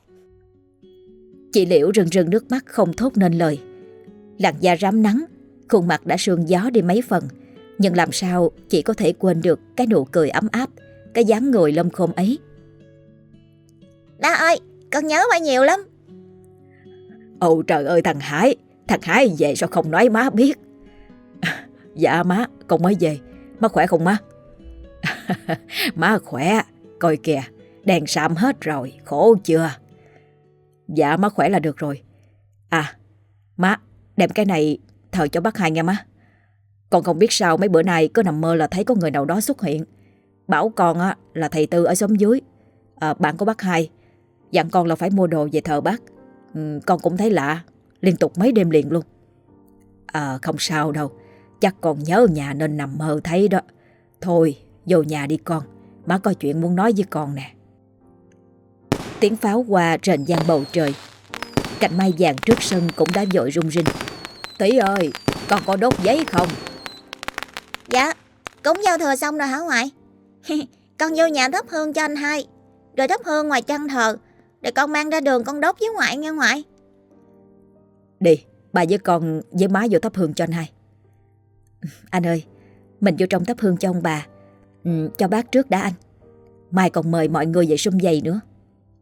Chị Liễu rưng rưng nước mắt không thốt nên lời. Làn da rám nắng, khuôn mặt đã sương gió đi mấy phần, nhưng làm sao chị có thể quên được cái nụ cười ấm áp, cái dáng ngồi lom khom ấy. Ba ơi, con nhớ ba nhiều lắm. Ồ trời ơi thằng Hải, thằng Hải về sao không nói má biết. Dạ má, con mới về, má khỏe không má? Má khỏe, coi kìa, đèn sạm hết rồi, khổ chưa? Dạ má khỏe là được rồi. À, má, đem cái này thờ cho bác Hai nghe má. Con không biết sao mấy bữa nay có nằm mơ là thấy có người nào đó xuất hiện. Bảo con á là thầy Tư ở xóm dưới, à, bạn của bác Hai, dặn con là phải mua đồ về thờ bác. ừ, Con cũng thấy lạ, liên tục mấy đêm liền luôn. À không sao đâu, chắc con nhớ nhà nên nằm mơ thấy đó. Thôi vô nhà đi con, má có chuyện muốn nói với con nè. Tiếng pháo hoa rền vang bầu trời, cành mai vàng trước sân cũng đã vội rung rinh. Tí ơi, con có đốt giấy không? Dạ, cúng giao thừa xong rồi hả ngoại? Con vô nhà thắp hương cho anh Hai, rồi thắp hương ngoài chân thờ, rồi con mang ra đường con đốt với ngoại nghe ngoại. Đi, bà với con với má vô thắp hương cho anh Hai. Anh ơi, mình vô trong thắp hương cho ông bà, ừ, cho bác trước đã anh. Mai còn mời mọi người về sum vầy nữa.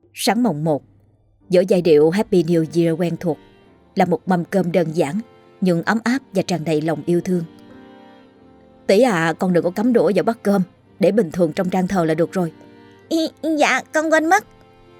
Sáng mồng một, giữa giai điệu Happy New Year quen thuộc là một mâm cơm đơn giản nhưng ấm áp và tràn đầy lòng yêu thương. Tỷ à, con đừng có cắm đũa vào bát cơm, để bình thường trong trang thờ là được rồi. Ý, dạ con quên mất.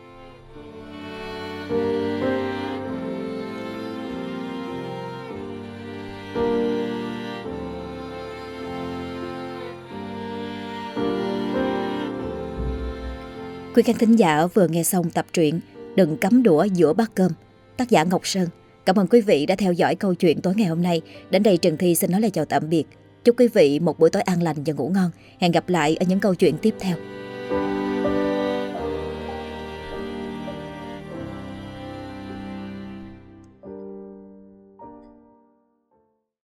Quý khán thính giả vừa nghe xong tập truyện Đừng cắm đũa giữa bát cơm, tác giả Ngọc Sơn. Cảm ơn quý vị đã theo dõi câu chuyện tối ngày hôm nay. Đến đây Trần Thi xin nói lời chào tạm biệt. Chúc quý vị một buổi tối an lành và ngủ ngon. Hẹn gặp lại ở những câu chuyện tiếp theo.